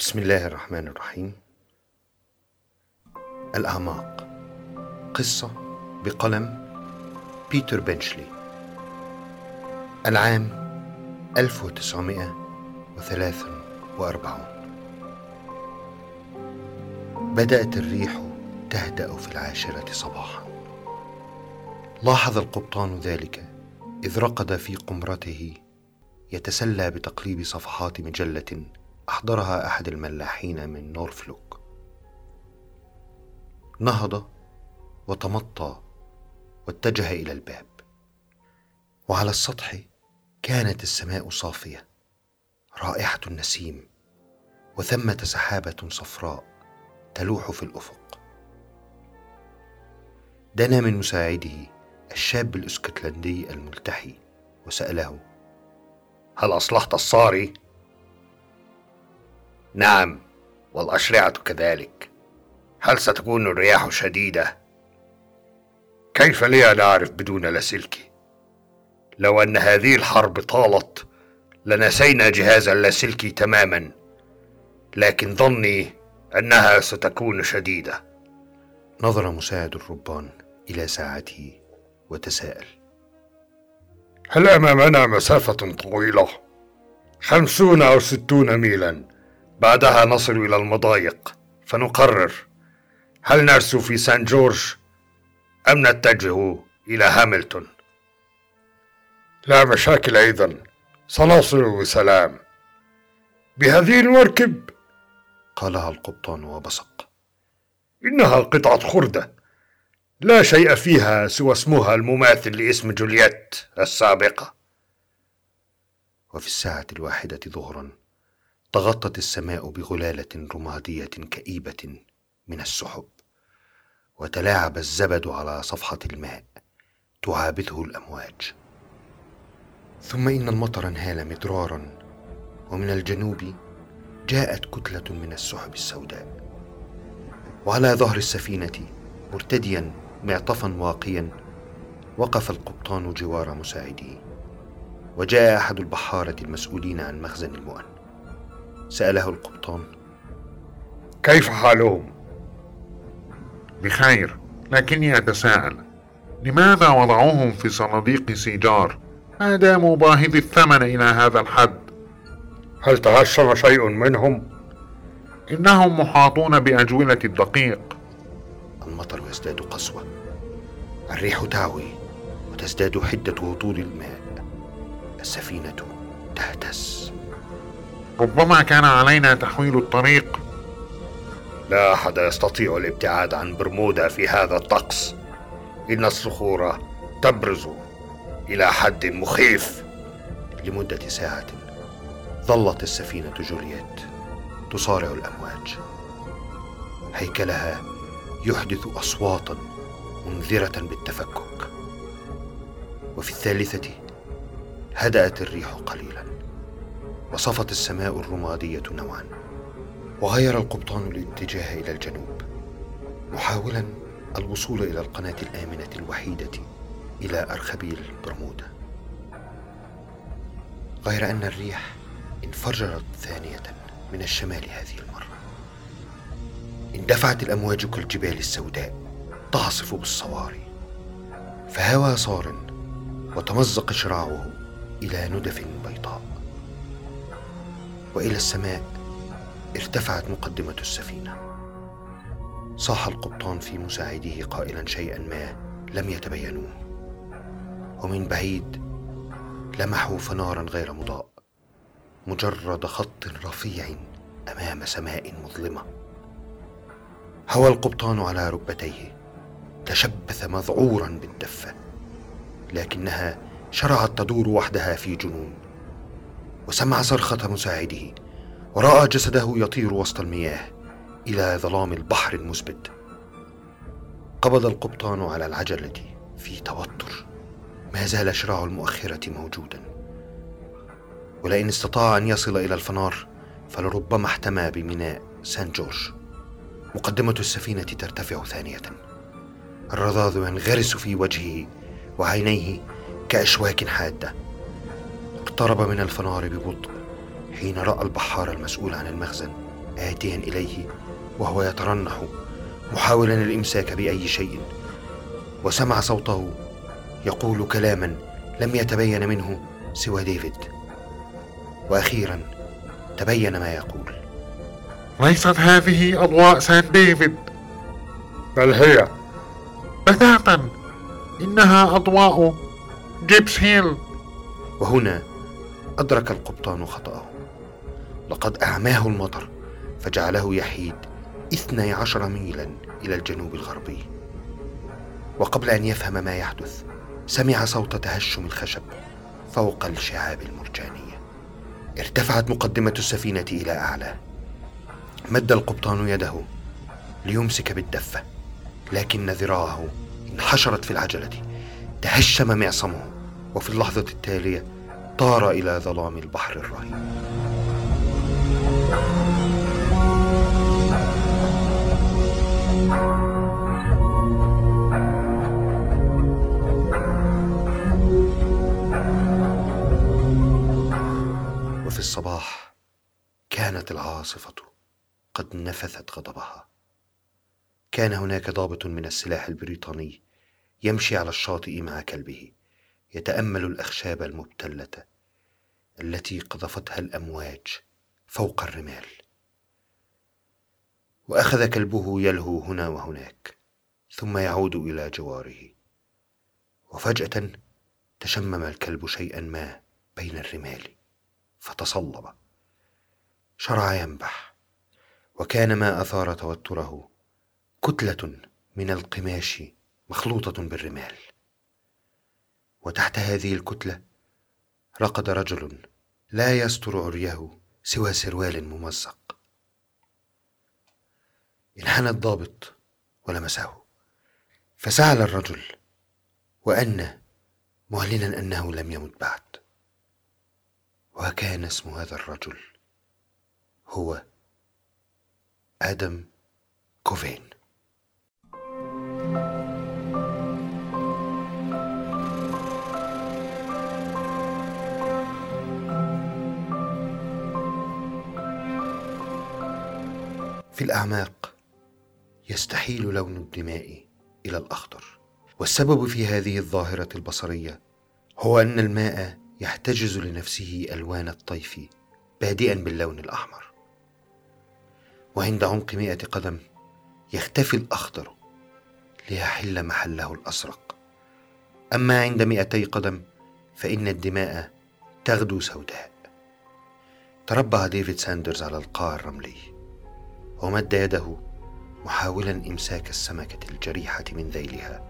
بسم الله الرحمن الرحيم. الأعماق، قصة بقلم بيتر بنشلي. العام 1943. بدأت الريح تهدأ في 10 صباحا. لاحظ القبطان ذلك إذ رقد في قمرته يتسلى بتقليب صفحات مجلة أحضرها أحد الملاحين من نورفلوك. نهض وتمطى واتجه إلى الباب، وعلى السطح كانت السماء صافية، رائحة النسيم، وثمة سحابة صفراء تلوح في الأفق. دنا من مساعده الشاب الاسكتلندي الملتحي وسأله: هل أصلحت الصاري؟ نعم، والأشرعة كذلك. هل ستكون الرياح شديدة؟ كيف لي أن أعرف بدون لاسلكي؟ لو أن هذه الحرب طالت لنسينا جهاز اللاسلكي تماما، لكن ظني أنها ستكون شديدة. نظر مساعد الربان إلى ساعته وتساءل: هل أمامنا مسافة طويلة؟ 50 أو 60 ميلا، بعدها نصل إلى المضايق فنقرر هل نرسو في سان جورج أم نتجه إلى هاملتون. لا مشاكل أيضا، سنصل بسلام. بهذه المركب؟ قالها القبطان وبصق. إنها قطعة خردة، لا شيء فيها سوى اسمها المماثل لاسم جولييت السابقة. وفي 1:01 ظهرا تغطت السماء بغلالة رمادية كئيبة من السحب، وتلاعب الزبد على صفحة الماء تعابثه الأمواج. ثم إن المطر انهال مدرارا، ومن الجنوب جاءت كتلة من السحب السوداء، وعلى ظهر السفينة مرتديا معطفا واقيا وقف القبطان جوار مساعده. وجاء أحد البحارة المسؤولين عن مخزن المؤن. سأله القبطان: كيف حالهم؟ بخير، لكني أتساءل لماذا وضعوهم في صناديق سيجار ما داموا باهظي الثمن إلى هذا الحد؟ هل تهشم شيء منهم؟ إنهم محاطون بأجولة الدقيق. المطر يزداد قسوة، الريح تعوي وتزداد حدة هطول الماء، السفينة تهتز. ربما كان علينا تحويل الطريق. لا أحد يستطيع الابتعاد عن برمودا في هذا الطقس. إن الصخور تبرز إلى حد مخيف. لمدة ساعة ظلت السفينة جولييت تصارع الأمواج، هيكلها يحدث أصواتا منذرة بالتفكك. وفي 3 هدأت الريح قليلا، وصفت السماء الرمادية نوعا، وغير القبطان الاتجاه إلى الجنوب، محاولا الوصول إلى القناة الآمنة الوحيدة إلى أرخبيل برمودا. غير أن الريح انفجرت ثانية من الشمال هذه المرة. اندفعت الأمواج كالجبال السوداء تعصف بالصواري، فهوى صار وتمزق شراعه إلى ندف بيضاء، وإلى السماء ارتفعت مقدمة السفينة. صاح القبطان في مساعده قائلا شيئا ما لم يتبينوه، ومن بعيد لمحوا فنارا غير مضاء، مجرد خط رفيع أمام سماء مظلمة. هوى القبطان على ركبتيه، تشبث مذعورا بالدفة، لكنها شرعت تدور وحدها في جنون. وسمع صرخة مساعده، ورأى جسده يطير وسط المياه إلى ظلام البحر المزبد. قبض القبطان على العجلة في توتر. ما زال شراع المؤخرة موجودا، ولئن استطاع أن يصل إلى الفنار فلربما احتمى بميناء سان جورج. مقدمة السفينة ترتفع ثانية، الرذاذ ينغرس في وجهه وعينيه كأشواك حادة. اقترب من الفنار ببطء حين رأى البحار المسؤول عن المخزن آتيا إليه وهو يترنح محاولا الإمساك بأي شيء، وسمع صوته يقول كلاما لم يتبين منه سوى ديفيد. وأخيرا تبين ما يقول. ليست هذه أضواء سان ديفيد، بل هي بتاتا إنها أضواء جيبس هيل. وهنا أدرك القبطان خطأه، لقد أعماه المطر فجعله يحيد 12 ميلا إلى الجنوب الغربي. وقبل أن يفهم ما يحدث سمع صوت تهشم الخشب فوق الشعاب المرجانية. ارتفعت مقدمة السفينة إلى أعلى. مد القبطان يده ليمسك بالدفة، لكن ذراعه انحشرت في العجلة، تهشم معصمه، وفي اللحظة التالية طار إلى ظلام البحر الرهيب. وفي الصباح كانت العاصفة قد نفثت غضبها. كان هناك ضابط من السلاح البريطاني يمشي على الشاطئ مع كلبه، يتأمل الأخشاب المبتلة التي قذفتها الأمواج فوق الرمال. وأخذ كلبه يلهو هنا وهناك، ثم يعود إلى جواره. وفجأة تشمم الكلب شيئا ما بين الرمال فتصلب، شرع ينبح، وكان ما أثار توتره كتلة من القماش مخلوطة بالرمال. وتحت هذه الكتلة رقد رجل لا يستر عريه سوى سروال ممزق. انحنى الضابط ولمسه، فسعل الرجل وأنى معلنا أنه لم يمت بعد. وكان اسم هذا الرجل هو آدم كوفين. في الأعماق يستحيل لون الدماء إلى الأخضر، والسبب في هذه الظاهرة البصرية هو أن الماء يحتجز لنفسه ألوان الطيف بادئا باللون الأحمر، وعند عمق 100 قدم يختفي الأخضر ليحل محله الأزرق. أما عند 200 قدم فإن الدماء تغدو سوداء. تربع ديفيد ساندرز على القاع الرملي ومد يده محاولا إمساك السمكة الجريحة من ذيلها.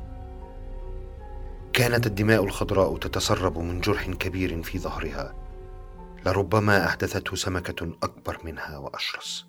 كانت الدماء الخضراء تتسرب من جرح كبير في ظهرها، لربما أحدثته سمكة أكبر منها وأشرس.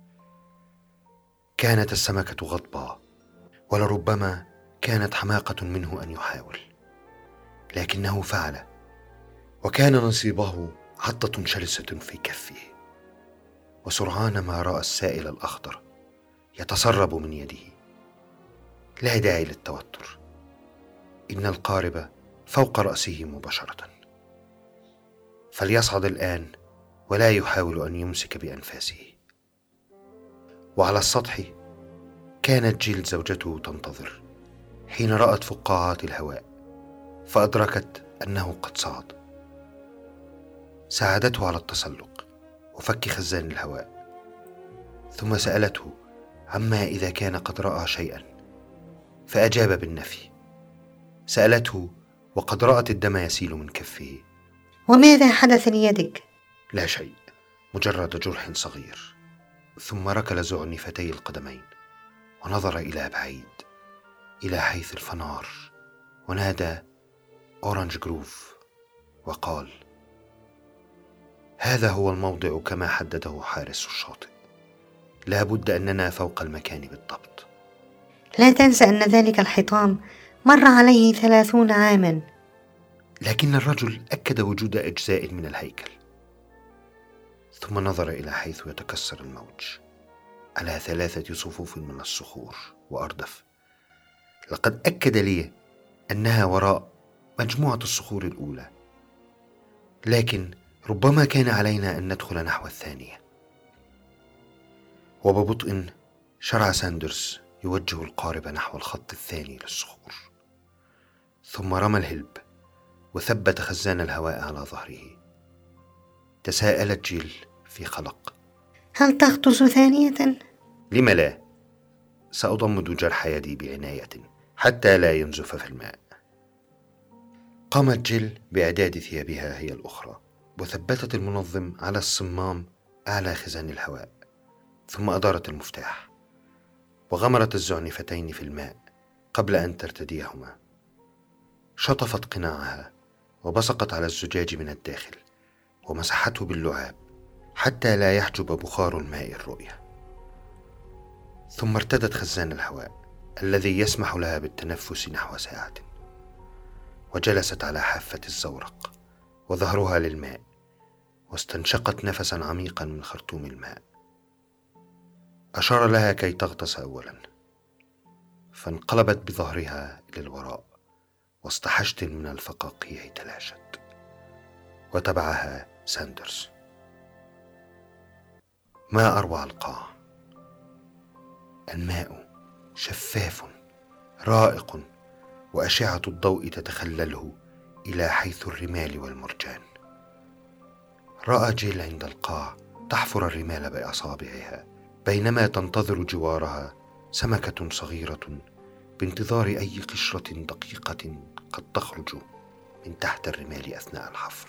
كانت السمكة غضبة، ولربما كانت حماقة منه أن يحاول، لكنه فعل، وكان نصيبه عضة شرسة في كفه. وسرعان ما رأى السائل الأخضر يتسرب من يده. لا داعي للتوتر، إن القارب فوق رأسه مباشرة، فليصعد الآن ولا يحاول أن يمسك بأنفاسه. وعلى السطح كانت جيل زوجته تنتظر حين رأت فقاعات الهواء، فأدركت أنه قد صعد. ساعدته على التسلق وفك خزان الهواء، ثم سألته عما إذا كان قد رأى شيئا، فأجاب بالنفي. سألته وقد رأت الدم يسيل من كفه. وماذا حدث ليدك؟ لا شيء، مجرد جرح صغير. ثم ركل زعنفتي القدمين ونظر إلى بعيد، إلى حيث الفنار، ونادى أورانج جروف وقال: هذا هو الموضع كما حدده حارس الشاطئ. لا بد أننا فوق المكان بالضبط. لا تنسى أن ذلك الحطام مر عليه 30 عاما. لكن الرجل أكد وجود أجزاء من الهيكل، ثم نظر إلى حيث يتكسر الموج على 3 صفوف من الصخور وأردف. لقد أكد لي أنها وراء مجموعة الصخور الأولى، لكن ربما كان علينا أن ندخل نحو الثانية. وببطء شرع ساندرز يوجه القارب نحو الخط الثاني للصخور، ثم رمى الهلب وثبت خزان الهواء على ظهره. تساءلت جيل في قلق: هل تغطس ثانية؟ لم لا؟ سأضمد جرح يدي بعناية حتى لا ينزف في الماء. قامت جيل بإعداد ثيابها هي الأخرى، وثبتت المنظم على الصمام أعلى خزان الهواء، ثم أدارت المفتاح وغمرت الزعنفتين في الماء قبل أن ترتديهما. شطفت قناعها وبصقت على الزجاج من الداخل ومسحته باللعاب حتى لا يحجب بخار الماء الرؤية. ثم ارتدت خزان الهواء الذي يسمح لها بالتنفس نحو ساعة، وجلست على حافة الزورق وظهرها للماء، واستنشقت نفسا عميقا من خرطوم الماء. أشار لها كي تغطس أولا، فانقلبت بظهرها إلى الوراء وسط حشد من الفقاقيع تلاشت، وتبعها ساندرز. ما أروع القاع! الماء شفاف رائق، وأشعة الضوء تتخلله إلى حيث الرمال والمرجان. رأى جيل عند القاع تحفر الرمال بأصابعها، بينما تنتظر جوارها سمكة صغيرة بانتظار أي قشرة دقيقة قد تخرج من تحت الرمال أثناء الحفر.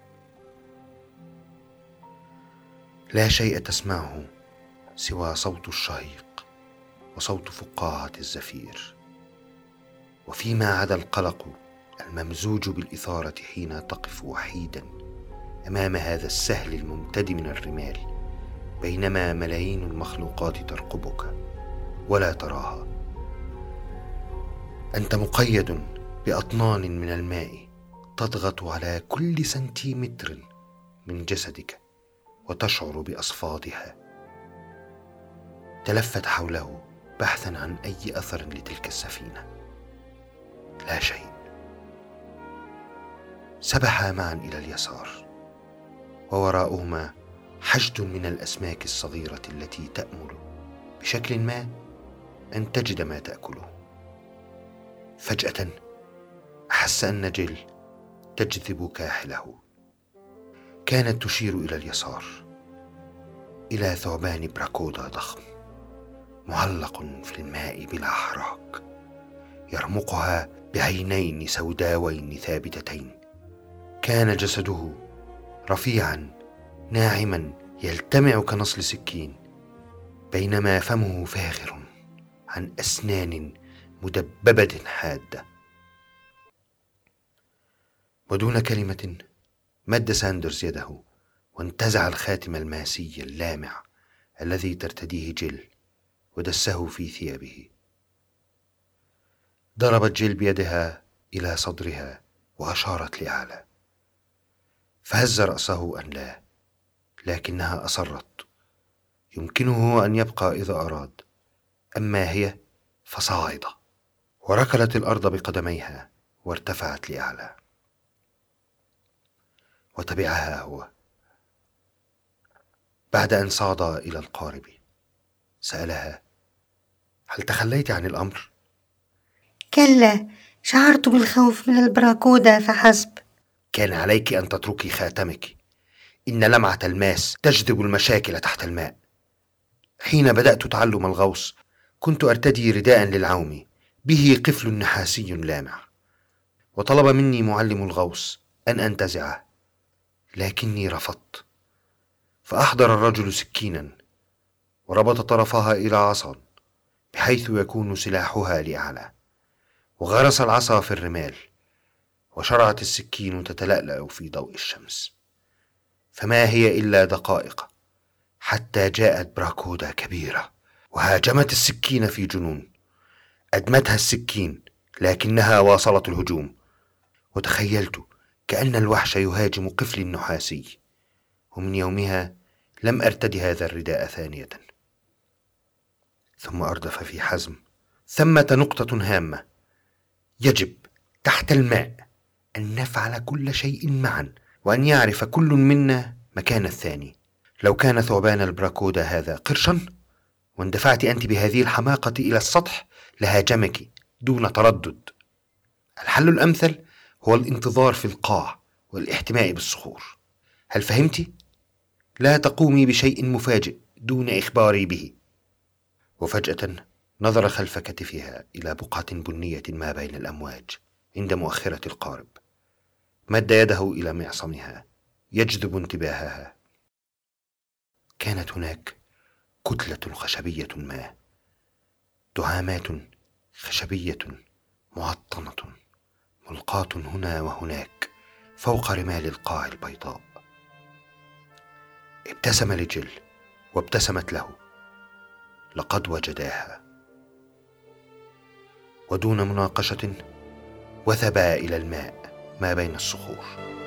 لا شيء تسمعه سوى صوت الشهيق وصوت فقاعة الزفير، وفيما عدا القلق الممزوج بالإثارة حين تقف وحيدا أمام هذا السهل الممتد من الرمال، بينما ملايين المخلوقات ترقبك ولا تراها. أنت مقيد بأطنان من الماء تضغط على كل سنتيمتر من جسدك وتشعر بأصفادها. تلفت حوله بحثا عن أي أثر لتلك السفينة. لا شيء. سبحا معا إلى اليسار، ووراءهما حشد من الأسماك الصغيرة التي تأمل بشكل ما أن تجد ما تأكله. فجأة أحس أن جيل تجذب كاحله. كانت تشير إلى اليسار، إلى ثعبان براكودا ضخم معلق في الماء بلا حراك، يرمقها بعينين سوداوين ثابتتين. كان جسده رفيعا ناعما يلتمع كنصل سكين، بينما فمه فاخر عن أسنان مدببة حادة. ودون كلمة مد ساندرز يده وانتزع الخاتم الماسي اللامع الذي ترتديه جيل ودسه في ثيابه. ضربت جيل بيدها إلى صدرها وأشارت لأعلى، فهز رأسه أن لا، لكنها أصرت. يمكنه أن يبقى إذا أراد، أما هي فصاعدة، وركلت الأرض بقدميها وارتفعت لأعلى، وتبعها هو. بعد أن صعد إلى القارب سألها: هل تخليت عن الأمر؟ كلا، شعرت بالخوف من البراكودا فحسب. كان عليك أن تتركي خاتمك. إن لمعة الماس تجذب المشاكل تحت الماء. حين بدأت تعلم الغوص كنت أرتدي رداء للعوم به قفل نحاسي لامع، وطلب مني معلم الغوص أن أنتزعه، لكني رفضت. فأحضر الرجل سكينا وربط طرفها إلى عصا بحيث يكون سلاحها لأعلى، وغرس العصا في الرمال، وشرعت السكين تتلألأ في ضوء الشمس. فما هي إلا دقائق حتى جاءت براكودا كبيرة وهاجمت السكين في جنون. أدمتها السكين لكنها واصلت الهجوم، وتخيلت كأن الوحش يهاجم قفلي النحاسي، ومن يومها لم أرتد هذا الرداء ثانية. ثم أردف في حزم: ثمة نقطة هامة. يجب تحت الماء أن نفعل كل شيء معا، وأن يعرف كل منا مكان الثاني. لو كان ثعبان البراكودا هذا قرشا واندفعت أنت بهذه الحماقة إلى السطح لهاجمك دون تردد. الحل الأمثل هو الانتظار في القاع والاحتماء بالصخور. هل فهمت؟ لا تقومي بشيء مفاجئ دون إخباري به. وفجأة نظر خلف كتفها إلى بقعة بنية ما بين الأمواج عند مؤخرة القارب. مد يده إلى معصمها يجذب انتباهها. كانت هناك كتلة خشبية ما، دعامات خشبية معطنة ملقاة هنا وهناك فوق رمال القاع البيضاء. ابتسم لجيل وابتسمت له. لقد وجداها. ودون مناقشة وثبا إلى الماء ما بين الصخور.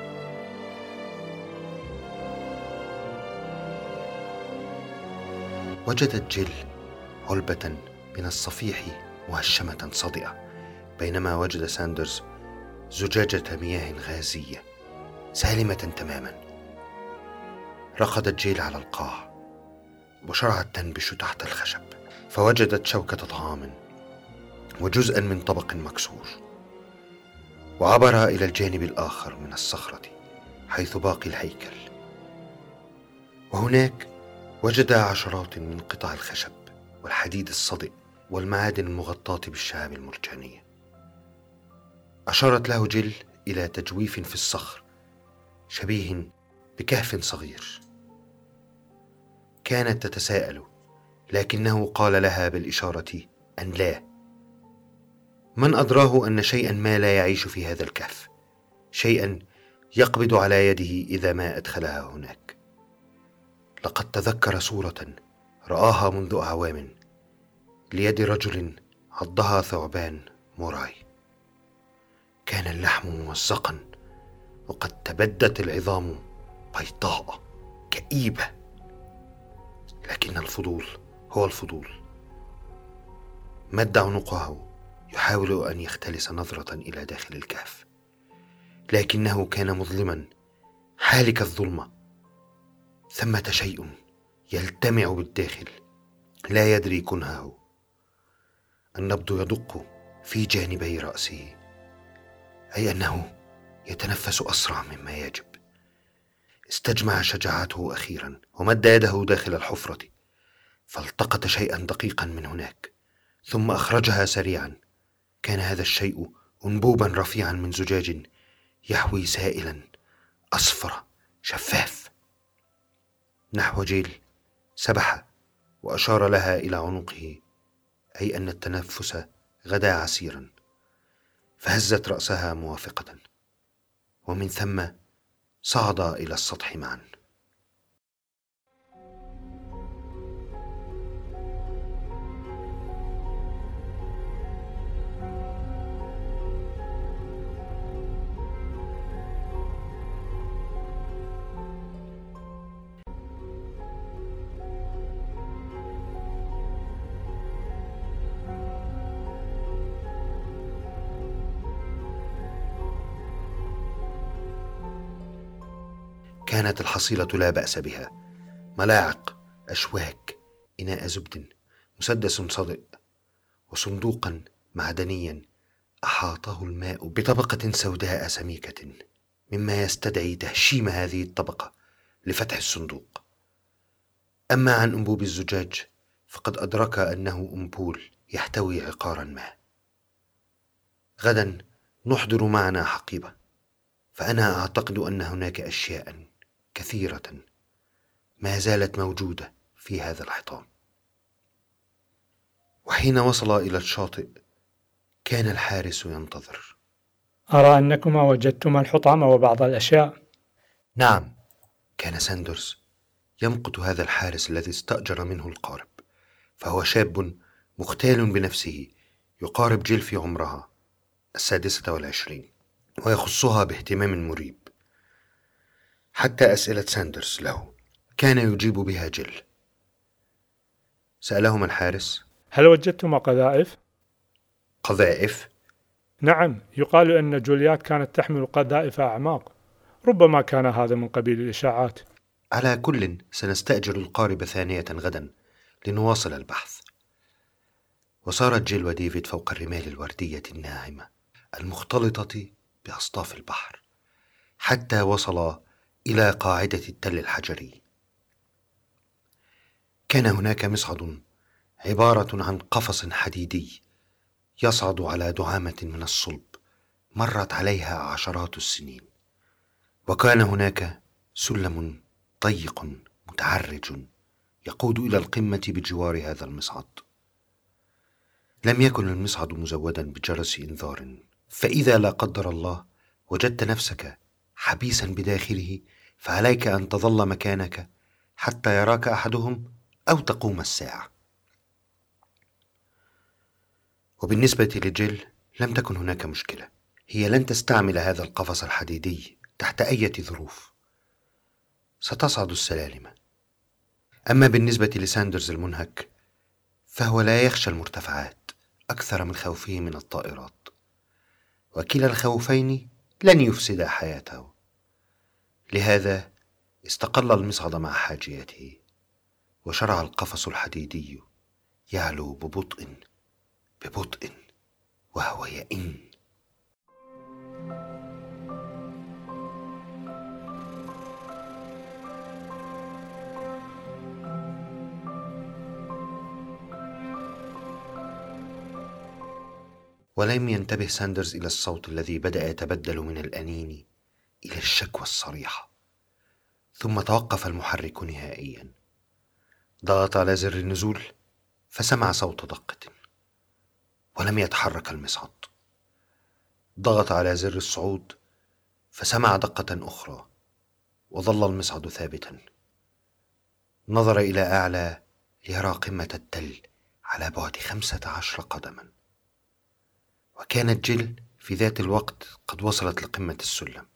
وجدت جيل علبة من الصفيح مهشمة صدئة، بينما وجد ساندرز زجاجة مياه غازية سالمة تماما. رقدت جيل على القاع وشرعت تنبش تحت الخشب، فوجدت شوكة طعام وجزءا من طبق مكسور، وعبر إلى الجانب الآخر من الصخرة حيث باقي الهيكل. وهناك وجد عشرات من قطع الخشب والحديد الصدئ والمعادن المغطاة بالشعاب المرجانية. أشارت له جيل إلى تجويف في الصخر شبيه بكهف صغير. كانت تتساءل، لكنه قال لها بالإشارة أن لا. من أدراه أن شيئا ما لا يعيش في هذا الكهف، شيئا يقبض على يده إذا ما أدخلها هناك. لقد تذكر صورة رآها منذ أعوام ليد رجل عضها ثعبان موراي. كان اللحم ممزقا وقد تبدت العظام بيضاء كئيبة، لكن الفضول هو الفضول. مد عنقه يحاول أن يختلس نظرة إلى داخل الكهف، لكنه كان مظلما حالك الظلمة. ثمة شيء يلتمع بالداخل لا يدري كنهه. النبض يدق في جانبي رأسه، أي أنه يتنفس أسرع مما يجب. استجمع شجاعته أخيرا ومد يده داخل الحفرة، فالتقط شيئا دقيقا من هناك ثم أخرجها سريعا. كان هذا الشيء أنبوبا رفيعا من زجاج يحوي سائلا أصفر شفاف. نحو جيل سبح وأشار لها إلى عنقه، أي أن التنفس غدا عسيرا، فهزت رأسها موافقة، ومن ثم صعدا إلى السطح معا. كانت الحصيلة لا بأس بها: ملاعق، أشواك، إناء زبد، مسدس صدئ، وصندوقا معدنيا أحاطه الماء بطبقة سوداء سميكة، مما يستدعي تهشيم هذه الطبقة لفتح الصندوق. أما عن أنبوب الزجاج فقد أدرك أنه أنبول يحتوي عقارا ما. غدا نحضر معنا حقيبة، فأنا أعتقد أن هناك أشياء كثيرة ما زالت موجودة في هذا الحطام. وحين وصل إلى الشاطئ كان الحارس ينتظر. أرى أنكما وجدتما الحطام وبعض الأشياء. نعم، كان ساندرز يمقت هذا الحارس الذي استأجر منه القارب، فهو شاب مختال بنفسه يقارب جيل في عمرها 26 ويخصها باهتمام مريب. حتى أسئلة ساندرز له كان يجيب بها جيل. سألهما الحارس: هل وجدتما قذائف؟ قذائف؟ نعم، يقال أن جوليات كانت تحمل قذائف أعماق، ربما كان هذا من قبيل الإشاعات. على كل سنستأجر القارب ثانية غدا لنواصل البحث. وسارت جيل وديفيد فوق الرمال الوردية الناعمة المختلطة بأصطاف البحر حتى وصلا إلى قاعدة التل الحجري. كان هناك مصعد عبارة عن قفص حديدي يصعد على دعامة من الصلب مرت عليها عشرات السنين، وكان هناك سلم ضيق متعرج يقود إلى القمة بجوار هذا المصعد. لم يكن المصعد مزودا بجرس إنذار، فإذا لا قدر الله وجدت نفسك حبيسا بداخله فعليك أن تظل مكانك حتى يراك أحدهم أو تقوم الساعة. وبالنسبة لجيل لم تكن هناك مشكلة، هي لن تستعمل هذا القفص الحديدي تحت أي ظروف، ستصعد السلالم. أما بالنسبة لساندرز المنهك فهو لا يخشى المرتفعات أكثر من خوفه من الطائرات، وكلا الخوفين لن يفسدا حياته. لهذا استقل المصعد مع حاجيته، وشرع القفص الحديدي يعلو ببطء وهو يئن. ولم ينتبه ساندرز إلى الصوت الذي بدأ يتبدل من الأنين إلى الشكوى الصريحة، ثم توقف المحرك نهائيا. ضغط على زر النزول فسمع صوت دقة، ولم يتحرك المصعد. ضغط على زر الصعود فسمع دقة أخرى، وظل المصعد ثابتا. نظر إلى أعلى ليرى قمة التل على بعد 15 قدما، وكانت جيل في ذات الوقت قد وصلت لقمة السلم.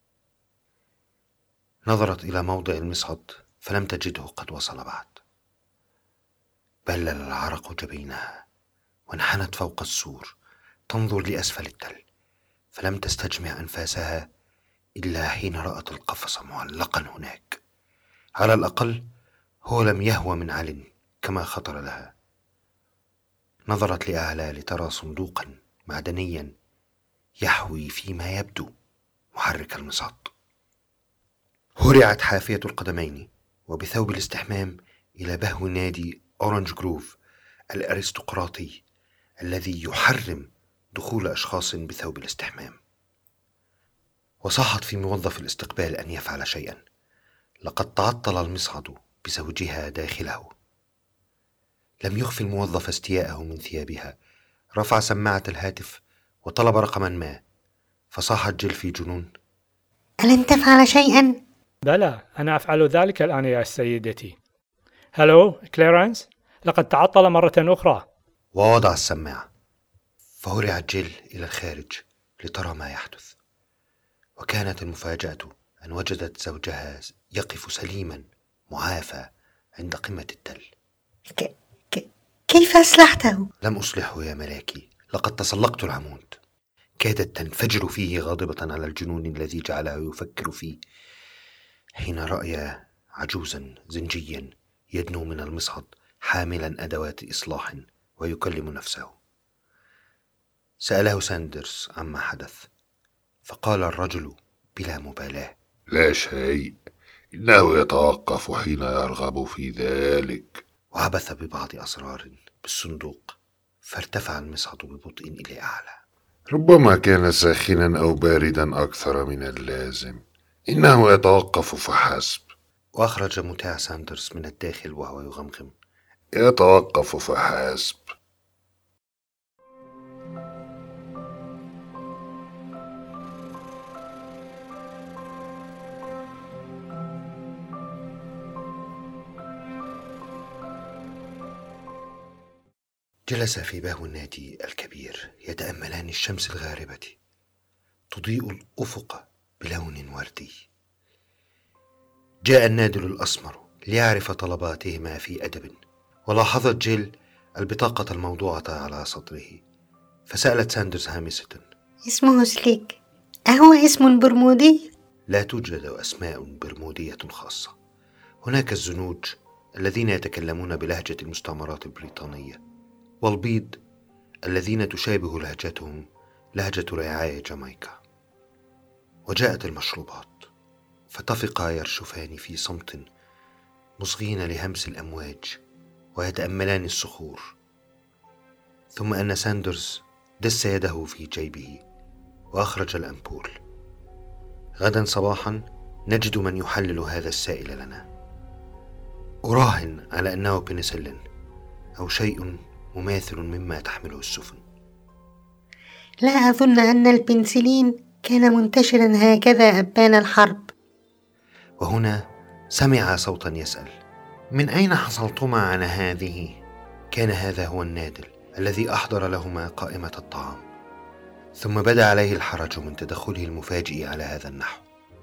نظرت إلى موضع المصعد فلم تجده قد وصل بعد. بلل العرق جبينها وانحنت فوق السور تنظر لأسفل التل، فلم تستجمع أنفاسها إلا حين رأت القفص معلقا هناك. على الأقل هو لم يهوى من عل كما خطر لها. نظرت لأعلى لترى صندوقا معدنيا يحوي فيما يبدو محرك المصعد. هرعت حافية القدمين وبثوب الاستحمام إلى بهو نادي أورنج جروف الأرستقراطي الذي يحرم دخول أشخاص بثوب الاستحمام. وصاحت في موظف الاستقبال أن يفعل شيئا، لقد تعطل المصعد بزوجها داخله. لم يخفي الموظف استياءه من ثيابها، رفع سماعة الهاتف وطلب رقما ما، فصاحت جيل في جنون: ألن تفعل شيئا؟ بلى، أنا أفعل ذلك الآن يا سيدتي. هلو كليرنس، لقد تعطل مرة أخرى. ووضع السماعة، فهرعت جيل إلى الخارج لترى ما يحدث. وكانت المفاجأة أن وجدت زوجها يقف سليما معافى عند قمة التل. كيف أصلحته؟ لم أصلحه يا ملاكي، لقد تسلقت العمود. كادت تنفجر فيه غاضبة على الجنون الذي جعله يفكر فيه حين رأى عجوزا زنجيا يدنو من المصعد حاملا أدوات إصلاح ويكلم نفسه. سأله ساندرز عما حدث، فقال الرجل بلا مبالاة: لا شيء، إنه يتوقف حين يرغب في ذلك. وعبث ببعض أسرار بالصندوق، فارتفع المصعد ببطء إلى أعلى. ربما كان ساخنا أو باردا أكثر من اللازم، إنه يتوقف فحسب. وأخرج متاع ساندرز من الداخل وهو يغمغم: يتوقف فحسب. جلس في بهو النادي الكبير يتأملان الشمس الغاربة تضيء الأفق بلون وردي. جاء النادل الأسمر ليعرف طلباتهما في أدب، ولاحظت جيل البطاقة الموضوعة على صدره، فسألت ساندرز هامسة: اسمه سليك، أهو اسم برمودي؟ لا توجد أسماء برمودية خاصة، هناك الزنوج، الذين يتكلمون بلهجة المستعمرات البريطانية، والبيض الذين تشابه لهجتهم لهجة رعاية جامايكا. وجاءت المشروبات، فطفقا يرشفان في صمت مصغين لهمس الأمواج ويتأملان الصخور. ثم أن ساندرز دس يده في جيبه وأخرج الأمبول. غدا صباحا نجد من يحلل هذا السائل لنا. أراهن على أنه بنسلين أو شيء مماثل مما تحمله السفن. لا أظن أن البنسلين كان منتشرا هكذا أبان الحرب. وهنا سمع صوتا يسأل: من أين حصلتما على هذه؟ كان هذا هو النادل الذي أحضر لهما قائمة الطعام. ثم بدا عليه الحرج من تدخله المفاجئ على هذا النحو.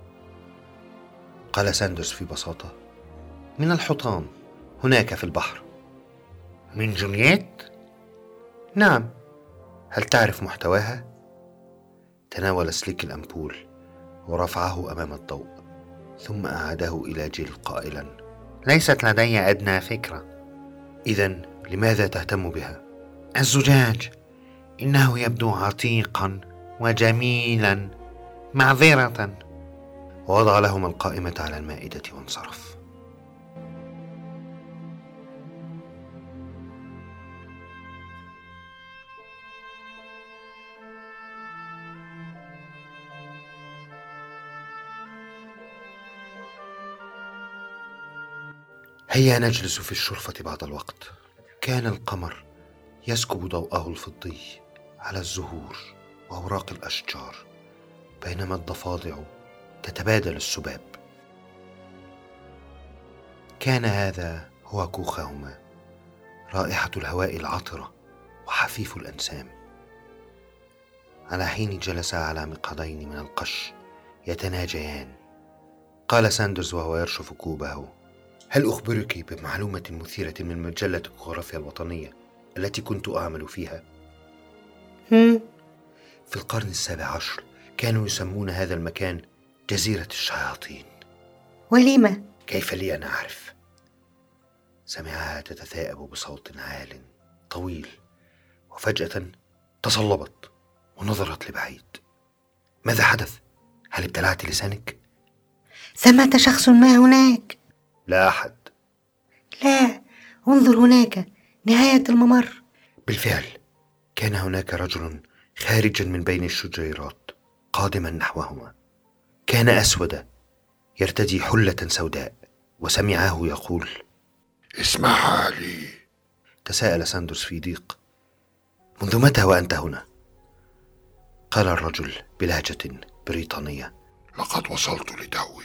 قال ساندرز في بساطة: من الحطام هناك في البحر. من جولييت؟ نعم. هل تعرف محتواها؟ تناول سليك الأمبول ورفعه أمام الضوء، ثم أعاده إلى جيل قائلا: ليست لدي أدنى فكرة. إذن لماذا تهتم بها؟ الزجاج إنه يبدو عتيقا وجميلا. معذرة. ووضع لهما القائمة على المائدة وانصرف. هيا نجلس في الشرفة بعض الوقت. كان القمر يسكب ضوءه الفضي على الزهور وأوراق الأشجار، بينما الضفادع تتبادل السباب. كان هذا هو كوخهما، رائحة الهواء العطرة وحفيف الأنسام. على حين جلسا على مقعدين من القش يتناجيان. قال ساندرز وهو يرشف كوبه: هل أخبرك بمعلومة مثيرة من مجلة الجغرافيا الوطنية التي كنت أعمل فيها؟ في القرن 17 كانوا يسمون هذا المكان جزيرة الشياطين. ولما؟ كيف لي أن أعرف؟ سمعها تتثاءب بصوت عال طويل، وفجأة تصلبت ونظرت لبعيد. ماذا حدث؟ هل ابتلعت لسانك؟ ثمة شخص ما هناك. لا أحد. لا، انظر هناك، نهاية الممر. بالفعل كان هناك رجل خارجا من بين الشجيرات قادما نحوهما. كان أسود يرتدي حلة سوداء، وسمعه يقول: اسمح لي. تساءل ساندرز في ضيق: منذ متى وأنت هنا؟ قال الرجل بلهجة بريطانية: لقد وصلت لتوي.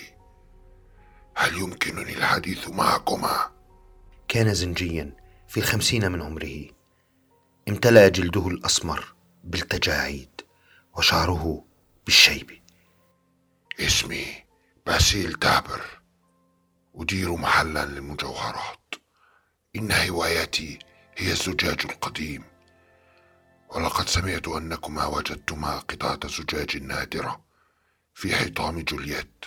هل يمكنني الحديث معكما؟ كان زنجيا في 50 من عمره، امتلأ جلده الأسمر بالتجاعيد وشعره بالشيب. اسمي باسيل تابر، أدير محلا للمجوهرات. إن هوايتي هي الزجاج القديم، ولقد سمعت أنكما وجدتما قطعة زجاج نادرة في حطام جولييت،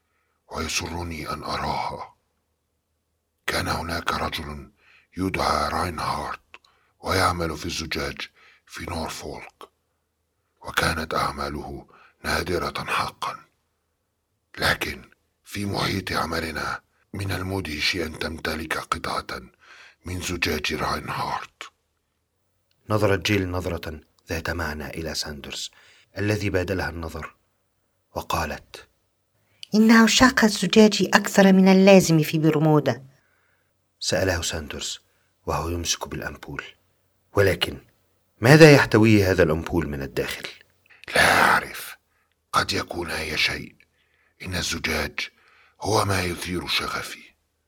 ويسرني أن أراها. كان هناك رجل يدعى راينهارت ويعمل في الزجاج في نورفولك، وكانت أعماله نادرة حقا. لكن في محيط عملنا من المدهش أن تمتلك قطعة من زجاج راينهارت. نظرت جيل نظرة ذات معنى إلى ساندرز الذي بادلها النظر، وقالت: إن عشاق الزجاج أكثر من اللازم في برمودا. سأله ساندرز وهو يمسك بالأمبول: ولكن ماذا يحتويه هذا الأمبول من الداخل؟ لا أعرف، قد يكون أي شيء. إن الزجاج هو ما يثير شغفي.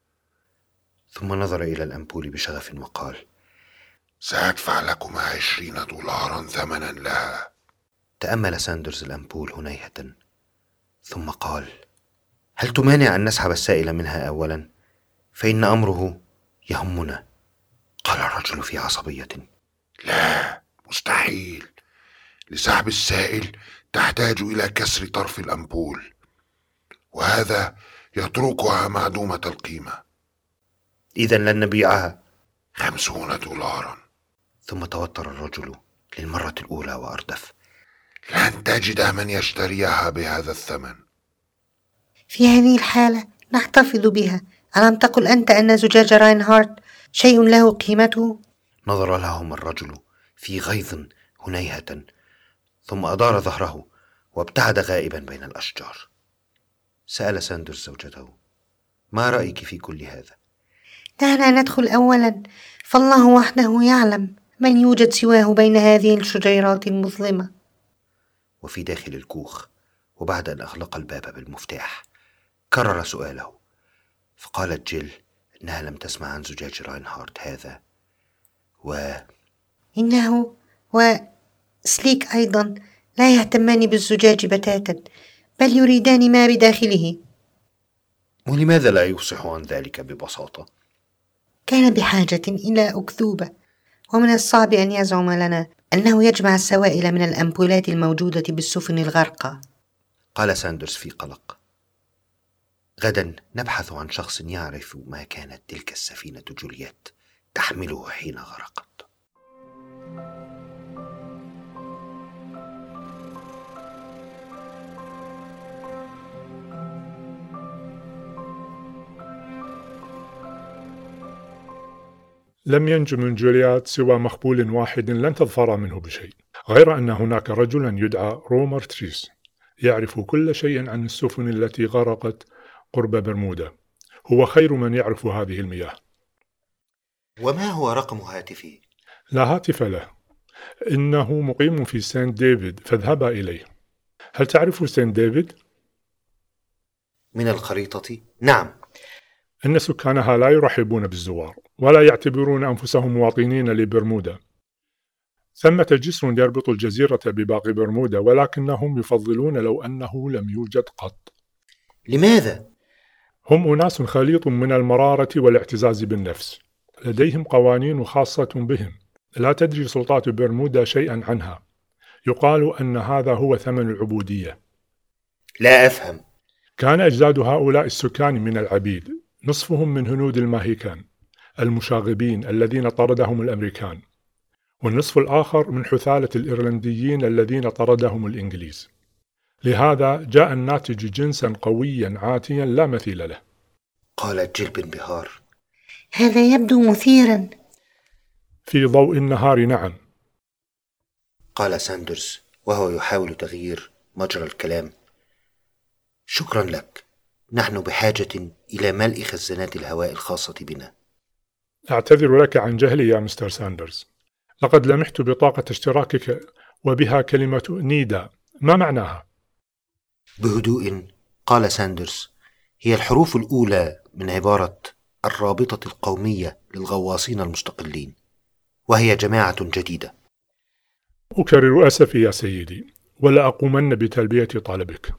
ثم نظر إلى الأمبول بشغف وقال: سأدفع لكما 20 دولارا ثمنا لها. تأمل ساندرز الأمبول هنيهة، ثم قال: هل تمانع أن نسحب السائل منها أولا؟ فإن أمره يهمنا. قال الرجل في عصبية: لا، مستحيل. لسحب السائل تحتاج إلى كسر طرف الأمبول، وهذا يتركها معدومة القيمة. إذا لن نبيعها. 50 دولارا. ثم توتر الرجل للمرة الأولى وأردف. لن تجد من يشتريها بهذا الثمن. في هذه الحالة نحتفظ بها. ألم تقل أنت أن زجاج راينهارت شيء له قيمته؟ نظر لهم الرجل في غيظ هنيهة، ثم أدار ظهره وابتعد غائبا بين الأشجار. سأل ساندرز زوجته: ما رأيك في كل هذا؟ دعنا ندخل أولا، فالله وحده يعلم من يوجد سواه بين هذه الشجيرات المظلمة. وفي داخل الكوخ، وبعد أن أغلق الباب بالمفتاح، كرر سؤاله، فقالت جيل إنها لم تسمع عن زجاج راينهارت هذا، إنه وسليك أيضا لا يهتمان بالزجاج بتاتا، بل يريدان ما بداخله. ولماذا لا يفصح عن ذلك ببساطة؟ كان بحاجة إلى أكذوبة، ومن الصعب أن يزعم لنا أنه يجمع السوائل من الأمبولات الموجودة بالسفن الغارقة. قال ساندرز في قلق: غدا نبحث عن شخص يعرف ما كانت تلك السفينة جولييت تحمله حين غرقت. لم ينج من جولييت سوى مخبول واحد لن تظفر منه بشيء، غير أن هناك رجلا يدعى رومر تريس يعرف كل شيء عن السفن التي غرقت قرب برمودا. هو خير من يعرف هذه المياه. وما هو رقم هاتفه؟ لا هاتف له، إنه مقيم في سانت ديفيد، فاذهبا إليه. هل تعرف سانت ديفيد؟ من الخريطة؟ نعم. إن سكانها لا يرحبون بالزوار ولا يعتبرون أنفسهم مواطنين لبرمودا. ثمة جسر يربط الجزيرة بباقي برمودا، ولكنهم يفضلون لو أنه لم يوجد قط. لماذا؟ هم أناس خليط من المرارة والاعتزاز بالنفس. لديهم قوانين خاصة بهم، لا تدري سلطات برمودا شيئا عنها. يقال أن هذا هو ثمن العبودية. لا أفهم. كان أجداد هؤلاء السكان من العبيد، نصفهم من هنود الماهيكان المشاغبين الذين طردهم الأمريكان، والنصف الآخر من حثالة الإيرلنديين الذين طردهم الإنجليز. لهذا جاء الناتج جنسا قويا عاتيا لا مثيل له. قالت جيل بانبهار: هذا يبدو مثيرا. في ضوء النهار نعم. قال ساندرز وهو يحاول تغيير مجرى الكلام: شكرا لك، نحن بحاجة إلى ملء خزانات الهواء الخاصة بنا. أعتذر لك عن جهلي يا مستر ساندرز. لقد لمحت بطاقة اشتراكك وبها كلمة نيدا، ما معناها؟ بهدوء قال ساندرز: هي الحروف الأولى من عبارة الرابطة القومية للغواصين المستقلين، وهي جماعة جديدة. أكرر أسفي يا سيدي، ولا أقومن بتلبية طلبك.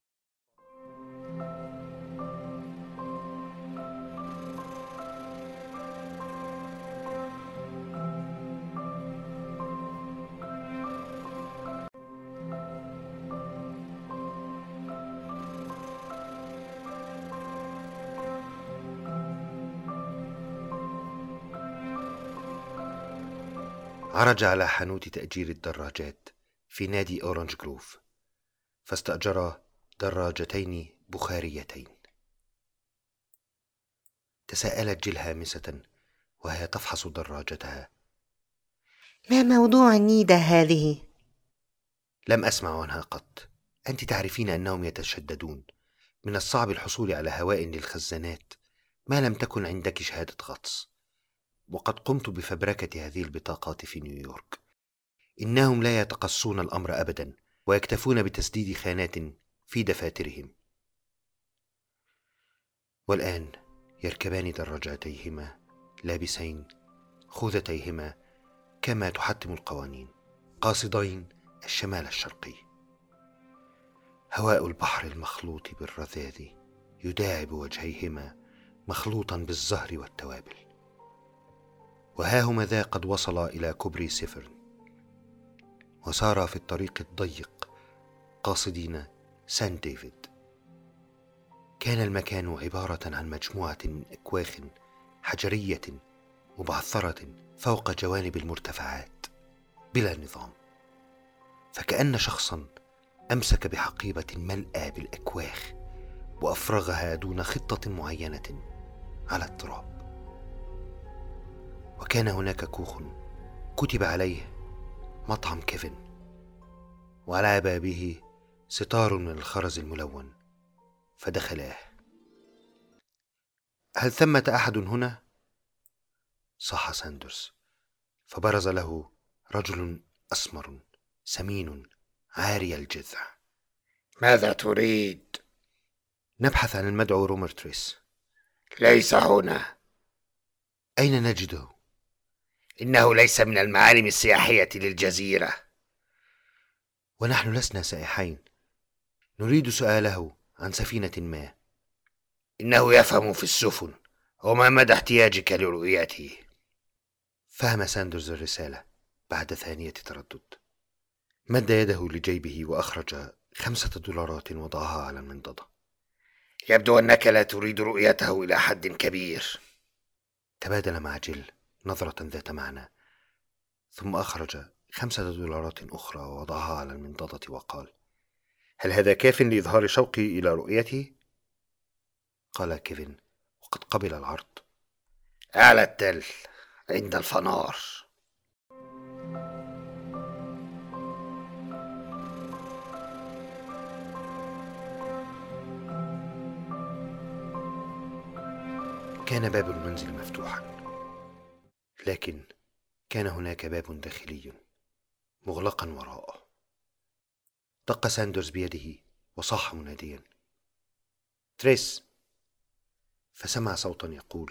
عرج على حانوت تأجير الدراجات في نادي أورنج جروف، فاستأجر دراجتين بخاريتين. تساءلت جيل هامسة وهي تفحص دراجتها: ما موضوع النيدة هذه؟ لم أسمع عنها قط. أنت تعرفين أنهم يتشددون. من الصعب الحصول على هواء للخزانات ما لم تكن عندك شهادة غطس، وقد قمت بفبركة هذه البطاقات في نيويورك. إنهم لا يتقصون الأمر أبدا، ويكتفون بتسديد خانات في دفاترهم. والآن يركبان دراجتيهما لابسين خوذتيهما كما تحتم القوانين، قاصدين الشمال الشرقي. هواء البحر المخلوط بالرذاذ يداعب وجهيهما مخلوطا بالزهر والتوابل. وها هما ذا قد وصلا إلى كوبري سيفرن، وسارا في الطريق الضيق قاصدين سان ديفيد. كان المكان عبارة عن مجموعة من أكواخ حجرية مبعثرة فوق جوانب المرتفعات بلا نظام، فكأن شخصا أمسك بحقيبة ملأى بالأكواخ وأفرغها دون خطة معينة على التراب. وكان هناك كوخ كتب عليه مطعم كيفن، وعلى بابه ستار من الخرز الملون، فدخلاه. هل ثمة أحد هنا؟ صاح ساندرز، فبرز له رجل أسمر سمين عاري الجذع. ماذا تريد؟ نبحث عن المدعو رومر تريس. ليس هنا. أين نجده؟ إنه ليس من المعالم السياحية للجزيرة. ونحن لسنا سائحين، نريد سؤاله عن سفينة ما. إنه يفهم في السفن، وما مدى احتياجك لرؤيته؟ فهم ساندرز الرسالة بعد ثانية تردد. مد يده لجيبه وأخرج $5 وضعها على المنضدة. يبدو أنك لا تريد رؤيته إلى حد كبير. تبادل مع جيل نظرة ذات معنى، ثم أخرج $5 أخرى ووضعها على المنضدة وقال: هل هذا كاف لإظهار شوقي إلى رؤيته؟ قال كيفن وقد قبل العرض. على التل عند الفنار. كان باب المنزل مفتوحا، لكن كان هناك باب داخلي مغلقا وراءه. دق ساندرز بيده وصاح مناديا: تريس! فسمع صوتا يقول: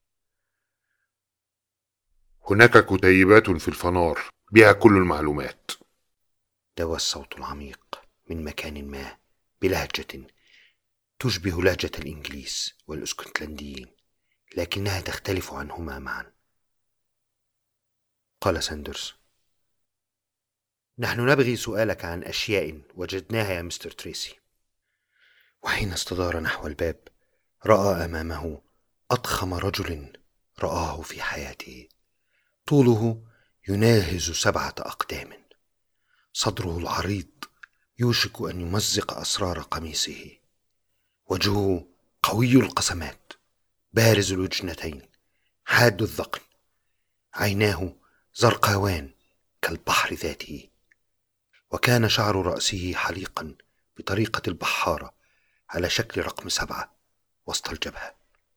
هناك كتيبات في الفنار بها كل المعلومات. دوى الصوت العميق من مكان ما بلهجة تشبه لهجة الإنجليز والأسكتلنديين، لكنها تختلف عنهما معا. قال ساندرز: نحن نبغي سؤالك عن أشياء وجدناها يا مستر تريسي. وحين استدار نحو الباب رأى أمامه أضخم رجل رآه في حياته. طوله يناهز 7 أقدام، صدره العريض يوشك أن يمزق أسرار قميصه، وجهه قوي القسمات بارز الوجنتين حاد الذقن، عيناه زرقاوان كالبحر ذاته، وكان شعر رأسه حليقا بطريقة البحارة على شكل رقم 7 وسط الجبهة.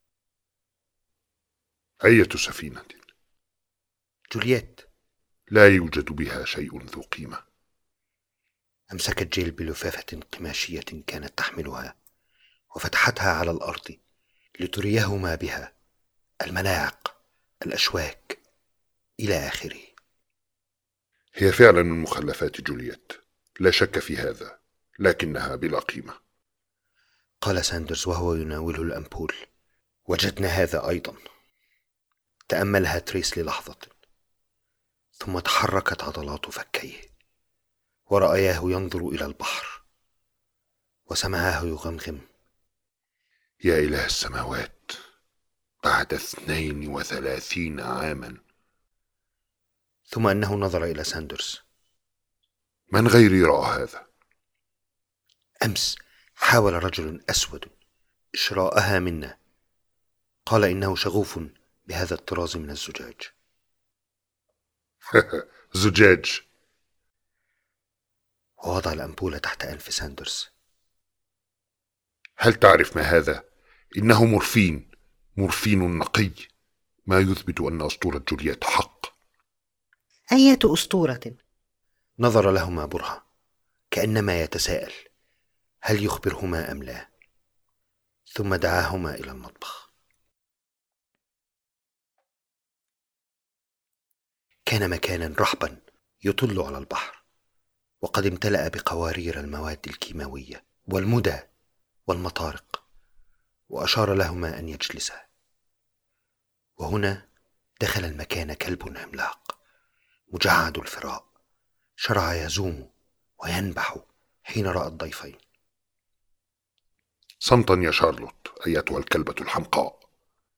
أية سفينة؟ جولييت. لا يوجد بها شيء ذو قيمة. أمسكت جيل بلفافة قماشية كانت تحملها وفتحتها على الأرض لتريه ما بها: الملاعق، الأشواك، إلى آخره. هي فعلا من مخلفات جولييت، لا شك في هذا، لكنها بلا قيمة. قال ساندرز وهو يناوله الأمبول: وجدنا هذا أيضا. تأملها تريس للحظة، ثم تحركت عضلات فكيه، ورأياه ينظر إلى البحر، وسمعاه يغمغم: يا إله السماوات، بعد 32 عاما. ثم أنه نظر إلى ساندرز: من غيري رأى هذا؟ أمس حاول رجل أسود إشراءها منا، قال إنه شغوف بهذا الطراز من الزجاج. زجاج. ووضع الأنبولة تحت أنف ساندرز. هل تعرف ما هذا؟ إنه مورفين نقي، ما يثبت أن أسطورة جولييت حق. أية أسطورة؟ نظر لهما برهة كأنما يتساءل هل يخبرهما أم لا، ثم دعاهما إلى المطبخ. كان مكانا رحبا يطل على البحر، وقد امتلأ بقوارير المواد الكيماوية والمدى والمطارق، وأشار لهما أن يجلسا. وهنا دخل المكان كلب عملاق مجعد الفراء، شرع يزوم وينبح حين رأى الضيفين. صمتا يا شارلوت أيتها الكلبة الحمقاء.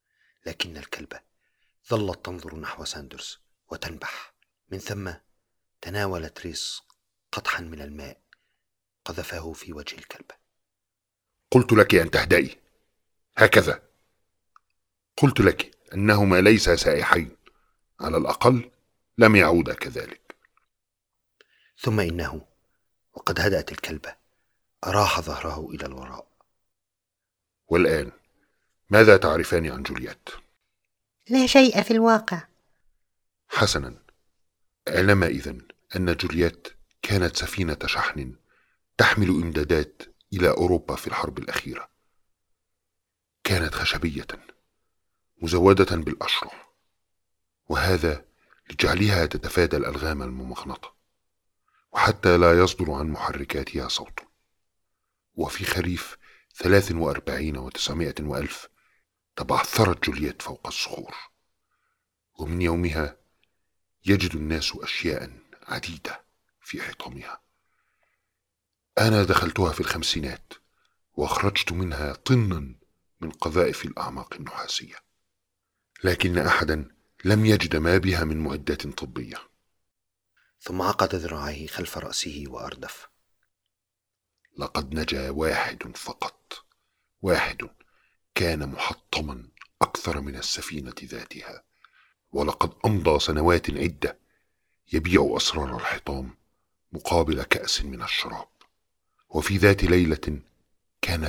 لكن الكلبة ظلت تنظر نحو ساندرز وتنبح. من ثم تناولت ريس قطحا من الماء، قذفه في وجه الكلبة. قلت لك أن تهدئي هكذا. قلت لك أنهما ليسا سائحين، على الأقل لم يعودا كذلك. ثم إنه وقد هدأت الكلبة أراح ظهره إلى الوراء. والآن ماذا تعرفان عن جولييت؟ لا شيء في الواقع. حسنا، اعلم إذن أن جولييت كانت سفينة شحن تحمل إمدادات إلى أوروبا في الحرب الأخيرة. كانت خشبية مزودة بالأشرع، وهذا لجعلها تتفادى الألغام الممغنطة وحتى لا يصدر عن محركاتها صوت. وفي خريف 43 و900 وألف تبعثرت جولييت فوق الصخور، ومن يومها يجد الناس أشياء عديدة في حطامها. أنا دخلتها في الخمسينات وأخرجت منها طنا من قذائف الأعماق النحاسية، لكن أحدا لم يجد ما بها من معدات طبية. ثم عقد ذراعيه خلف رأسه وأردف. لقد نجا واحد فقط، واحد كان محطما أكثر من السفينة ذاتها، ولقد أمضى سنوات عدة يبيع أسرار الحطام مقابل كأس من الشراب. وفي ذات ليلة كان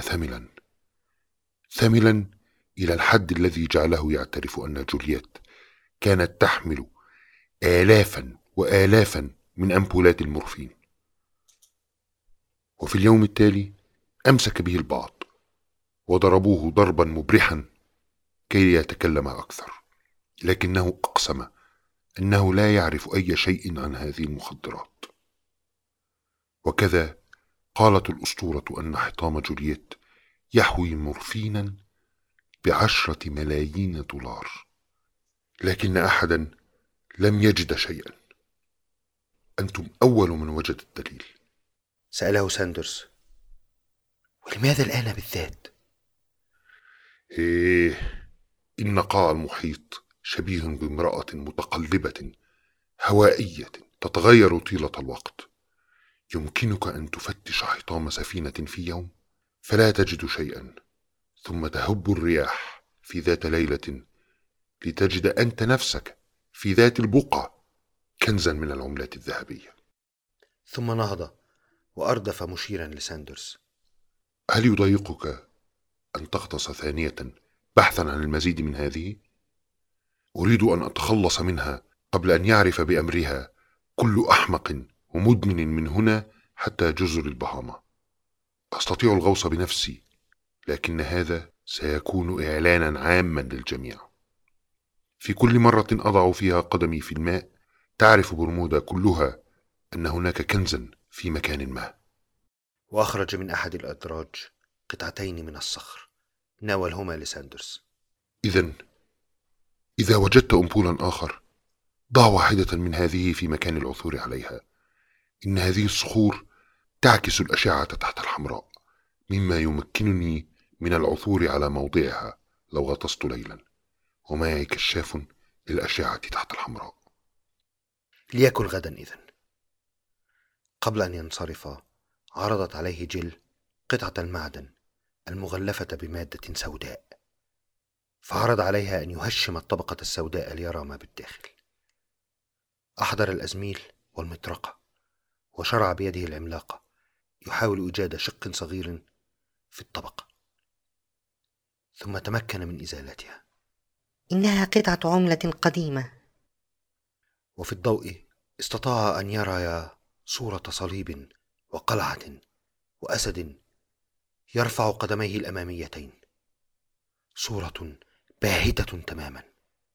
ثملا إلى الحد الذي جعله يعترف أن جولييت كانت تحمل آلافا وآلافا من أمبولات المورفين. وفي اليوم التالي أمسك به البعض وضربوه ضربا مبرحا كي يتكلم أكثر، لكنه أقسم أنه لا يعرف أي شيء عن هذه المخدرات. وكذا قالت الأسطورة أن حطام جولييت يحوي مورفينا ب10 ملايين دولار، لكن أحدا لم يجد شيئا. أنتم أول من وجد الدليل. سأله ساندرز: ولماذا الآن بالذات؟ إن قاع المحيط شبيه بامرأة متقلبة هوائية تتغير طيلة الوقت. يمكنك أن تفتش حطام سفينة في يوم فلا تجد شيئا، ثم تهب الرياح في ذات ليلة لتجد أنت نفسك في ذات البقعة كنزا من العملات الذهبية. ثم نهض وأردف مشيرا لساندرز: هل يضايقك أن تغطس ثانية بحثا عن المزيد من هذه؟ أريد أن أتخلص منها قبل أن يعرف بأمرها كل أحمق ومدمن من هنا حتى جزر البهاما. أستطيع الغوص بنفسي، لكن هذا سيكون إعلانا عاما للجميع. في كل مرة أضع فيها قدمي في الماء تعرف برمودا كلها أن هناك كنزا في مكان ما. وأخرج من أحد الأدراج قطعتين من الصخر ناولهما لساندرز. إذا وجدت أمبولا آخر ضع واحدة من هذه في مكان العثور عليها. إن هذه الصخور تعكس الأشعة تحت الحمراء، مما يمكنني من العثور على موضعها لو غطست ليلا، ومعي كشاف للأشعة تحت الحمراء. ليكن غدا إذن. قبل أن ينصرفا عرضت عليه جيل قطعة المعدن المغلفة بمادة سوداء، فعرض عليها أن يهشم الطبقة السوداء ليرى ما بالداخل. أحضر الأزميل والمطرقة وشرع بيده العملاقة يحاول إيجاد شق صغير في الطبقة، ثم تمكن من إزالتها. إنها قطعة عملة قديمة. وفي الضوء استطاع أن يرى صورة صليب وقلعة وأسد يرفع قدميه الأماميتين، صورة باهتة تماما.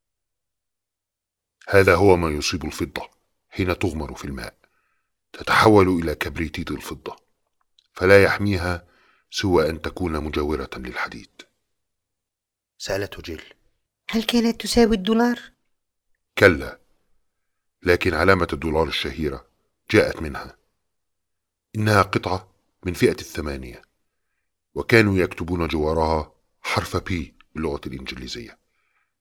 هذا هو ما يصيب الفضة حين تغمر في الماء، تتحول إلى كبريتيت الفضة، فلا يحميها سوى أن تكون مجاورة للحديد. سألته جيل: هل كانت تساوي $1؟ كلا، لكن علامة $1 الشهيرة جاءت منها. إنها قطعة من فئة 8، وكانوا يكتبون جوارها حرف P باللغة الإنجليزية،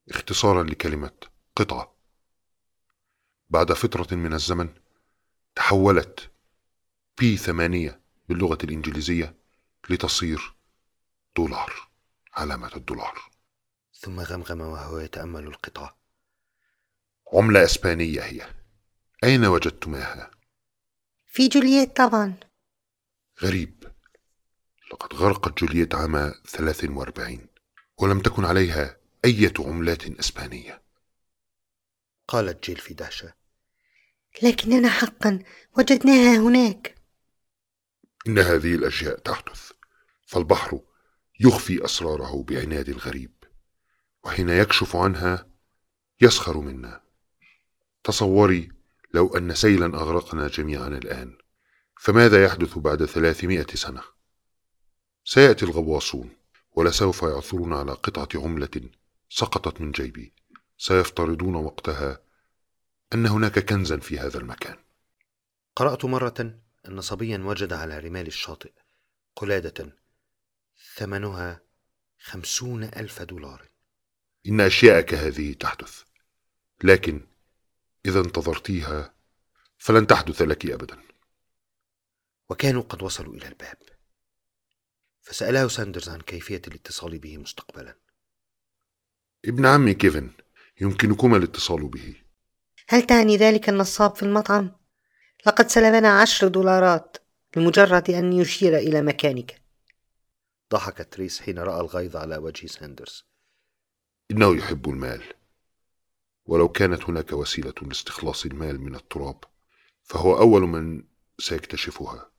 اختصارا لكلمة قطعة. بعد فترة من الزمن تحولت P8 باللغة الإنجليزية لتصير دولار، علامة الدولار. ثم غمغم وهو يتأمل القطعة: عملة إسبانية هي، أين وجدتماها؟ في جولييت طبعا. غريب، لقد غرقت جولييت عام 43 ولم تكن عليها أي عملات إسبانية. قالت جيل في دهشة: لكننا حقا وجدناها هناك. إن هذه الأشياء تحدث، فالبحر يخفي أسراره بعناد الغريب، وحين يكشف عنها يسخر منا. تصوري لو أن سيلا أغرقنا جميعا الآن، فماذا يحدث بعد 300 سنة؟ سيأتي الغواصون ولسوف يعثرون على قطعة عملة سقطت من جيبي، سيفترضون وقتها أن هناك كنزا في هذا المكان. قرأت مرة أن صبيا وجد على رمال الشاطئ قلادة ثمنها 50,000 دولار. إن أشياء كهذه تحدث، لكن إذا انتظرتيها فلن تحدث لك أبدا. وكانوا قد وصلوا إلى الباب، فسأله ساندرز عن كيفية الاتصال به مستقبلا. ابن عمي كيفن يمكنكما الاتصال به. هل تعني ذلك النصاب في المطعم؟ لقد سلبنا 10 دولارات لمجرد أن يشير إلى مكانك. ضحك تريس حين رأى الغيظ على وجه ساندرز. إنه يحب المال، ولو كانت هناك وسيلة لاستخلاص المال من التراب فهو أول من سيكتشفها.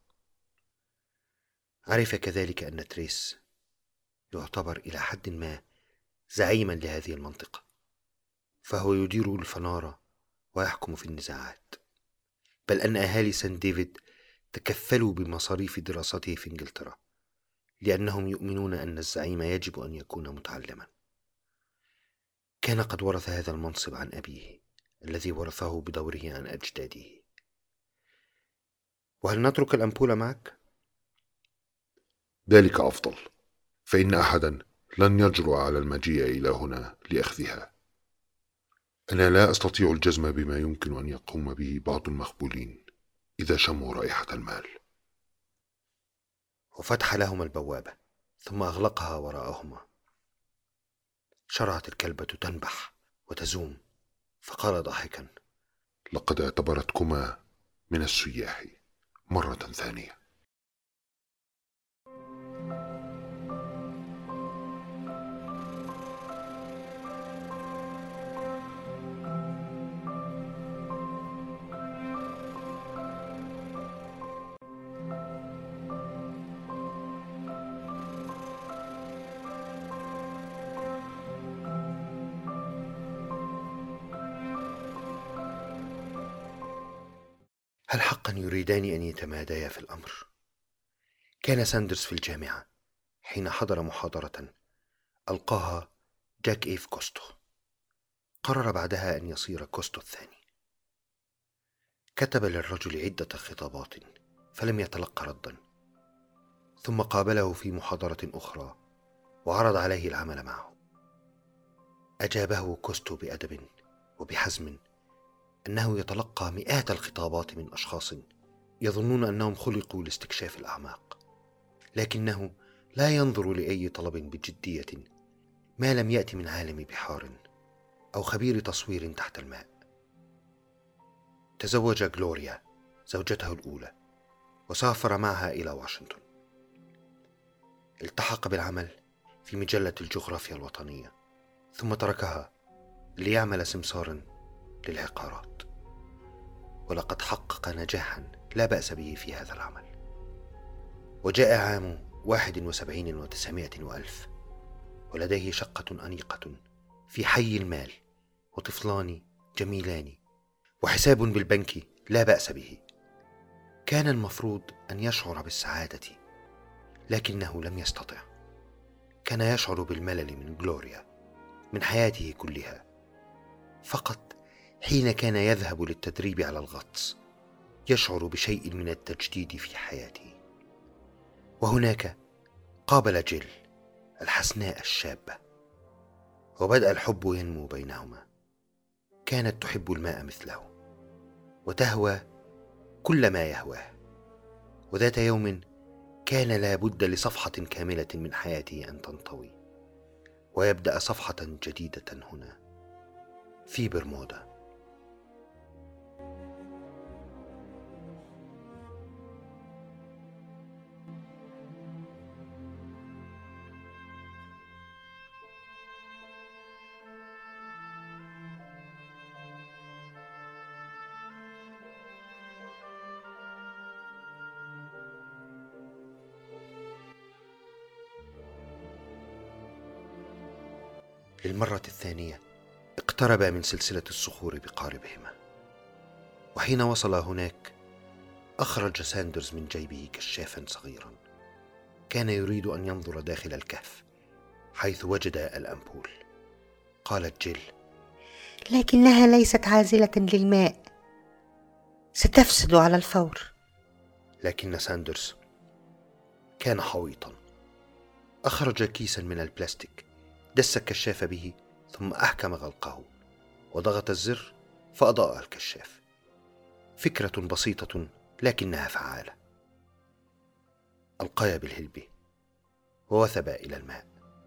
عرف كذلك أن تريس يعتبر إلى حد ما زعيما لهذه المنطقة، فهو يدير الفنارة ويحكم في النزاعات، بل أن أهالي سان ديفيد تكفلوا بمصاريف دراسته في إنجلترا، لأنهم يؤمنون أن الزعيم يجب أن يكون متعلما. كان قد ورث هذا المنصب عن أبيه الذي ورثه بدوره عن أجداده. وهل نترك الأمبولة معك؟ ذلك أفضل، فإن أحدا لن يجرؤ على المجيء إلى هنا لأخذها. أنا لا أستطيع الجزم بما يمكن أن يقوم به بعض المخبولين إذا شموا رائحة المال. وفتح لهما البوابة ثم أغلقها وراءهما. شرعت الكلبة تنبح وتزوم، فقال ضاحكا: لقد اعتبرتكما من السياح مرة ثانية. هل حقا يريدان أن يتماديا في الأمر؟ كان ساندرز في الجامعة حين حضر محاضرة ألقاها جاك إيف كوستو. قرر بعدها أن يصير كوستو الثاني. كتب للرجل عدة خطابات فلم يتلقى ردا، ثم قابله في محاضرة أخرى وعرض عليه العمل معه. أجابه كوستو بأدب وبحزم أنه يتلقى مئات الخطابات من أشخاص يظنون أنهم خلقوا لاستكشاف الأعماق، لكنه لا ينظر لأي طلب بجدية ما لم يأتي من عالم بحار أو خبير تصوير تحت الماء. تزوج غلوريا زوجته الأولى وسافر معها إلى واشنطن. التحق بالعمل في مجلة الجغرافيا الوطنية، ثم تركها ليعمل سمسارا للعقارات، ولقد حقق نجاحا لا بأس به في هذا العمل. وجاء عام 71 و900 وألف، ولديه شقة أنيقة في حي المال وطفلان جميلان وحساب بالبنك لا بأس به. كان المفروض أن يشعر بالسعادة، لكنه لم يستطع. كان يشعر بالملل من غلوريا، من حياته كلها. فقط حين كان يذهب للتدريب على الغطس يشعر بشيء من التجديد في حياته. وهناك قابل جيل الحسناء الشابة، وبدأ الحب ينمو بينهما. كانت تحب الماء مثله وتهوى كل ما يهواه. وذات يوم كان لا بد لصفحة كاملة من حياته أن تنطوي ويبدأ صفحة جديدة هنا في برمودا. للمرة الثانية اقترب من سلسلة الصخور بقاربهما، وحين وصل هناك أخرج ساندرز من جيبه كشافا صغيرا. كان يريد أن ينظر داخل الكهف حيث وجد الأمبول. قالت جيل: لكنها ليست عازلة للماء، ستفسد على الفور. لكن ساندرز كان حويطا. أخرج كيسا من البلاستيك، دس الكشاف به ثم أحكم غلقه وضغط الزر فأضاء الكشاف. فكرة بسيطة لكنها فعالة. ألقيا بالهلب ووثب إلى الماء،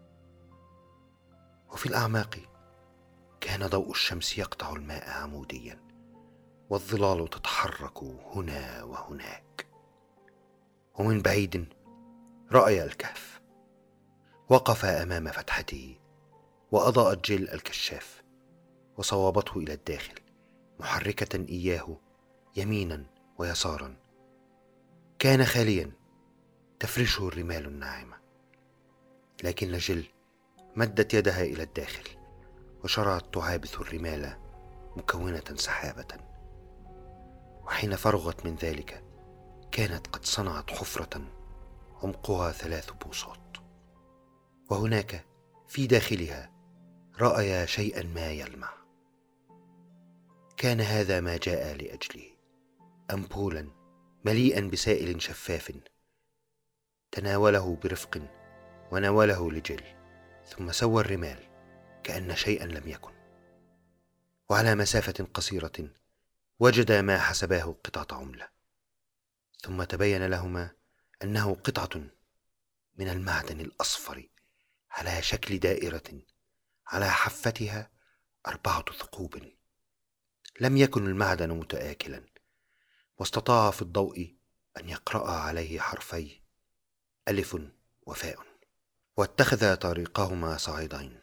وفي الأعماق كان ضوء الشمس يقطع الماء عموديا، والظلال تتحرك هنا وهناك. ومن بعيد رأي الكهف. وقف أمام فتحته وأضاءت جيل الكشاف وصوابته إلى الداخل، محركة إياه يمينا ويسارا. كان خاليا تفرشه الرمال الناعمة، لكن جيل مدت يدها إلى الداخل وشرعت تعابث الرمال مكونة سحابة. وحين فرغت من ذلك كانت قد صنعت حفرة عمقها 3 بوصات، وهناك في داخلها رأيا شيئا ما يلمع. كان هذا ما جاء لأجله، أمبولا مليئا بسائل شفاف. تناوله برفق وناوله لجيل، ثم سوى الرمال كأن شيئا لم يكن. وعلى مسافة قصيرة وجدا ما حسباه قطعة عملة، ثم تبين لهما أنه قطعة من المعدن الأصفر على شكل دائرة على حفتها 4 ثقوب. لم يكن المعدن متآكلا، واستطاع في الضوء أن يقرأ عليه حرفي ألف وفاء، واتخذ طريقهما صاعدين.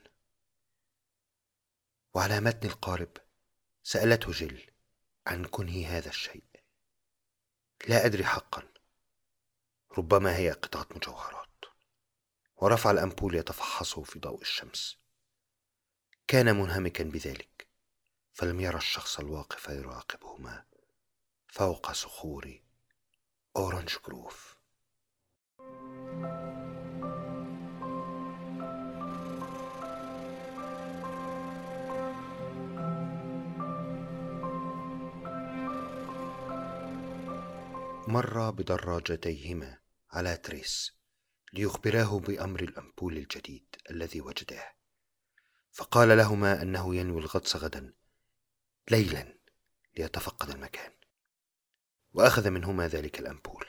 وعلى متن القارب سألته جيل عن كنه هذا الشيء. لا أدري حقا، ربما هي قطعة مجوهرات. ورفع الأمبول يتفحصه في ضوء الشمس. كان منهمكا بذلك، فلم يرى الشخص الواقف يراقبهما فوق صخور أورنج جروف. مر بدراجتيهما على تريس ليخبراه بأمر الأمبول الجديد الذي وجداه، فقال لهما أنه ينوي الغطس غدا ليلا ليتفقد المكان، وأخذ منهما ذلك الأمبول.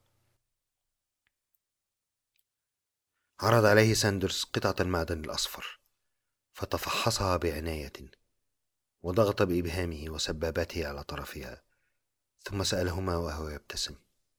عرض عليه ساندرز قطعة المعدن الأصفر فتفحصها بعناية وضغط بإبهامه وسباباته على طرفها، ثم سألهما وهو يبتسم: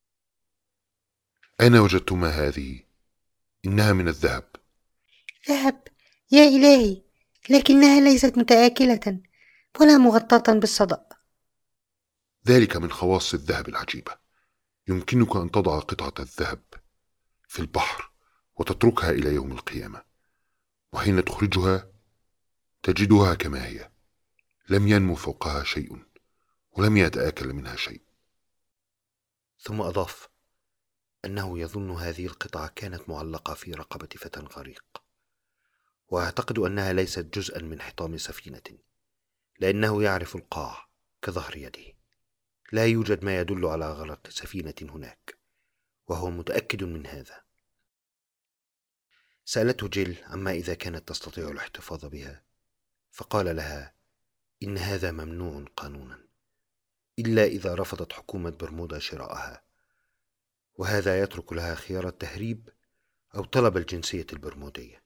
أين وجدتما هذه؟ إنها من الذهب. ذهب؟ يا إلهي، لكنها ليست متآكلة ولا مغطاة بالصدأ. ذلك من خواص الذهب العجيبة. يمكنك أن تضع قطعة الذهب في البحر وتتركها إلى يوم القيامة، وحين تخرجها تجدها كما هي، لم ينمو فوقها شيء ولم يتآكل منها شيء. ثم أضاف أنه يظن هذه القطعة كانت معلقة في رقبة فتى غريق، وأعتقد أنها ليست جزءا من حطام سفينة، لأنه يعرف القاع كظهر يده. لا يوجد ما يدل على غرق سفينة هناك، وهو متأكد من هذا. سألته جيل عما إذا كانت تستطيع الاحتفاظ بها، فقال لها إن هذا ممنوع قانونا إلا إذا رفضت حكومة برمودا شراءها، وهذا يترك لها خيار التهريب أو طلب الجنسية البرمودية.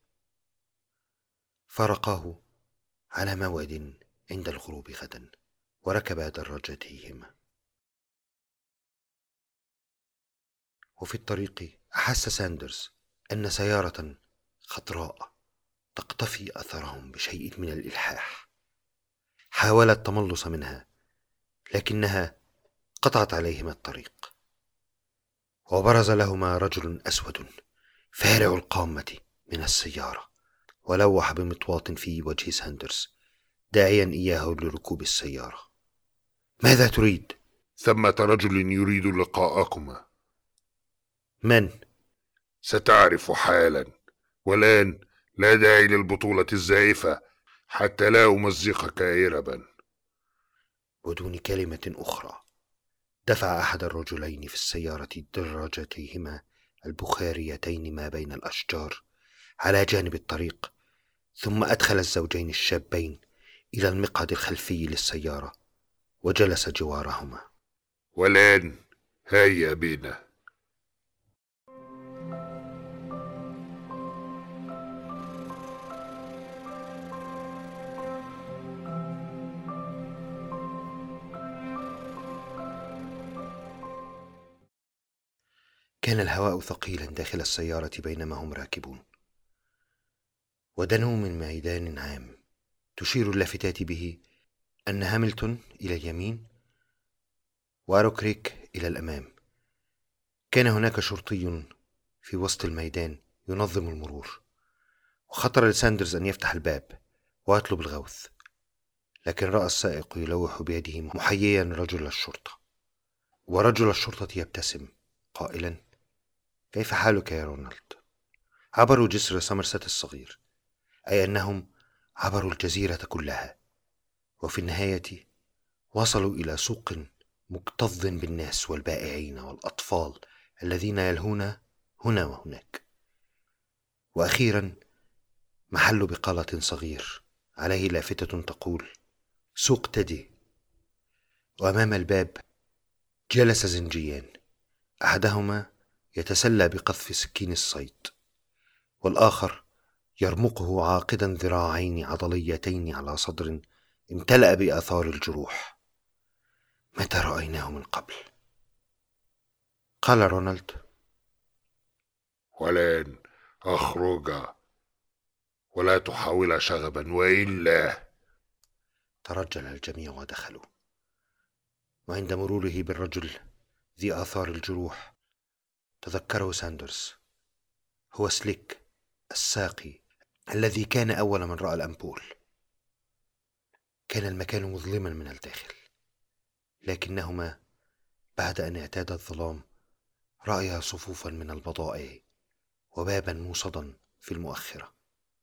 فرقاه على موعد عند الغروب غدا، وركبا دراجتيهما. وفي الطريق أحس ساندرز أن سيارة خضراء تقتفي أثرهم بشيء من الإلحاح. حاول التملص منها، لكنها قطعت عليهما الطريق، وبرز لهما رجل أسود فارع القامة من السيارة، ولوح بمطواط في وجه ساندرز داعيا إياه لركوب السيارة. ماذا تريد؟ ثمة رجل يريد لقاءكما. من؟ ستعرف حالا، والآن لا داعي للبطولة الزائفة حتى لا أمزقك إربا. بدون كلمة أخرى دفع أحد الرجلين في السيارة دراجتيهما البخاريتين ما بين الأشجار على جانب الطريق، ثم أدخل الزوجين الشابين إلى المقعد الخلفي للسيارة وجلس جوارهما. والآن هيا بنا. كان الهواء ثقيلا داخل السيارة بينما هم راكبون، ودنوا من ميدان عام تشير اللافتات به أن هاملتون إلى اليمين وأروكريك إلى الأمام. كان هناك شرطي في وسط الميدان ينظم المرور، وخطر لساندرز أن يفتح الباب ويطلب الغوث، لكن رأى السائق يلوح بيده محييا رجل الشرطة، ورجل الشرطة يبتسم قائلا: كيف حالك يا رونالد؟ عبروا جسر سمرست الصغير، أي أنهم عبروا الجزيرة كلها، وفي النهاية وصلوا إلى سوق مكتظ بالناس والبائعين والأطفال الذين يلهون هنا وهناك، وأخيرا محل بقالة صغير عليه لافتة تقول سوق تدي. وأمام الباب جلس زنجيان، أحدهما يتسلى بقذف سكين الصيد، والآخر يرمقه عاقدا ذراعين عضليتين على صدر امتلأ بآثار الجروح. متى رأيناه من قبل؟ قال رونالد: ولن أخرج ولا تحاول شغبا وإلا. ترجل الجميع ودخلوا، وعند مروره بالرجل ذي آثار الجروح تذكره ساندرز، هو سليك الساقي الذي كان أول من رأى الأمبول. كان المكان مظلما من الداخل، لكنهما بعد أن اعتاد الظلام رأيا صفوفا من البضائع وبابا موصدا في المؤخرة.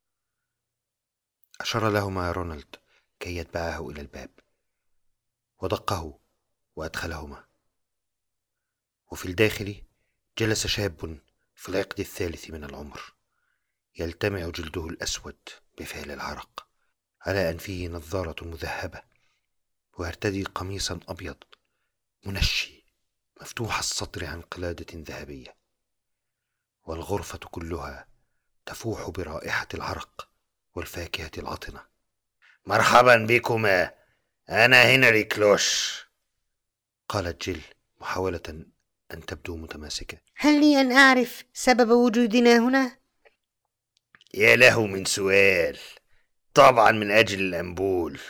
أشار لهما رونالد كي يتبعه إلى الباب، ودقه وأدخلهما. وفي الداخل جلس شاب في العقد الثالث من العمر، يلتمع جلده الأسود بفعل العرق، على أنفه نظارة مذهبة، ويرتدي قميصا أبيض منشي مفتوح السطر عن قلادة ذهبية، والغرفة كلها تفوح برائحة العرق والفاكهة العطنة. مرحبا بكما، أنا هنري كلوش، قالت جيل محاولة أن تبدو متماسكة. هل لي أن أعرف سبب وجودنا هنا؟ يا له من سؤال، طبعا من أجل الأمبول.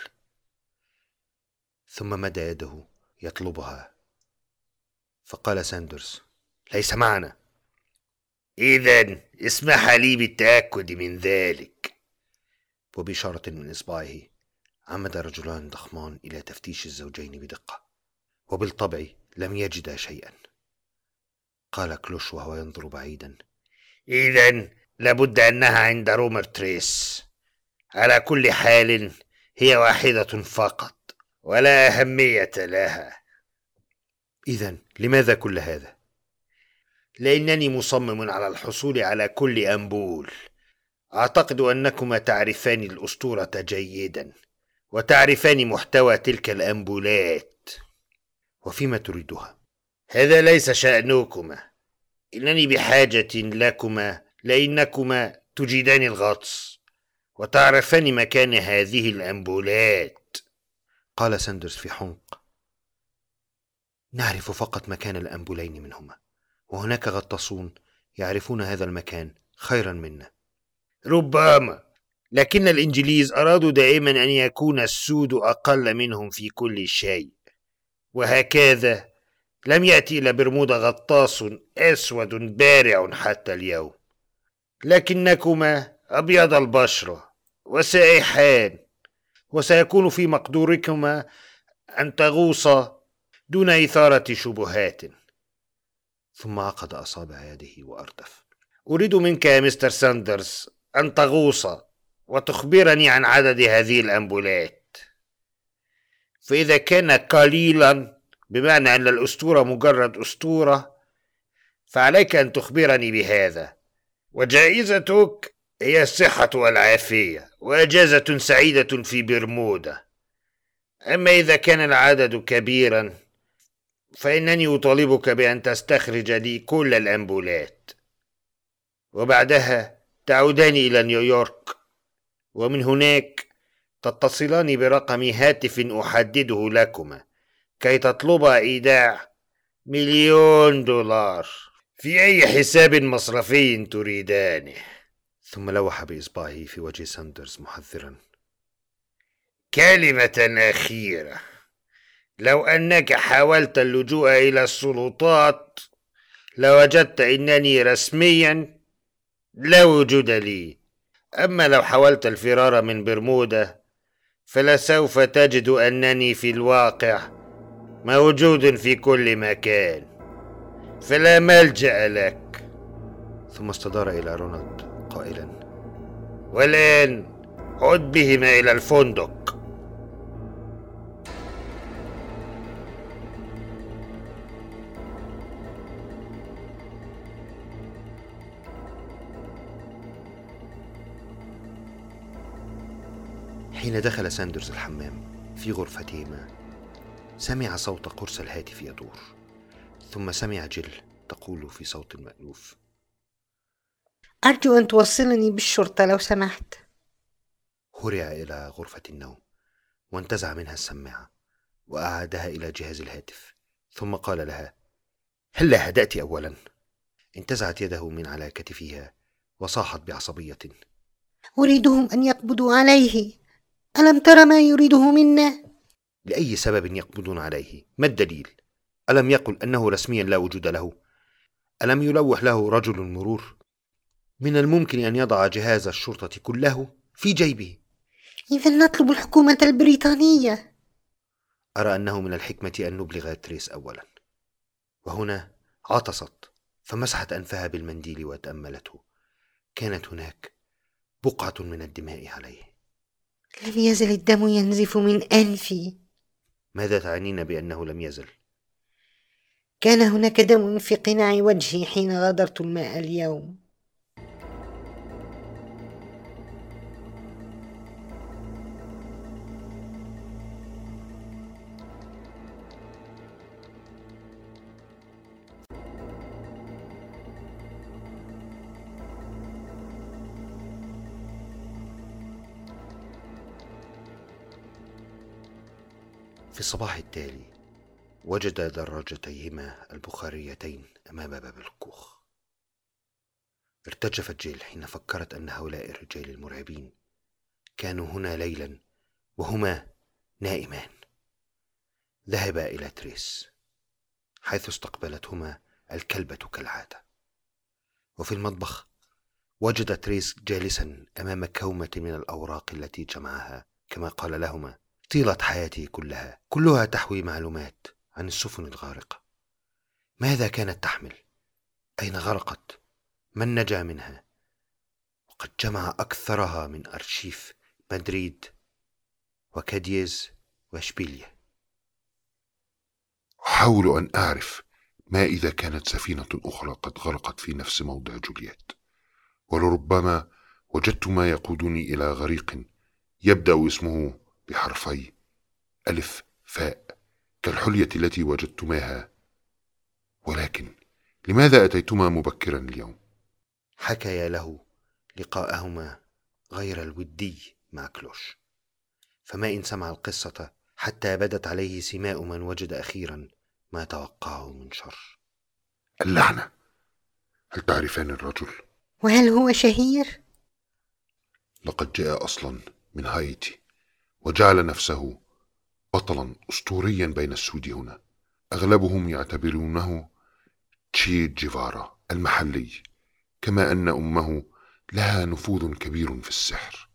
ثم مد يده يطلبها، فقال ساندرز: ليس معنا. إذن اسمح لي بالتأكد من ذلك. وبإشارة من إصبعه عمد رجلان ضخمان إلى تفتيش الزوجين بدقة، وبالطبع لم يجدا شيئا. قال كلوش وهو ينظر بعيدا: إذن لابد أنها عند رومر تريس. على كل حال هي واحدة فقط ولا أهمية لها. إذن لماذا كل هذا؟ لأنني مصمم على الحصول على كل أمبول أعتقد أنكما تعرفان الأسطورة جيدا، وتعرفان محتوى تلك الأمبولات. وفيما تريدها؟ هذا ليس شأنكما. إنني بحاجة لكما لأنكما تجيدان الغطس وتعرفان مكان هذه الأمبولات. قال ساندرز في حمق: نعرف فقط مكان الأمبولين منهما، وهناك غطاسون يعرفون هذا المكان خيرا منا. ربما، لكن الإنجليز أرادوا دائما أن يكون السود أقل منهم في كل شيء، وهكذا لم يأتي إلى برمودا غطاس أسود بارع حتى اليوم. لكنكما أبيض البشرة وسائحان، وسيكون في مقدوركما أن تغوصا دون إثارة شبهات. ثم عقد أصابع يده وأردف. أريد منك يا مستر ساندرز أن تغوص وتخبرني عن عدد هذه الأمبولات، فإذا كان قليلا بمعنى أن الأسطورة مجرد أسطورة فعليك أن تخبرني بهذا، وجائزتك هي الصحة والعافية وإجازة سعيدة في برمودا. أما إذا كان العدد كبيرا فإنني أطالبك بأن تستخرج لي كل الأمبولات، وبعدها تعودان إلى نيويورك، ومن هناك تتصلان برقم هاتف أحدده لكما كي تطلبا إيداع $1,000,000 في أي حساب مصرفي تريدانه. ثم لوح بإصبعه في وجه ساندرز محذرا: كلمة أخيرة، لو أنك حاولت اللجوء إلى السلطات لوجدت أنني رسميا لا وجود لي. أما لو حاولت الفرار من برمودا فلسوف تجد أنني في الواقع موجود في كل مكان، فلا ملجأ لك. ثم استدار إلى رونالد قائلا: والآن عد بهما إلى الفندق. حين دخل ساندرز الحمام في غرفتهما سمع صوت قرص الهاتف يدور، ثم سمع جيل تقول في صوت مألوف: أرجو أن توصلني بالشرطة لو سمحت. هرع إلى غرفة النوم وانتزع منها السماعة وأعادها إلى جهاز الهاتف، ثم قال لها: هلا هدأت أولا؟ انتزعت يده من على كتفها وصاحت بعصبية: أريدهم أن يقبضوا عليه. ألم ترى ما يريده منا؟ لأي سبب يقبضون عليه؟ ما الدليل؟ ألم يقل أنه رسميا لا وجود له؟ ألم يلوح له رجل مرور؟ من الممكن أن يضع جهاز الشرطة كله في جيبه. إذا نطلب الحكومة البريطانية. أرى أنه من الحكمة أن نبلغ تريس أولا. وهنا عطست فمسحت أنفها بالمنديل وتأملته. كانت هناك بقعة من الدماء عليه. لم يزل الدم ينزف من أنفي. ماذا تعنين بأنه لم يزل؟ كان هناك دم في قناع وجهي حين غادرت الماء اليوم. في الصباح التالي وجد دراجتيهما البخاريتين أمام باب الكوخ. ارتجفت جيل حين فكرت أن هؤلاء الرجال المرعبين كانوا هنا ليلا وهما نائمان. ذهبا إلى تريس حيث استقبلتهما الكلبة كالعادة. وفي المطبخ وجد تريس جالسا أمام كومة من الأوراق التي جمعها كما قال لهما طيلة حياته كلها تحوي معلومات عن السفن الغارقة. ماذا كانت تحمل؟ أين غرقت؟ من نجا منها؟ وقد جمع أكثرها من أرشيف مدريد وكاديز وإشبيلية. أحاول أن أعرف ما إذا كانت سفينة أخرى قد غرقت في نفس موضع جولييت، ولربما وجدت ما يقودني إلى غريق يبدأ اسمه بحرفي ألف فاء كالحلية التي وجدتماها. ولكن لماذا أتيتما مبكرا اليوم؟ حكيا له لقاءهما غير الودي مع كلوش، فما إن سمع القصة حتى بدت عليه سماء من وجد أخيرا ما توقعه من شر. اللعنة! هل تعرفان الرجل؟ وهل هو شهير؟ لقد جاء أصلا من هايتي وجعل نفسه بطلا أسطوريا بين السود هنا. أغلبهم يعتبرونه تشي جيفارا المحلي، كما أن أمه لها نفوذ كبير في السحر.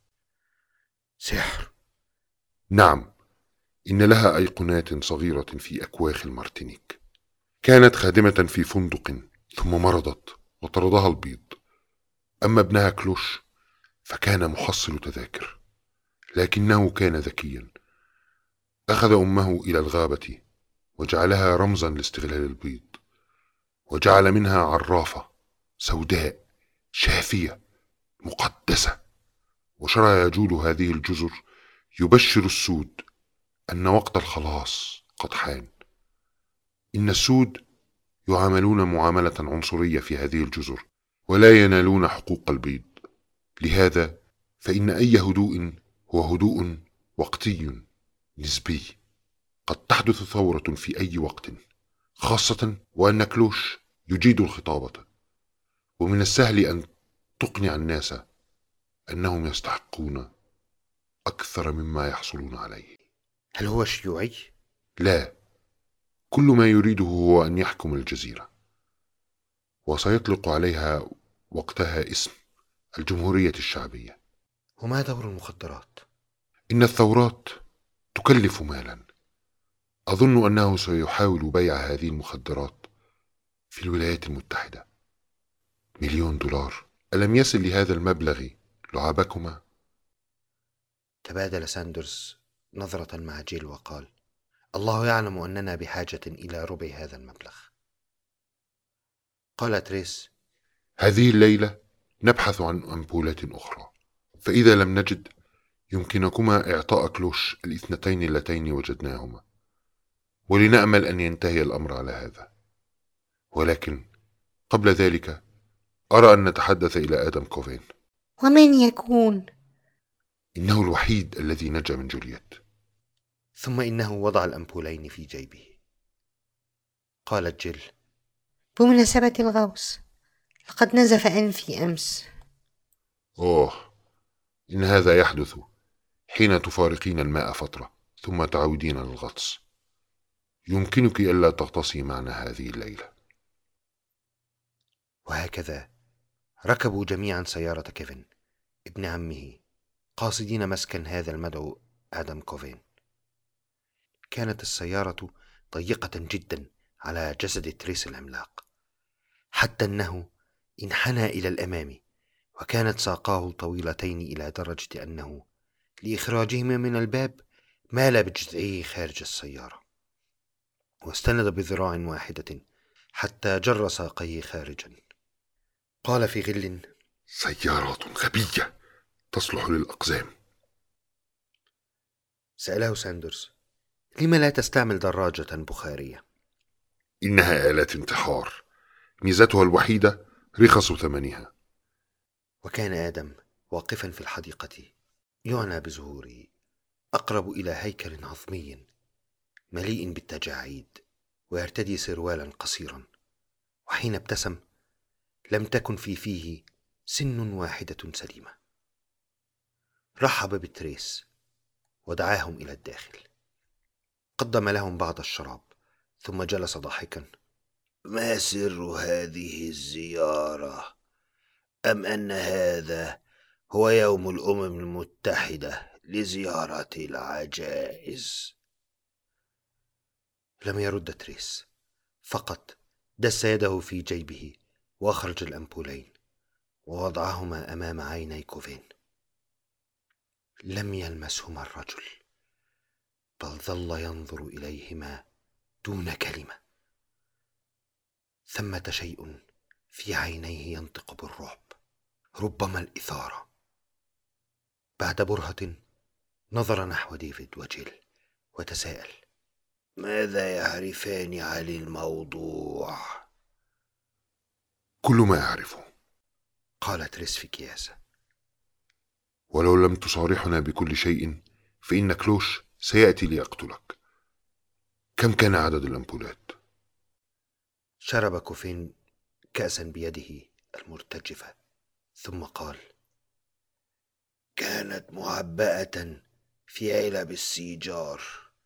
سحر؟ نعم، إن لها أيقونات صغيرة في أكواخ المارتينيك. كانت خادمة في فندق ثم مرضت وطردها البيض. أما ابنها كلوش فكان محصل تذاكر، لكنه كان ذكيا. أخذ أمه إلى الغابة وجعلها رمزا لاستغلال البيض، وجعل منها عرافة سوداء شافية مقدسة، وشرع يجول هذه الجزر يبشر السود أن وقت الخلاص قد حان. إن السود يعاملون معاملة عنصرية في هذه الجزر ولا ينالون حقوق البيض. لهذا فإن أي هدوء هو هدوء وقتي نسبي. قد تحدث ثورة في أي وقت، خاصة وأن كلوش يجيد الخطابة، ومن السهل أن تقنع الناس أنهم يستحقون أكثر مما يحصلون عليه. هل هو شيوعي؟ لا، كل ما يريده هو أن يحكم الجزيرة، وسيطلق عليها وقتها اسم الجمهورية الشعبية. وما دور المخدرات؟ إن الثورات تكلف مالا. أظن أنه سيحاول بيع هذه المخدرات في الولايات المتحدة. $1,000,000. ألم يصل لهذا المبلغ لعابكما؟ تبادل ساندرز نظرة مع جيل وقال: الله يعلم أننا بحاجة إلى ربع هذا المبلغ. قال تريس: هذه الليلة نبحث عن أمبولات أخرى، فإذا لم نجد يمكنكما إعطاء كلوش 2 اللتين وجدناهما، ولنأمل أن ينتهي الأمر على هذا. ولكن قبل ذلك أرى أن نتحدث إلى آدم كوفين. ومن يكون؟ إنه الوحيد الذي نجا من جولييت. ثم إنه وضع الأمبولين في جيبه. قالت جيل: بمناسبة الغوص، لقد نزف أنفي أمس. إن هذا يحدث حين تفارقين الماء فترة ثم تعودين للغطس. يمكنك ألا تغطسي معنا هذه الليلة. وهكذا ركبوا جميعا سيارة كيفن ابن عمه، قاصدين مسكن هذا المدعو آدم كوفين. كانت السيارة ضيقة جدا على جسد تريس العملاق، حتى أنه انحنى إلى الأمام، وكانت ساقاه طويلتين إلى درجة أنه لإخراجهما من الباب مال بجذعه خارج السيارة، واستند بذراع واحدة حتى جر ساقيه خارجا. قال في غل: سيارات غبية تصلح للأقزام. سأله ساندرز: لما لا تستعمل دراجة بخارية؟ إنها آلة انتحار، ميزتها الوحيدة رخص ثمنها. وكان آدم واقفا في الحديقة يعنى بزهوره، أقرب إلى هيكل عظمي مليء بالتجاعيد، ويرتدي سروالا قصيرا، وحين ابتسم لم تكن في فيه سن واحدة سليمة. رحب بتريس ودعاهم إلى الداخل، قدم لهم بعض الشراب، ثم جلس ضاحكا: ما سر هذه الزيارة؟ أم أن هذا هو يوم الأمم المتحدة لزيارة العجائز؟ لم يرد تريس، فقط دس يده في جيبه وأخرج الأمبولين ووضعهما أمام عيني كوفين. لم يلمسهما الرجل، بل ظل ينظر إليهما دون كلمة. ثمة شيء في عينيه ينطق بالرعب، ربما الإثارة، بعد برهة نظر نحو ديفيد وجيل وتساءل: ماذا يعرفان عن الموضوع؟ كل ما أعرفه، قال تريس في كياسة. ولو لم تصارحنا بكل شيء فإن كلوش سيأتي ليقتلك. كم كان عدد الأمبولات؟ شرب كوفين كأسا بيده المرتجفة ثم قال: كانت معبأة في علب السيجار،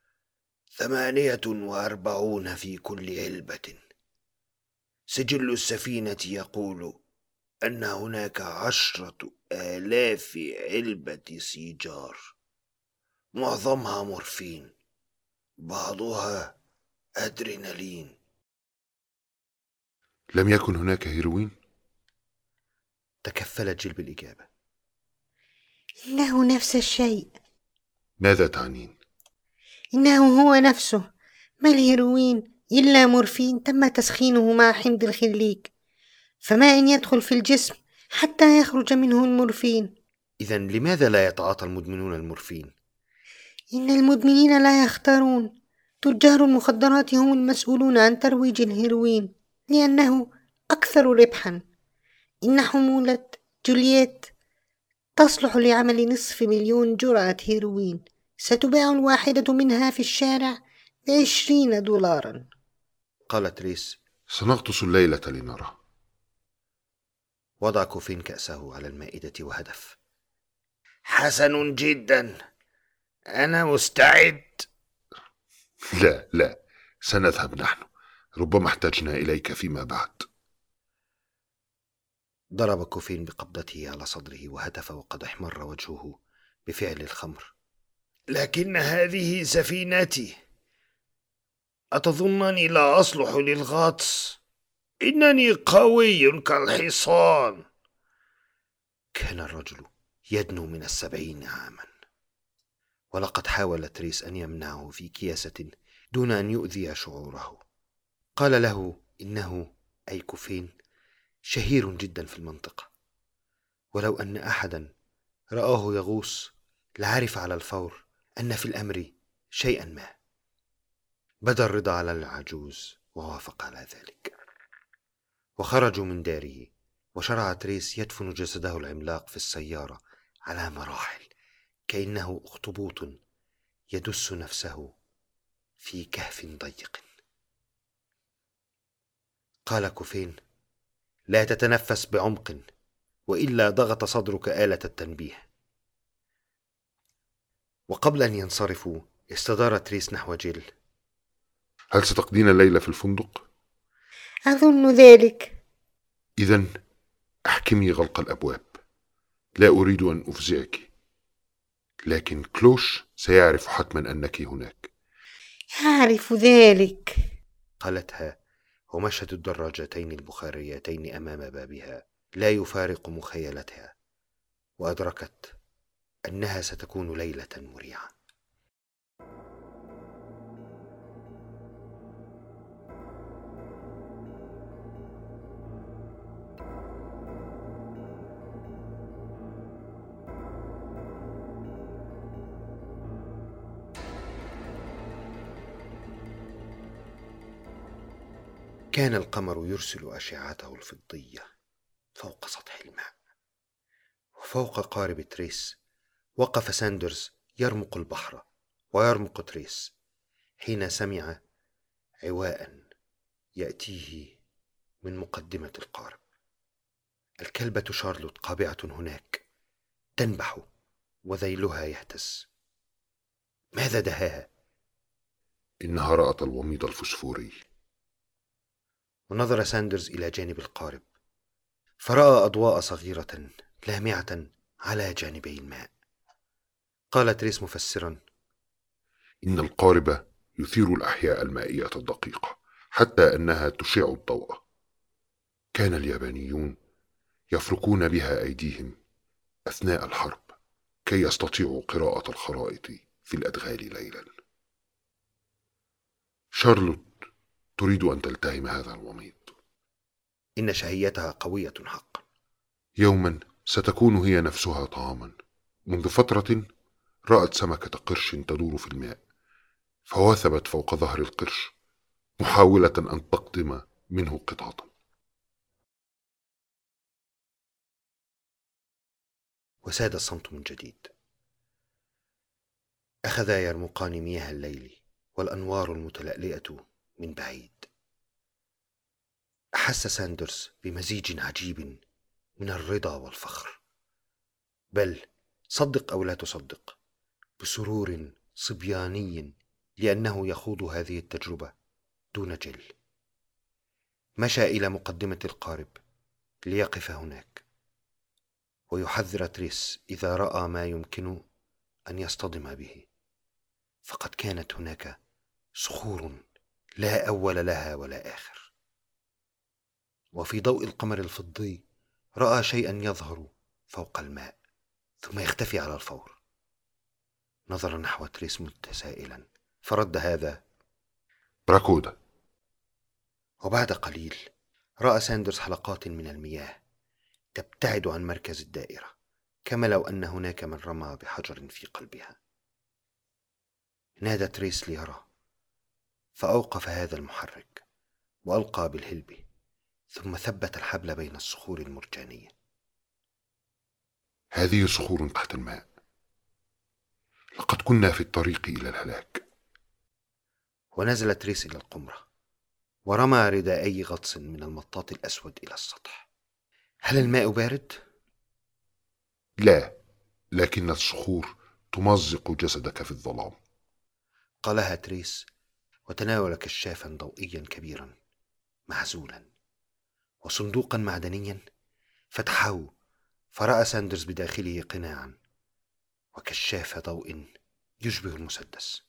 48 في كل علبة. سجل السفينة يقول أن هناك 10,000 علبة سيجار، معظمها مورفين، بعضها أدرينالين. لم يكن هناك هيروين؟ تكفلت جيل بالإجابة. إنه نفس الشيء. ماذا تعنين؟ إنه هو نفسه، ما الهيروين إلا مورفين تم تسخينه مع حمض الخليك، فما إن يدخل في الجسم حتى يخرج منه المورفين. إذن لماذا لا يتعاطى المدمنون المورفين؟ إن المدمنين لا يختارون، تجار المخدرات هم المسؤولون عن ترويج الهيروين لأنه أكثر ربحا. إن حمولة جولييت تصلح لعمل 500,000 جرعة هيروين، ستباع الواحدة منها في الشارع ب$20. قال تريس: سنغطس الليلة لنرى. وضع كوفين كأسه على المائدة وهدف: حسن جدا، أنا مستعد. لا، سنذهب نحن، ربما احتجنا إليك فيما بعد. ضرب كوفين بقبضته على صدره وهتف وقد احمر وجهه بفعل الخمر: لكن هذه سفينتي، أتظنني لا أصلح للغطس؟ إنني قوي كالحصان. كان الرجل يدنو من 70 عاما، ولقد حاول تريس أن يمنعه في كياسة دون أن يؤذي شعوره. قال له إنه أي كوفين شهير جدا في المنطقة، ولو أن أحدا رآه يغوص لعرف على الفور أن في الأمر شيئا ما. بدا الرضا على العجوز ووافق على ذلك، وخرجوا من داره، وشرع تريس يدفن جسده العملاق في السيارة على مراحل، كأنه أخطبوط يدس نفسه في كهف ضيق. قال كوفين: لا تتنفس بعمق، وإلا ضغط صدرك آلة التنبيه. وقبل أن ينصرفوا استدار تريس نحو جيل: هل ستقضين الليلة في الفندق؟ أظن ذلك. إذن احكمي غلق الأبواب، لا أريد أن أفزعك، لكن كلوش سيعرف حتما أنك هناك. أعرف ذلك، قالتها، ومشهد الدراجتين البخاريتين أمام بابها لا يفارق مخيلتها، وأدركت أنها ستكون ليلة مريعة. كان القمر يرسل أشعته الفضية فوق سطح الماء، وفوق قارب تريس وقف ساندرز يرمق البحر ويرمق تريس حين سمع عواء يأتيه من مقدمة القارب. الكلبة شارلوت قابعة هناك تنبح وذيلها يهتز. ماذا دهاها؟ إنها رأت الوميض الفسفوري. ونظر ساندرز إلى جانب القارب فرأى أضواء صغيرة لامعة على جانبي الماء. قال تريس مفسرا: إن القارب يثير الأحياء المائية الدقيقة حتى أنها تشع الضوء. كان اليابانيون يفركون بها أيديهم أثناء الحرب كي يستطيعوا قراءة الخرائط في الأدغال ليلا. شارلوت تريد أن تلتهم هذا الوميض. إن شهيتها قوية حقا. يوما ستكون هي نفسها طعاما منذ فترة رأت سمكة قرش تدور في الماء، فوثبت فوق ظهر القرش محاولة أن تقدم منه قطعة. وساد الصمت من جديد. أخذا يرمقان مياه الليل والأنوار المتلألئة من بعيد. أحس ساندرز بمزيج عجيب من الرضا والفخر، بل صدق أو لا تصدق، بسرور صبياني لأنه يخوض هذه التجربة دون جل. مشى إلى مقدمة القارب ليقف هناك ويحذر تريس إذا رأى ما يمكن أن يصطدم به، فقد كانت هناك صخور لا أول لها ولا آخر. وفي ضوء القمر الفضي رأى شيئا يظهر فوق الماء ثم يختفي على الفور. نظر نحو تريس متسائلا، فرد هذا براكودا. وبعد قليل رأى ساندرز حلقات من المياه تبتعد عن مركز الدائرة، كما لو أن هناك من رمى بحجر في قلبها. نادى تريس ليرى، فأوقف هذا المحرك وألقى بالهلب، ثم ثبت الحبل بين الصخور المرجانية. هذه صخور تحت الماء، لقد كنا في الطريق إلى الهلاك. ونزل تريس إلى القمرة ورمى رداءي غطس من المطاط الأسود إلى السطح. هل الماء بارد؟ لا، لكن الصخور تمزق جسدك في الظلام، قالها تريس وتناول كشافا ضوئيا كبيرا معزولا وصندوقا معدنيا. فتحه فرأى ساندرز بداخله قناعا وكشاف ضوء يشبه المسدس.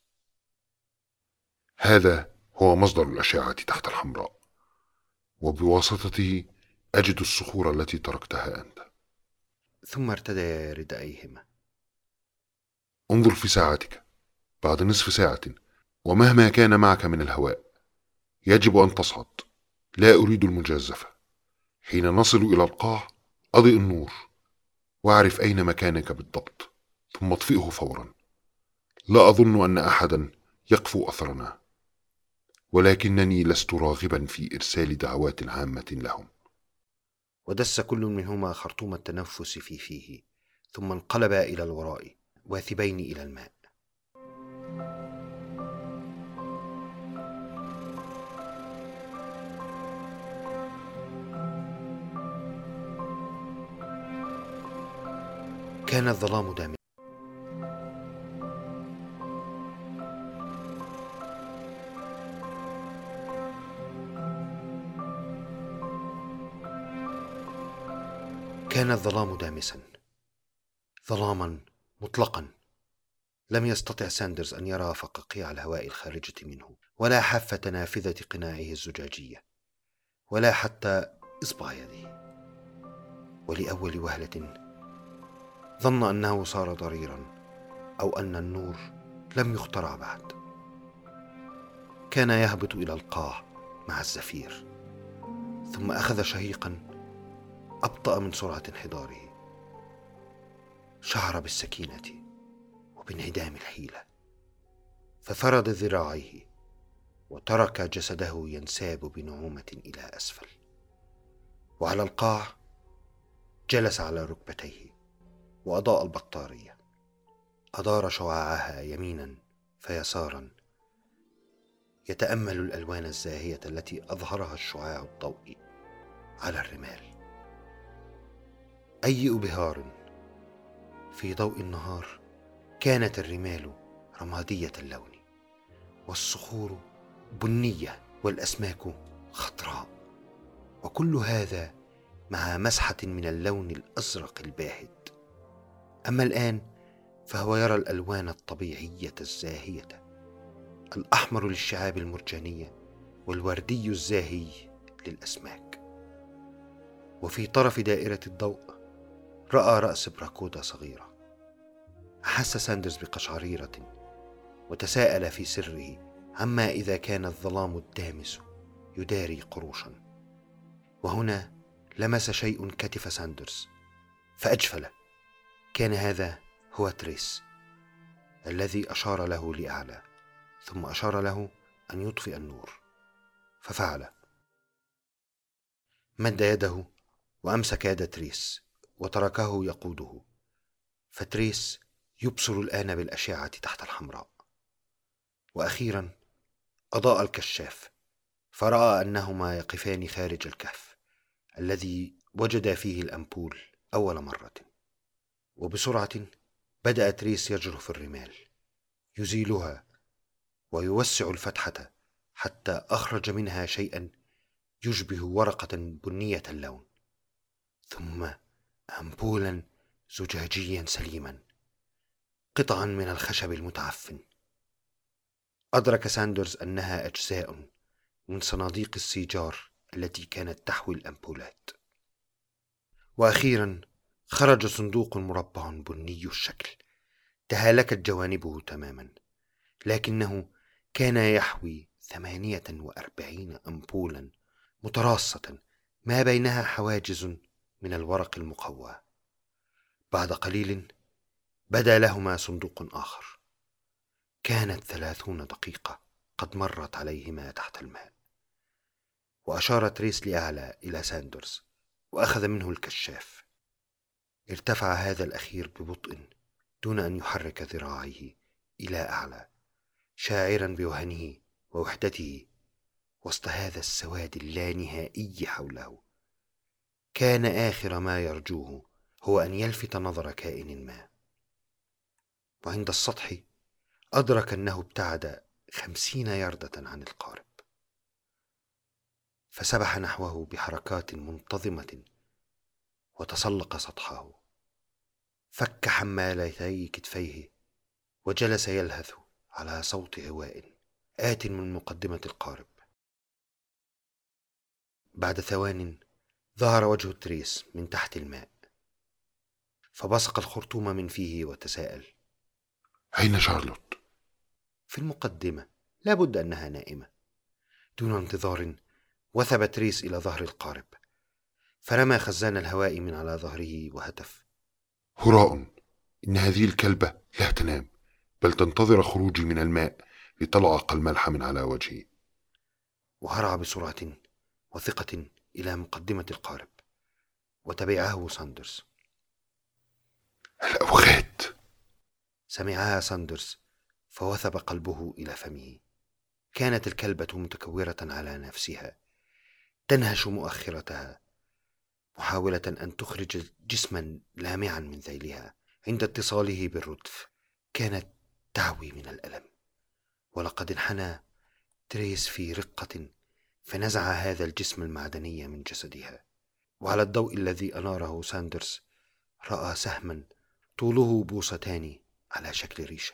هذا هو مصدر الأشعة تحت الحمراء، وبواسطته أجد الصخور التي تركتها أنت. ثم ارتدى رداءيهما. انظر في ساعتك، بعد نصف ساعة ومهما كان معك من الهواء يجب أن تصعد. لا أريد المجازفة. حين نصل إلى القاع أضئ النور واعرف أين مكانك بالضبط، ثم اطفئه فورا. لا أظن أن أحدا يقفو أثرنا، ولكنني لست راغبا في إرسال دعوات عامة لهم. ودس كل منهما خرطوم التنفس في فيه، ثم انقلبا إلى الوراء واثبين إلى الماء. كان الظلام دامئا. كان الظلام دامسا، ظلاما مطلقا. لم يستطع ساندرز أن يرى فقاقيع الهواء الخارجة منه، ولا حافة نافذة قناعه الزجاجية، ولا حتى إصبع يده. ولأول وهلة ظن أنه صار ضريرا، أو أن النور لم يخترع بعد. كان يهبط إلى القاع مع الزفير، ثم أخذ شهيقا أبطأ من سرعة انحداره. شعر بالسكينة وبانعدام الحيلة، ففرد ذراعيه وترك جسده ينساب بنعومة إلى أسفل. وعلى القاع جلس على ركبتيه وأضاء البطارية، أدار شعاعها يمينا فيسارا، يتأمل الألوان الزاهية التي أظهرها الشعاع الضوئي على الرمال. أي إبهار! في ضوء النهار كانت الرمال رمادية اللون، والصخور بنية، والأسماك خضراء، وكل هذا مع مسحة من اللون الأزرق الباهت. أما الآن فهو يرى الألوان الطبيعية الزاهية، الأحمر للشعاب المرجانية والوردي الزاهي للأسماك. وفي طرف دائرة الضوء رأى رأس براكودا صغيرة. أحس ساندرز بقشعريرة وتساءل في سره عما إذا كان الظلام الدامس يداري قروشا. وهنا لمس شيء كتف ساندرز فأجفل. كان هذا هو تريس الذي أشار له لأعلى، ثم أشار له أن يطفئ النور، ففعل. مد يده وأمسك يد تريس وتركه يقوده، فتريس يبصر الآن بالأشعة تحت الحمراء. وأخيرا أضاء الكشاف، فرأى أنهما يقفان خارج الكهف الذي وجد فيه الأمبول أول مرة. وبسرعة بدأ تريس يجرف الرمال، يزيلها ويوسع الفتحة حتى أخرج منها شيئا يشبه ورقة بنية اللون، ثم أمبولا زجاجيا سليما، قطعا من الخشب المتعفن. أدرك ساندرز أنها أجزاء من صناديق السيجار التي كانت تحوي الأمبولات. وأخيرا خرج صندوق مربع بني الشكل تهالكت جوانبه تماما، لكنه كان يحوي 48 أمبولا متراصة ما بينها حواجز من الورق المقوى. بعد قليل بدا لهما صندوق آخر. كانت 30 دقيقة قد مرت عليهما تحت الماء. وأشار تريس لأعلى إلى ساندرز وأخذ منه الكشاف. ارتفع هذا الأخير ببطء دون أن يحرك ذراعيه إلى أعلى، شاعرا بوهنه ووحدته وسط هذا السواد اللانهائي حوله. كان آخر ما يرجوه هو أن يلفت نظر كائن ما. وعند السطح أدرك أنه ابتعد 50 ياردة عن القارب، فسبح نحوه بحركات منتظمة وتسلق سطحه. فك حمالتي كتفيه وجلس يلهث على صوت هواء آت من مقدمة القارب. بعد ثوان ظهر وجه تريس من تحت الماء، فبصق الخرطوم من فيه وتساءل: أين شارلوت؟ في المقدمة، لا بد أنها نائمة. دون انتظار وثب تريس إلى ظهر القارب، فرمى خزان الهواء من على ظهره وهتف: هراء! إن هذه الكلبة لا تنام، بل تنتظر خروجي من الماء لتلعق الملح من على وجهي. وهرع بسرعة وثقة إلى مقدمة القارب، وتبعه ساندرز. الأوغاد! سمعها ساندرز فوثب قلبه إلى فمه. كانت الكلبة متكورة على نفسها، تنهش مؤخرتها، محاولة أن تخرج جسما لامعا من ذيلها. عند اتصاله بالردف كانت تعوي من الألم، ولقد انحنى تريس في رقة فنزع هذا الجسم المعدني من جسدها. وعلى الضوء الذي أناره ساندرز رأى سهما طوله بوصتان على شكل ريشة.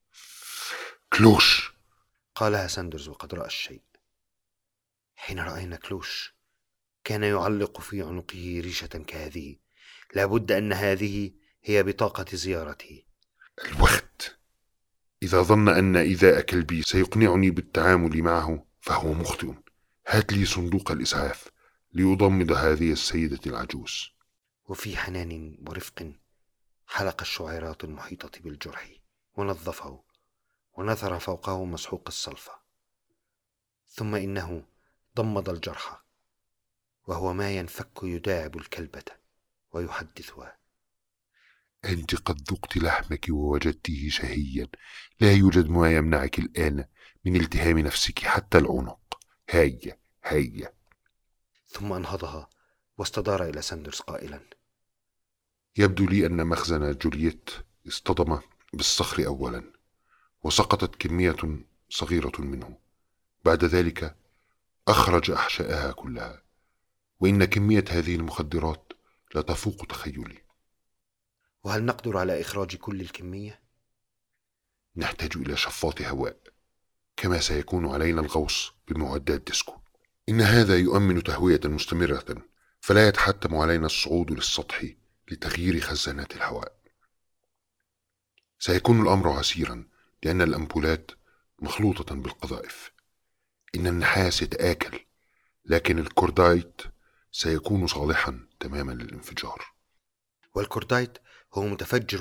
كلوش! قالها ساندرز وقد رأى الشيء. حين رأينا كلوش كان يعلق في عنقه ريشة كهذه، لابد أن هذه هي بطاقة زيارته. الوقت! إذا ظن أن إيذاء كلبي سيقنعني بالتعامل معه فهو مخطئ. هات لي صندوق الإسعاف ليضمد هذه السيدة العجوز. وفي حنان ورفق حلق الشعيرات المحيطة بالجرح ونظفه ونثر فوقه مسحوق الصلفة، ثم إنه ضمد الجرح وهو ما ينفك يداعب الكلبة ويحدثها: أنت قد ذقت لحمك ووجدته شهيا، لا يوجد ما يمنعك الآن من التهام نفسك حتى العنق. هيا هيا. ثم أنهضها واستدار إلى ساندرز قائلا: يبدو لي أن مخزن جولييت اصطدم بالصخر أولا، وسقطت كمية صغيرة منه. بعد ذلك أخرج أحشائها كلها، وإن كمية هذه المخدرات لا تفوق تخيلي. وهل نقدر على إخراج كل الكمية؟ نحتاج إلى شفاط هواء، كما سيكون علينا الغوص بمعدات ديسكو. إن هذا يؤمن تهوية مستمرة، فلا يتحتم علينا الصعود للسطح لتغيير خزانات الهواء. سيكون الأمر عسيرا لأن الأمبولات مخلوطة بالقذائف. إن النحاس يتآكل، لكن الكوردايت سيكون صالحا تماما للانفجار. والكوردايت هو متفجر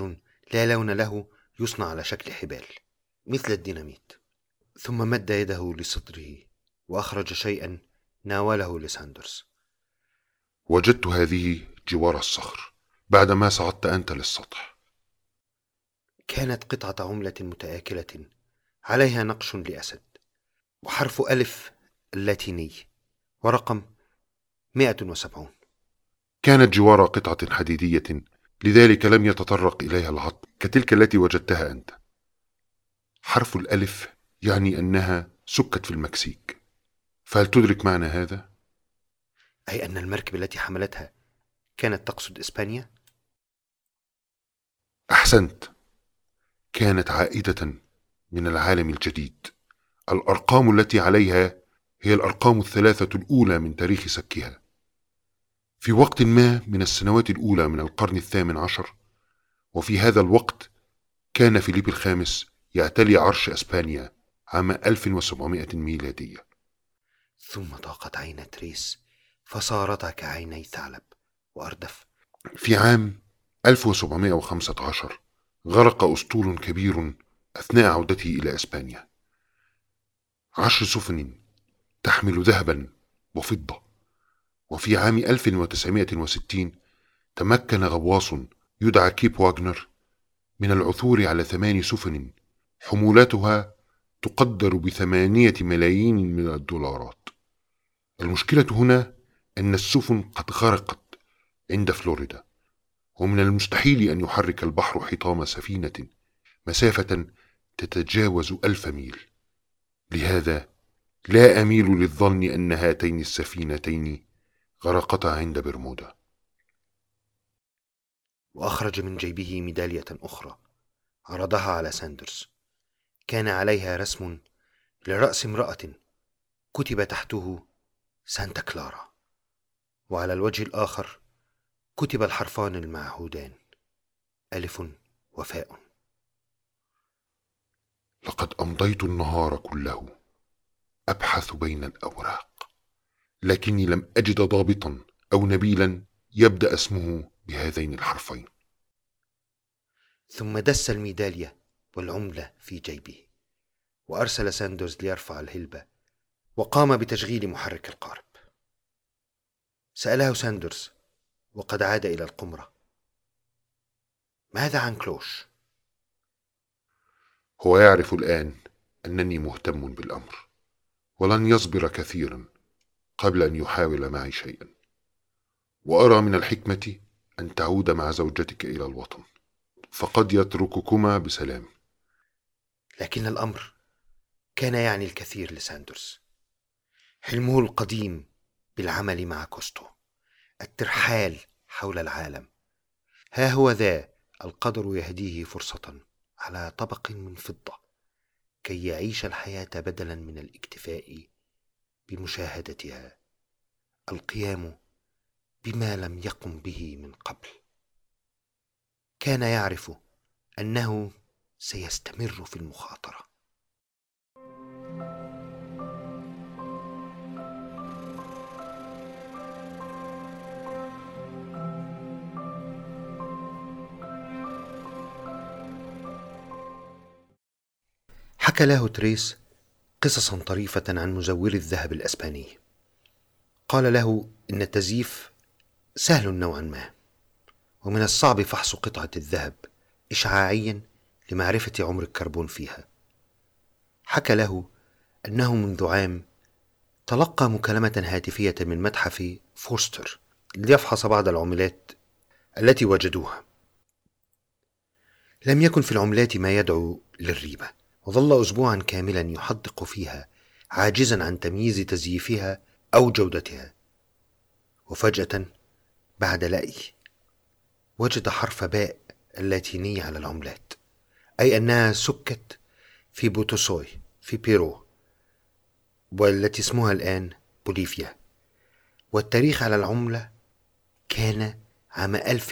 لا لون له يصنع على شكل حبال مثل الديناميت. ثم مد يده لصدره وأخرج شيئا ناوله لساندرز. وجدت هذه جوار الصخر بعدما صعدت أنت للسطح. كانت قطعة عملة متآكلة عليها نقش لأسد وحرف ألف اللاتيني ورقم 170. كانت جوار قطعة حديدية، لذلك لم يتطرق إليها العظم كتلك التي وجدتها أنت. حرف الألف يعني أنها سكت في المكسيك، فهل تدرك معنى هذا؟ أي أن المركب التي حملتها كانت تقصد إسبانيا؟ أحسنت، كانت عائدة من العالم الجديد. الأرقام التي عليها هي الأرقام الثلاثة الأولى من تاريخ سكها. في وقت ما من السنوات الأولى من القرن 18، وفي هذا الوقت كان فيليب الخامس يعتلي عرش أسبانيا عام 1700 ميلادية. ثم ضاقت عين تريس فصارتا كعيني ثعلب وأردف. في عام 1715 غرق أسطول كبير أثناء عودته إلى أسبانيا. 10 سفن تحمل ذهبا وفضة. وفي عام 1960 تمكن غواص يدعى كيب واغنر من العثور على 8 سفن حمولتها تقدر ب8 ملايين من الدولارات. المشكلة هنا أن السفن قد غرقت عند فلوريدا، ومن المستحيل أن يحرك البحر حطام سفينة مسافة تتجاوز 1000 ميل. لهذا لا أميل للظن أن هاتين السفينتين غرقتا عند برمودا. وأخرج من جيبه ميدالية أخرى عرضها على ساندرز، كان عليها رسم لرأس امرأة كتب تحته سانتا كلارا، وعلى الوجه الآخر كتب الحرفان المعهودان ألف وفاء. لقد أمضيت النهار كله أبحث بين الأوراق، لكني لم أجد ضابطا أو نبيلا يبدأ اسمه بهذين الحرفين. ثم دس الميدالية والعملة في جيبه، وأرسل ساندرز ليرفع الهلبة وقام بتشغيل محرك القارب. سأله ساندرز وقد عاد إلى القمرة: ماذا عن كلوش؟ هو يعرف الآن أنني مهتم بالأمر، ولن يصبر كثيرا قبل أن يحاول معي شيئا، وأرى من الحكمة أن تعود مع زوجتك إلى الوطن، فقد يترككما بسلام. لكن الأمر كان يعني الكثير لساندرز. حلمه القديم بالعمل مع كوستو، الترحال حول العالم، ها هو ذا القدر يهديه فرصة على طبق من فضة كي يعيش الحياة بدلا من الاكتفاء بمشاهدتها، القيام بما لم يقم به من قبل. كان يعرف أنه سيستمر في المخاطرة. حكى له تريس قصصا طريفة عن مزور الذهب الأسباني. قال له إن التزييف سهل نوعا ما، ومن الصعب فحص قطعة الذهب إشعاعيا لمعرفة عمر الكربون فيها. حكى له أنه منذ عام تلقى مكالمة هاتفية من متحف فورستر ليفحص بعض العملات التي وجدوها. لم يكن في العملات ما يدعو للريبة، وظل أسبوعا كاملا يحدق فيها عاجزا عن تمييز تزييفها أو جودتها. وفجأة بعد لأي وجد حرف باء اللاتيني على العملات، أي أنها سكت في بوتوسوي في بيرو، والتي اسمها الآن بوليفيا. والتاريخ على العملة كان عام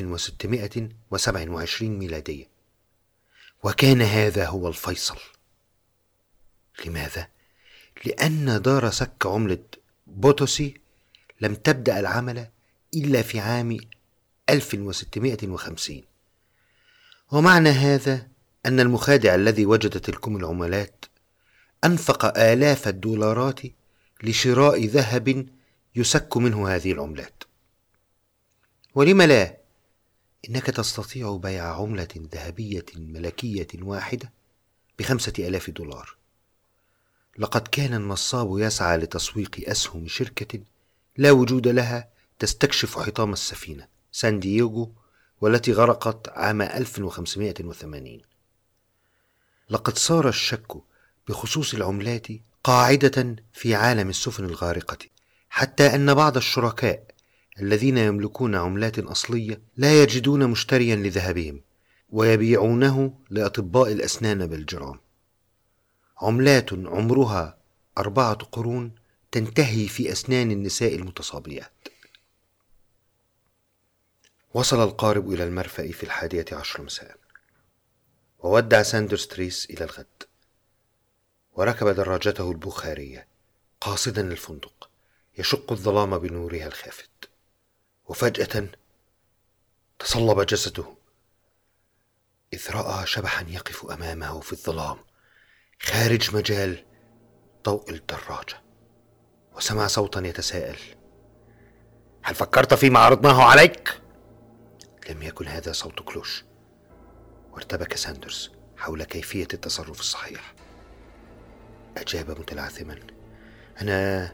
1627 ميلادية. وكان هذا هو الفيصل. لماذا؟ لأن دار سك عملة بوتوسي لم تبدأ العمل إلا في عام 1650، ومعنى هذا أن المخادع الذي وجد تلكم العملات أنفق آلاف الدولارات لشراء ذهب يسك منه هذه العملات. ولم لا؟ إنك تستطيع بيع عملة ذهبية ملكية واحدة ب5,000 دولار. لقد كان النصاب يسعى لتسويق أسهم شركة لا وجود لها تستكشف حطام السفينة سان دييغو، والتي غرقت عام 1580. لقد صار الشك بخصوص العملات قاعدة في عالم السفن الغارقة، حتى أن بعض الشركاء الذين يملكون عملات أصلية لا يجدون مشتريا لذهبهم ويبيعونه لأطباء الأسنان بالجرام. عملات عمرها 4 قرون تنتهي في أسنان النساء المتصابيات. وصل القارب إلى المرفأ في 11 مساء، وودع ساندرز تريس إلى الغد، وركب دراجته البخارية قاصدا الفندق يشق الظلام بنورها الخافت. وفجأة تصلب جسده إذ رأى شبحا يقف أمامه في الظلام خارج مجال ضوء الدراجة، وسمع صوتا يتساءل: هل فكرت فيما عرضناه عليك؟ لم يكن هذا صوت كلوش، وارتبك ساندرز حول كيفية التصرف الصحيح. أجاب متلعثما: أنا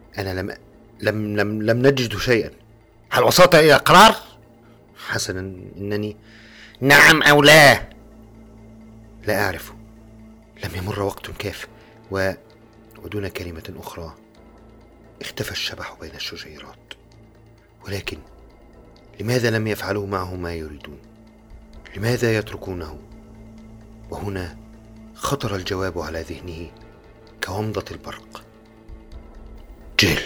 لم نجد شيئا. هل وصلت إلى قرار؟ حسنا، إنني نعم أو لا؟ لا أعرف. لم يمر وقت كاف ودون كلمة أخرى اختفى الشبح بين الشجيرات. ولكن لماذا لم يفعلوا معه ما يريدون؟ لماذا يتركونه؟ وهنا خطر الجواب على ذهنه كومضة البرق: جيل.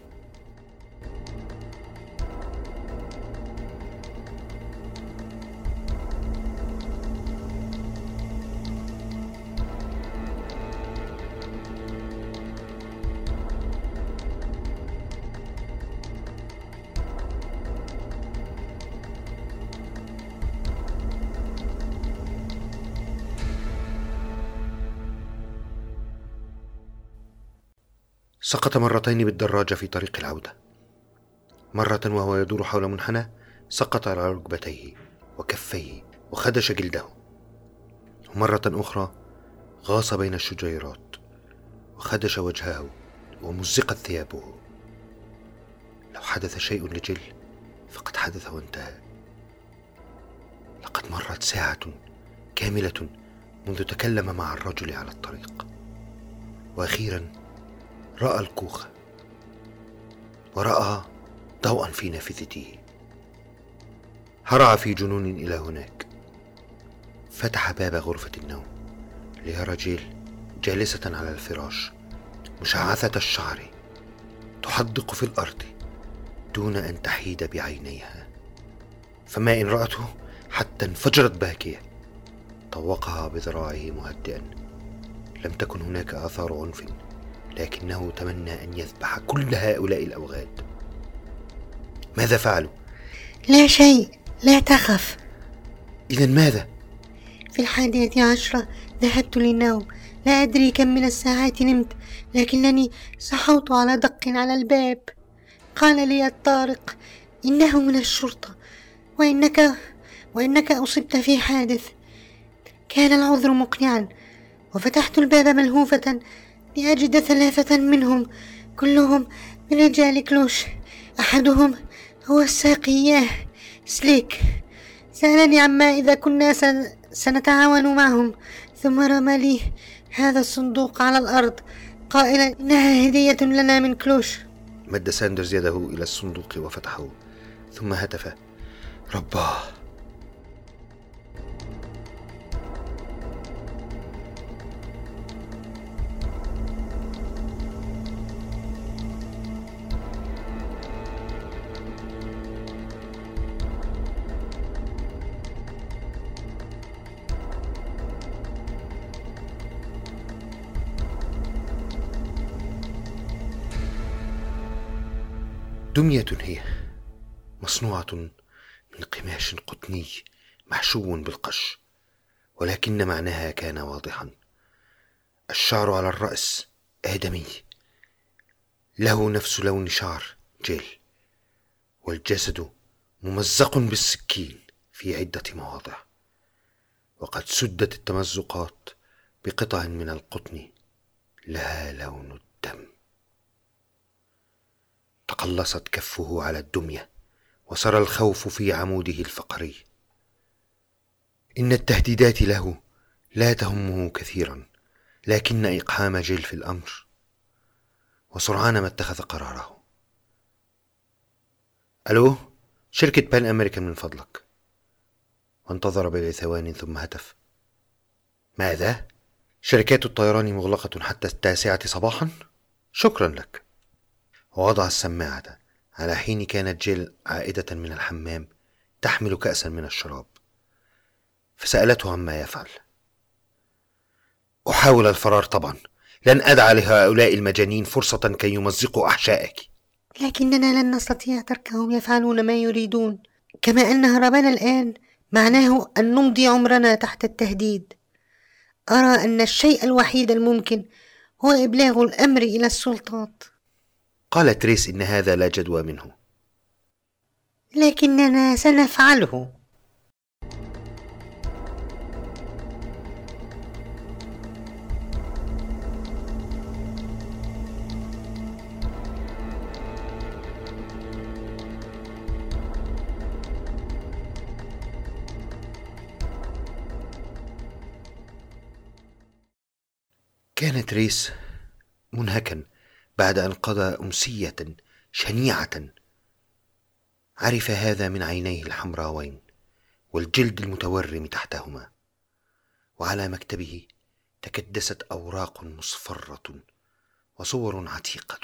سقط مرتين بالدراجة في طريق العودة. مرة وهو يدور حول منحنى سقط على ركبتيه وكفيه وخدش جلده، ومرة أخرى غاص بين الشجيرات وخدش وجهه ومزقت ثيابه. لو حدث شيء لجيل فقد حدث وانتهى. لقد مرت ساعة كاملة منذ تكلم مع الرجل على الطريق، وأخيرا رأى الكوخ ورأى ضوءا في نافذته. هرع في جنون إلى هناك، فتح باب غرفة النوم ليرى جيل جالسة على الفراش مشعثة الشعر تحدق في الأرض دون أن تحيد بعينيها. فما إن رأته حتى انفجرت باكية. طوقها بذراعه مهدئا. لم تكن هناك آثار عنف، لكنه تمنى أن يذبح كل هؤلاء الأوغاد. ماذا فعلوا؟ لا شيء، لا تخف. إذن ماذا؟ في 11 ذهبت للنوم. لا أدري كم من الساعات نمت، لكنني صحوت على دق على الباب. قال لي الطارق: إنه من الشرطة، وإنك أصبت في حادث. كان العذر مقنعا، وفتحت الباب ملهوفة لأجد 3 منهم كلهم من رجال كلوش. أحدهم هو الساقي سليك. سألني عما إذا كنا سنتعاون معهم، ثم رمى لي هذا الصندوق على الأرض قائلا إنها هدية لنا من كلوش. مد ساندرز يده إلى الصندوق وفتحه، ثم هتف: رباه. دمية هي مصنوعة من قماش قطني محشو بالقش، ولكن معناها كان واضحا. الشعر على الرأس آدمي، له نفس لون شعر جيل، والجسد ممزق بالسكين في عدة مواضع، وقد سدت التمزقات بقطع من القطن لها لون الدم. تقلصت كفه على الدمية وسرى الخوف في عموده الفقري. إن التهديدات له لا تهمه كثيرا، لكن إقحام جيل في الأمر، وسرعان ما اتخذ قراره. ألو، شركة بان أمريكان من فضلك. وانتظر بضع ثوان ثم هتف: ماذا؟ شركات الطيران مغلقة حتى 9 صباحا؟ شكرا لك. ووضع السماعة على حين كانت جيل عائدة من الحمام تحمل كأسا من الشراب، فسألته عما يفعل. أحاول الفرار طبعا، لن أدع لهؤلاء المجانين فرصة كي يمزقوا أحشائك. لكننا لن نستطيع تركهم يفعلون ما يريدون، كما أن هربنا الآن معناه أن نمضي عمرنا تحت التهديد. أرى أن الشيء الوحيد الممكن هو إبلاغ الأمر إلى السلطات. قال تريس إن هذا لا جدوى منه. لكننا سنفعله. كان تريس منهكا بعد أن قضى أمسية شنيعة. عرف هذا من عينيه الحمراوين والجلد المتورم تحتهما، وعلى مكتبه تكدست أوراق مصفرة وصور عتيقة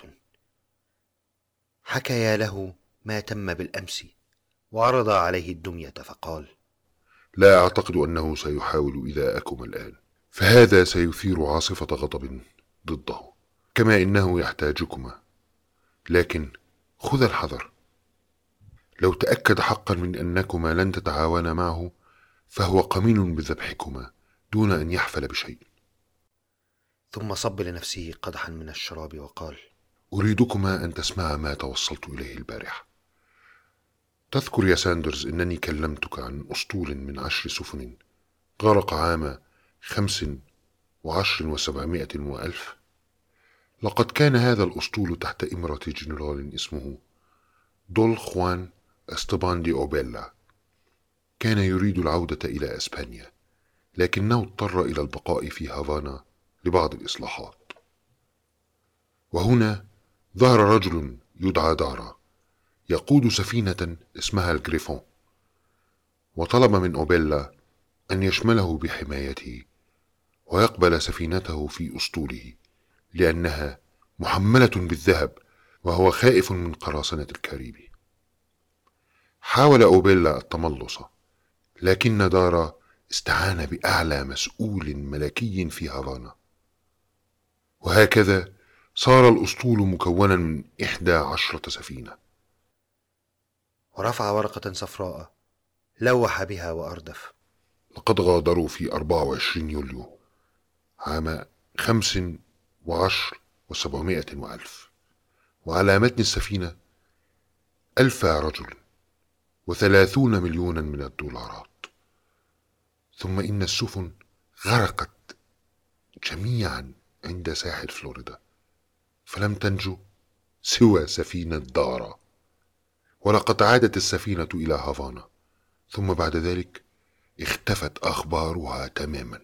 حكيا له ما تم بالأمس، وعرض عليه الدمية فقال: لا أعتقد أنه سيحاول إيذاءكم الآن، فهذا سيثير عاصفة غضب ضده، كما إنه يحتاجكما. لكن خذ الحذر، لو تأكد حقا من أنكما لن تتعاونا معه فهو قمين بذبحكما دون أن يحفل بشيء. ثم صب لنفسه قدحا من الشراب وقال: أريدكما أن تسمعا ما توصلت إليه البارحة. تذكر يا ساندرز أنني كلمتك عن أسطول من 10 سفن غرق عام 15 و700 و1000. لقد كان هذا الأسطول تحت إمرة جنرال اسمه دول خوان استبان دي أوبيلا. كان يريد العودة إلى أسبانيا، لكنه اضطر إلى البقاء في هافانا لبعض الإصلاحات. وهنا ظهر رجل يدعى دارا يقود سفينة اسمها الجريفون، وطلب من أوبيلا أن يشمله بحمايته ويقبل سفينته في أسطوله، لأنها محملة بالذهب وهو خائف من قراصنة الكاريبي. حاول أوبيلا التملص، لكن دارا استعان بأعلى مسؤول ملكي في هافانا، وهكذا صار الأسطول مكونا من 11 سفينة. ورفع ورقة صفراء لوح بها وأردف: لقد غادروا في 24 يوليو عام 15 و700 و1000، وعلى متن السفينة 1000 رجل و30 مليونا من الدولارات. ثم إن السفن غرقت جميعا عند ساحل فلوريدا، فلم تنجو سوى سفينة دارا. ولقد عادت السفينة إلى هافانا، ثم بعد ذلك اختفت أخبارها تماما.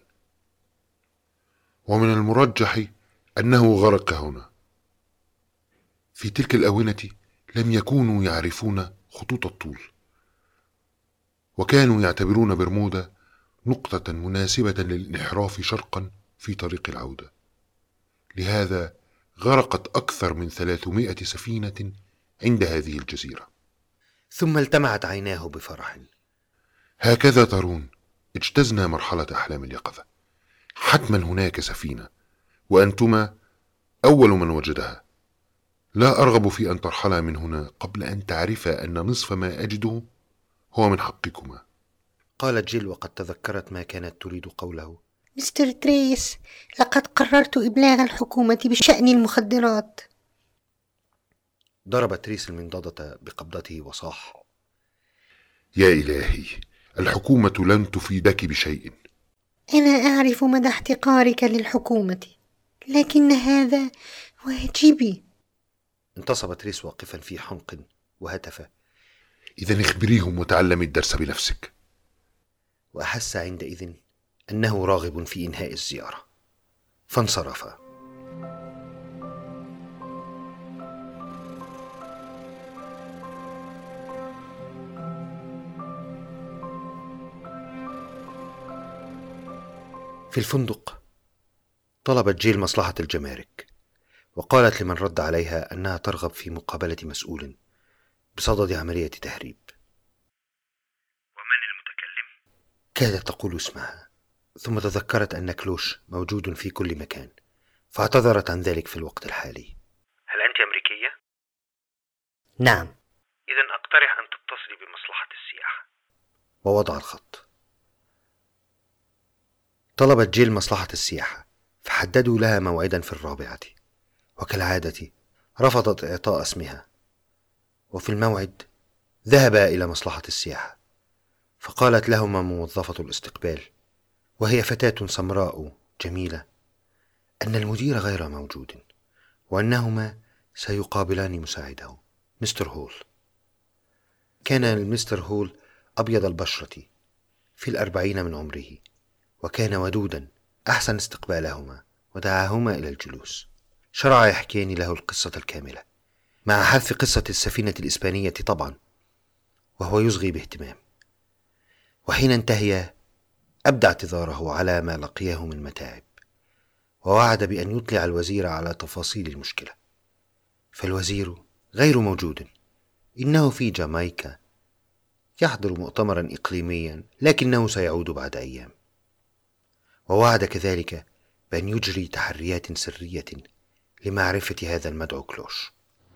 ومن المرجح أنه غرق هنا. في تلك الآونة لم يكونوا يعرفون خطوط الطول، وكانوا يعتبرون برمودا نقطة مناسبة للانحراف شرقا في طريق العودة. لهذا غرقت أكثر من 300 سفينة عند هذه الجزيرة. ثم التمعت عيناه بفرح. هكذا ترون، اجتزنا مرحلة أحلام اليقظة. حتما هناك سفينة، وأنتما أول من وجدها. لا أرغب في أن ترحلا من هنا قبل أن تعرفا أن نصف ما أجده هو من حقكما. قالت جيل وقد تذكرت ما كانت تريد قوله. مستر تريس، لقد قررت إبلاغ الحكومة بشأن المخدرات. ضرب تريس المنضدة بقبضته وصاح: يا إلهي، الحكومة لن تفيدك بشيء. أنا أعرف مدى احتقارك للحكومة، لكن هذا واجبي. انتصب تريس واقفا في حمق وهتف: إذن اخبريهم وتعلمي الدرس بنفسك. وأحس عندئذ أنه راغب في إنهاء الزيارة، فانصرف. في الفندق طلبت جيل مصلحة الجمارك، وقالت لمن رد عليها أنها ترغب في مقابلة مسؤول بصدد عملية تهريب. ومن المتكلم؟ كادت تقول اسمها، ثم تذكرت أن كلوش موجود في كل مكان، فاعتذرت عن ذلك في الوقت الحالي. هل أنت أمريكية؟ نعم. إذن أقترح أن تتصلي بمصلحة السياحة. ووضع الخط. طلبت جيل مصلحة السياحة، فحددوا لها موعدا في 4، وكالعادة رفضت إعطاء اسمها. وفي الموعد ذهبا إلى مصلحة السياحة، فقالت لهما موظفة الاستقبال، وهي فتاة سمراء جميلة، أن المدير غير موجود، وأنهما سيقابلان مساعده مستر هول. كان المستر هول أبيض البشرة في 40 من عمره، وكان ودودا أحسن استقبالهما، ودعاهما إلى الجلوس. شرع يحكيان له القصة الكاملة مع حذف قصة السفينة الإسبانية طبعا، وهو يصغي باهتمام. وحين انتهيا أبدى اعتذاره على ما لقيه من متاعب، ووعد بأن يطلع الوزير على تفاصيل المشكلة. فالوزير غير موجود، إنه في جامايكا يحضر مؤتمرا إقليميا، لكنه سيعود بعد أيام. ووعد كذلك بأن يجري تحريات سرية لمعرفة هذا المدعو كلوش.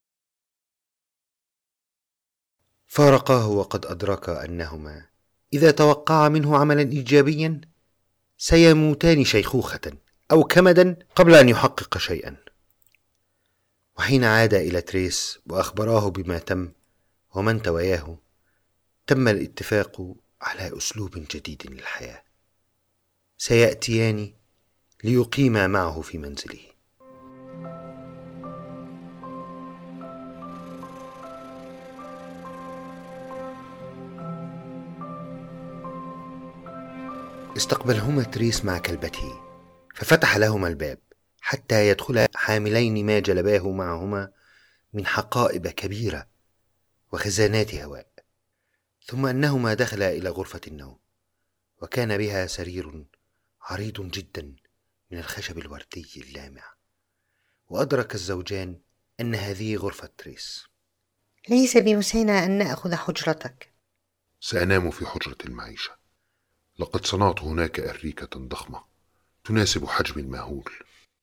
فارقاه وقد أدرك أنهما إذا توقع منه عملا إيجابيا سيموتان شيخوخة أو كمدا قبل أن يحقق شيئا. وحين عاد إلى تريس وأخبراه بما تم ومن توياه، تم الاتفاق على أسلوب جديد للحياة. سيأتيان ليقيما معه في منزله. استقبلهما تريس مع كلبته، ففتح لهما الباب حتى يدخلا حاملين ما جلباه معهما من حقائب كبيرة وخزانات هواء. ثم أنهما دخلا إلى غرفة النوم، وكان بها سرير عريض جدا من الخشب الوردي اللامع. وأدرك الزوجان أن هذه غرفة تريس. ليس بوسعنا أن نأخذ حجرتك. سأنام في حجرة المعيشة. لقد صنعت هناك أريكة ضخمة تناسب حجم المهول.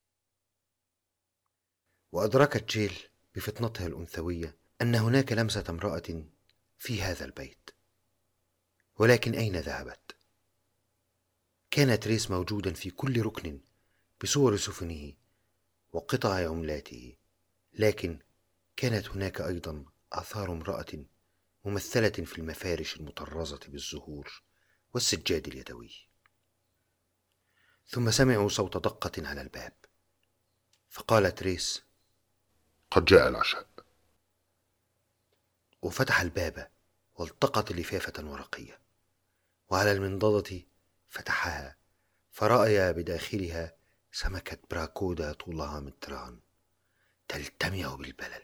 وأدركت جيل بفطنتها الأنثوية أن هناك لمسة امرأة في هذا البيت، ولكن أين ذهبت؟ كان تريس موجودا في كل ركن بصور سفنه وقطع عملاته، لكن كانت هناك أيضا آثار امرأة ممثلة في المفارش المطرزة بالزهور والسجاد اليدوي. ثم سمعوا صوت دقة على الباب، فقال تريس: قد جاء العشاء. وفتح الباب والتقط لفافة ورقية، وعلى المنضدة فتحها فرأي بداخلها سمكة براكودا طولها متران تلتمع بالبلل.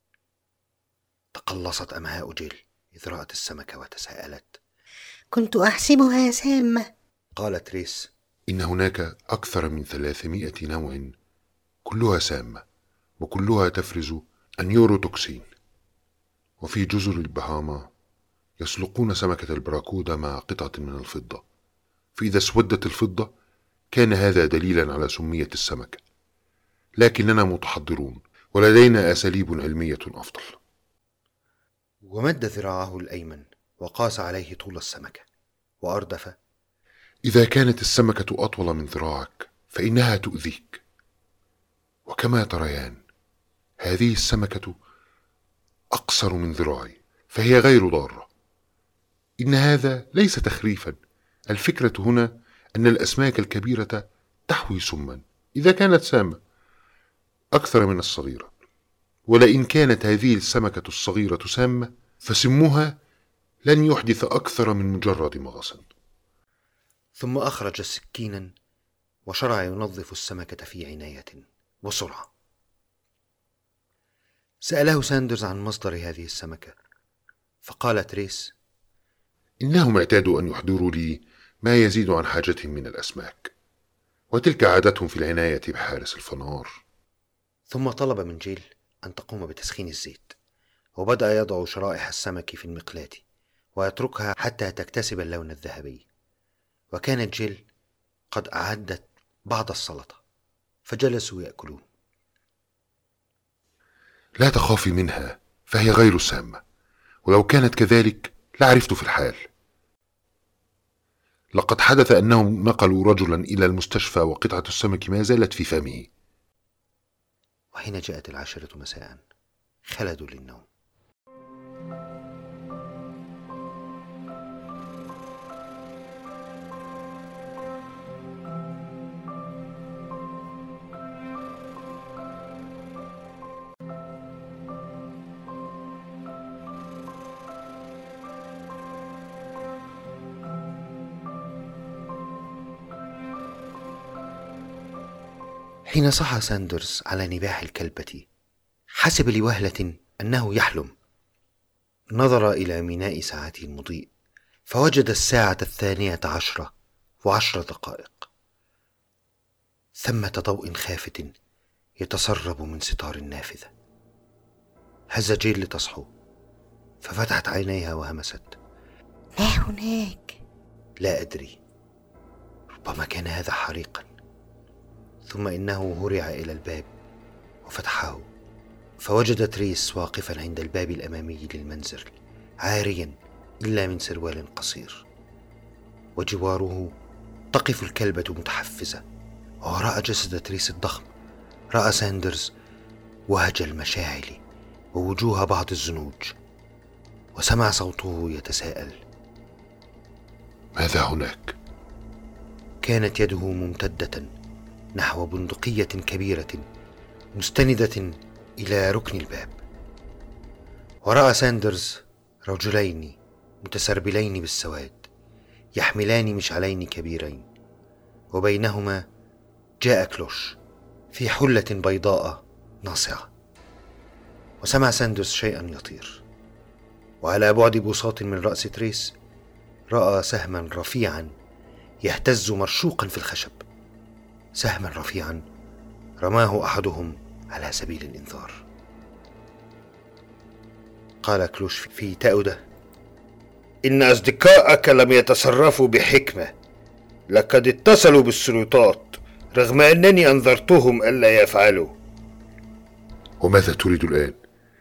تقلصت أمعاء جيل إذ رأت السمكة وتساءلت: كنت أحسبها سامة. قال تريس: إن هناك أكثر من 300 نوع، كلها سامة وكلها تفرز النيوروتوكسين. وفي جزر البهاما يسلقون سمكة البراكودا مع قطعة من الفضة، فإذا اسودت الفضة كان هذا دليلا على سمية السمكة، لكننا متحضرون ولدينا أساليب علمية أفضل. ومد ذراعه الأيمن وقاس عليه طول السمكة، وأردف: إذا كانت السمكة أطول من ذراعك فإنها تؤذيك، وكما تريان هذه السمكة أقصر من ذراعي فهي غير ضارة. إن هذا ليس تخريفا، الفكرة هنا أن الأسماك الكبيرة تحوي سما إذا كانت سامة أكثر من الصغيرة، ولئن كانت هذه السمكة الصغيرة سامة فسمها لن يحدث أكثر من مجرد مغص. ثم أخرج سكينا وشرع ينظف السمكة في عناية وسرعة. سأله ساندرز عن مصدر هذه السمكة، فقال تريس: إنهم اعتادوا أن يحضروا لي ما يزيد عن حاجتهم من الأسماك، وتلك عادتهم في العناية بحارس الفنار. ثم طلب من جيل أن تقوم بتسخين الزيت، وبدأ يضع شرائح السمك في المقلاة ويتركها حتى تكتسب اللون الذهبي. وكانت جيل قد أعدت بعض السلطة، فجلسوا يأكلون. لا تخافي منها، فهي غير سامة، ولو كانت كذلك لعرفت في الحال. لقد حدث أنهم نقلوا رجلا إلى المستشفى وقطعة السمك ما زالت في فمه. وحين جاءت 10 مساء خلدوا للنوم. حين صحى ساندرز على نباح الكلبة حسب لوهلة أنه يحلم. نظر إلى ميناء ساعته المضيء فوجد الساعة 12:10 ثمة ضوء خافت يتسرب من ستار النافذة. هز جيل لتصحو، ففتحت عينيها وهمست: ما هناك؟ لا أدري، ربما كان هذا حريقا. ثم إنه هرع إلى الباب وفتحه، فوجد تريس واقفا عند الباب الأمامي للمنزل عاريا إلا من سروال قصير، وجواره تقف الكلبة متحفزة. ووراء جسد تريس الضخم رأى ساندرز وهج المشاعل ووجوه بعض الزنوج، وسمع صوته يتساءل: ماذا هناك؟ كانت يده ممتدة نحو بندقية كبيرة مستندة إلى ركن الباب. ورأى ساندرز رجلين متسربلين بالسواد يحملان مشعلين كبيرين، وبينهما جاء كلوش في حلة بيضاء ناصعة. وسمع ساندرز شيئا يطير، وعلى بعد بساط من رأس تريس رأى سهما رفيعا يهتز مرشوقا في الخشب، سهما رفيعا رماه أحدهم على سبيل الإنذار. قال كلوش في تأودة: إن أصدقائك لم يتصرفوا بحكمة، لقد اتصلوا بالسلطات رغم أنني أنذرتهم ألا يفعلوا. وماذا تريد الآن؟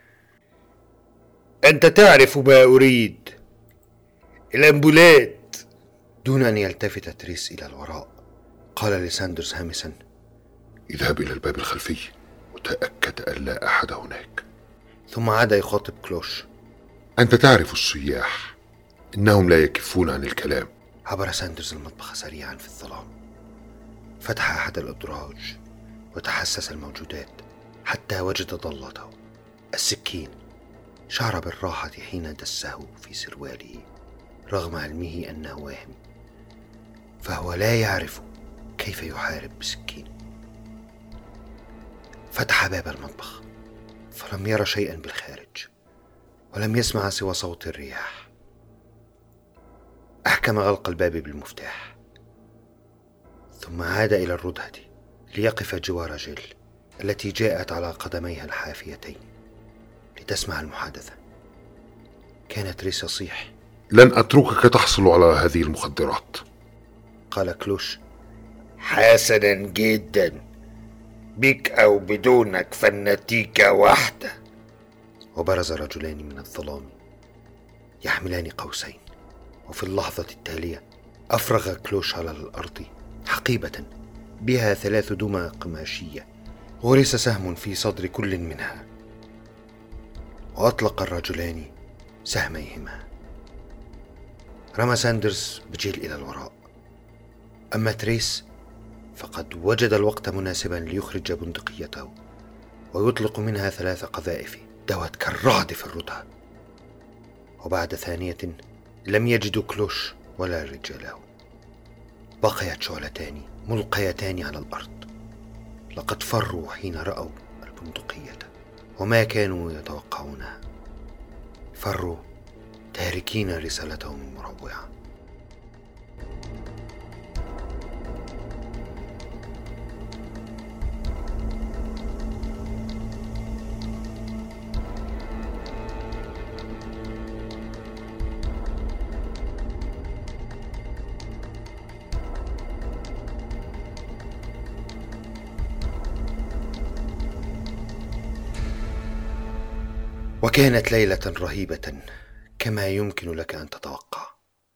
أنت تعرف ما أريد، الأمبولات. دون أن يلتفت تريس إلى الوراء قال لساندرز هامسا: اذهب إلى الباب الخلفي وتأكد أن لا أحد هناك. ثم عاد يخاطب كلوش: أنت تعرف السياح، إنهم لا يكفون عن الكلام. عبر ساندرز المطبخ سريعا في الظلام، فتح أحد الأدراج وتحسس الموجودات حتى وجد ضلته، السكين. شعر بالراحة حين دسه في سرواله رغم علمه أنه واهم، فهو لا يعرف كيف يحارب بسكين. فتح باب المطبخ فلم يرى شيئا بالخارج، ولم يسمع سوى صوت الرياح. أحكم غلق الباب بالمفتاح، ثم عاد إلى الردهة ليقف جوار جيل التي جاءت على قدميها الحافيتين لتسمع المحادثة. كانت تريس يصيح: لن أتركك تحصل على هذه المخدرات. قال كلوش: حسنا جدا، بك أو بدونك فالنتيجة واحدة. وبرز رجلان من الظلام يحملان قوسين، وفي اللحظة التالية أفرغ كلوش على الأرض حقيبة بها 3 دمى قماشية، غرس سهم في صدر كل منها، وأطلق الرجلان سهميهما. رمى ساندرز بجيل إلى الوراء، أما تريس فقد وجد الوقت مناسبا ليخرج بندقيته ويطلق منها 3 قذائف دوت كالرعد في الردى. وبعد ثانية لم يجدوا كلوش ولا رجاله، بقيت شعلتان ملقيتان على الأرض. لقد فروا حين رأوا البندقية وما كانوا يتوقعونها، فروا تاركين رسالتهم المروعة. وكانت ليلة رهيبة كما يمكن لك أن تتوقع.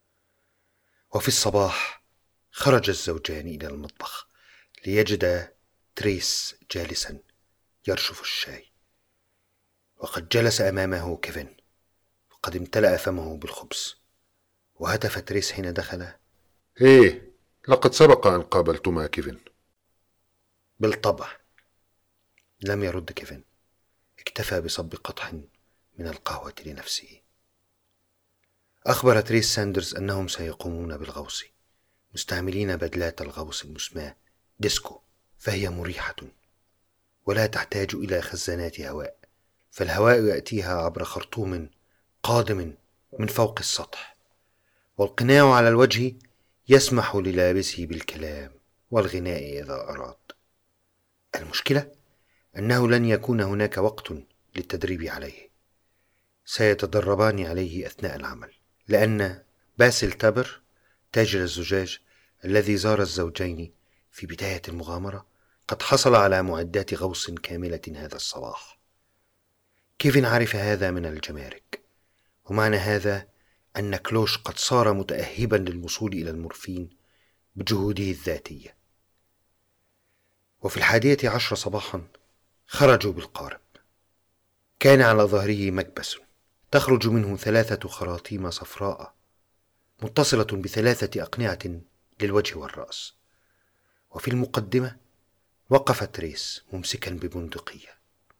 وفي الصباح خرج الزوجان إلى المطبخ ليجد تريس جالسا يرشف الشاي، وقد جلس أمامه كيفن وقد امتلأ فمه بالخبز. وهتف تريس حين دخل: إيه، لقد سبق أن قابلتما كيفن. بالطبع. لم يرد كيفن، اكتفى بصب قطح من القهوة لنفسه. أخبر تريس ساندرز أنهم سيقومون بالغوص مستعملين بدلات الغوص المسماة ديسكو، فهي مريحة ولا تحتاج إلى خزانات هواء، فالهواء يأتيها عبر خرطوم قادم من فوق السطح، والقناع على الوجه يسمح للابسه بالكلام والغناء إذا أراد. المشكلة أنه لن يكون هناك وقت للتدريب عليه، سيتدربان عليه أثناء العمل، لأن باسل تابر تاجر الزجاج الذي زار الزوجين في بداية المغامرة قد حصل على معدات غوص كاملة هذا الصباح. كيفن عرف هذا من الجمارك، ومعنى هذا أن كلوش قد صار متأهبا للوصول إلى المورفين بجهوده الذاتية. وفي 11 صباحا خرجوا بالقارب. كان على ظهره مكبس تخرج منه 3 خراطيم صفراء متصلة ب3 أقنعة للوجه والرأس، وفي المقدمة وقف تريس ممسكا ببندقية.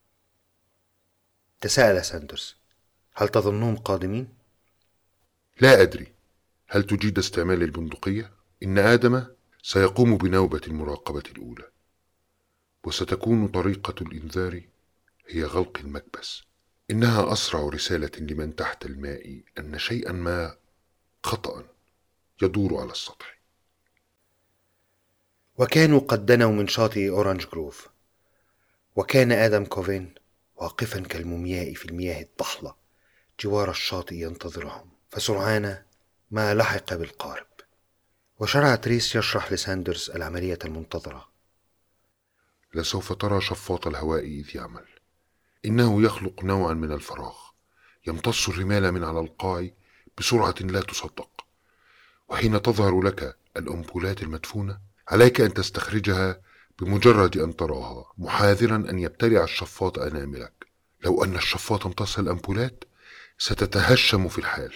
تساءل ساندرز: هل تظنهم قادمين؟ لا أدري. هل تجيد استعمال البندقية؟ إن آدم سيقوم بنوبة المراقبة الأولى، وستكون طريقة الإنذار هي غلق المكبس. إنها أسرع رسالة لمن تحت الماء أن شيئا ما خطأ يدور على السطح. وكانوا قد دنوا من شاطئ أورانج جروف، وكان آدم كوفين واقفا كالمومياء في المياه الضحلة جوار الشاطئ ينتظرهم، فسرعان ما لحق بالقارب. وشرع تريس يشرح لساندرز العملية المنتظرة. لسوف ترى شفاط الهواء إذ يعمل. إنه يخلق نوعا من الفراغ يمتص الرمال من على القاع بسرعة لا تصدق، وحين تظهر لك الأمبولات المدفونة عليك أن تستخرجها بمجرد أن تراها، محاذرا أن يبتلع الشفاط أناملك. لو أن الشفاط امتص الأمبولات ستتهشم في الحال.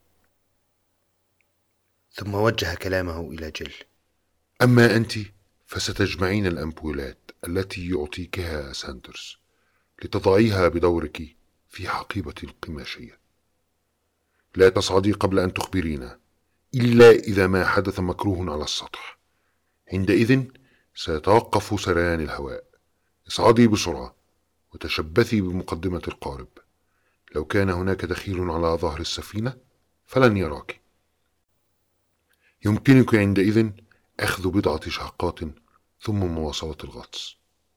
ثم وجه كلامه إلى جيل: أما أنت فستجمعين الأمبولات التي يعطيكها ساندرز لتضعيها بدورك في حقيبة القماشية. لا تصعدي قبل أن تخبرينا، إلا إذا ما حدث مكروه على السطح، عندئذ سيتوقف سريان الهواء. اصعدي بسرعة وتشبثي بمقدمة القارب. لو كان هناك دخيل على ظهر السفينة فلن يراك. يمكنك عندئذ أخذ بضعة شهقات ثم مواصلة الغطس.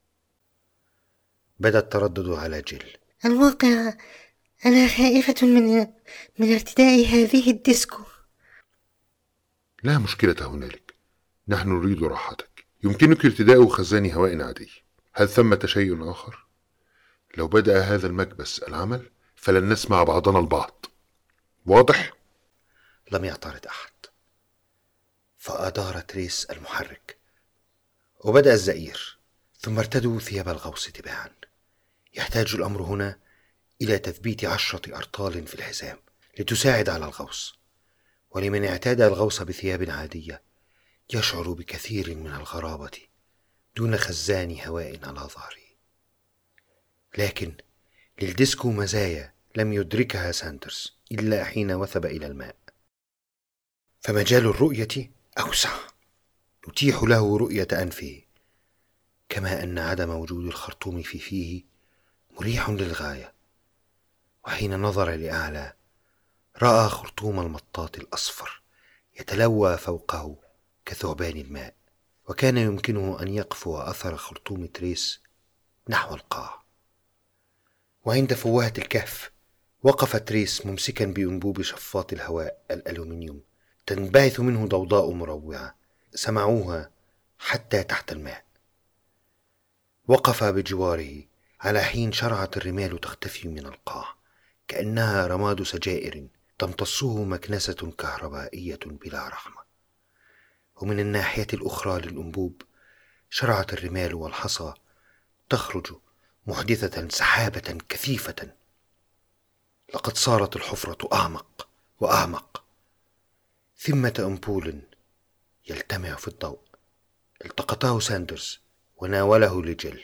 بدا التردد على جيل: الواقع أنا خائفة من ارتداء هذه الديسكو. لا مشكلة هنالك، نحن نريد راحتك. يمكنك ارتداء خزان هواء عادي. هل ثمة شيء آخر؟ لو بدأ هذا المكبس العمل فلن نسمع بعضنا البعض. واضح؟ لم يعترض أحد. فأدار تريس المحرك وبدأ الزئير، ثم ارتدوا ثياب الغوص تباعا. يحتاج الأمر هنا إلى تثبيت 10 أرطال في الحزام لتساعد على الغوص، ولمن اعتاد الغوص بثياب عادية يشعر بكثير من الغرابة دون خزان هواء على ظهره. لكن للديسكو مزايا لم يدركها ساندرز إلا حين وثب إلى الماء، فمجال الرؤية أوسع يتيح له رؤية أنفه، كما أن عدم وجود الخرطوم في فيه مريح للغاية. وحين نظر لأعلى رأى خرطوم المطاط الأصفر يتلوى فوقه كثعبان الماء، وكان يمكنه أن يقفو أثر خرطوم تريس نحو القاع. وعند فوهة الكهف وقف تريس ممسكا بأنبوب شفاط الهواء الألومنيوم تنبعث منه ضوضاء مروعة سمعوها حتى تحت الماء. وقف بجواره على حين شرعت الرمال تختفي من القاع كأنها رماد سجائر تمتصه مكنسة كهربائية بلا رحمة. ومن الناحية الأخرى للأنبوب شرعت الرمال والحصى تخرج محدثة سحابة كثيفة. لقد صارت الحفرة أعمق وأعمق. ثمة أمبول يلتمع في الضوء. التقطه ساندرز وناوله لجيل،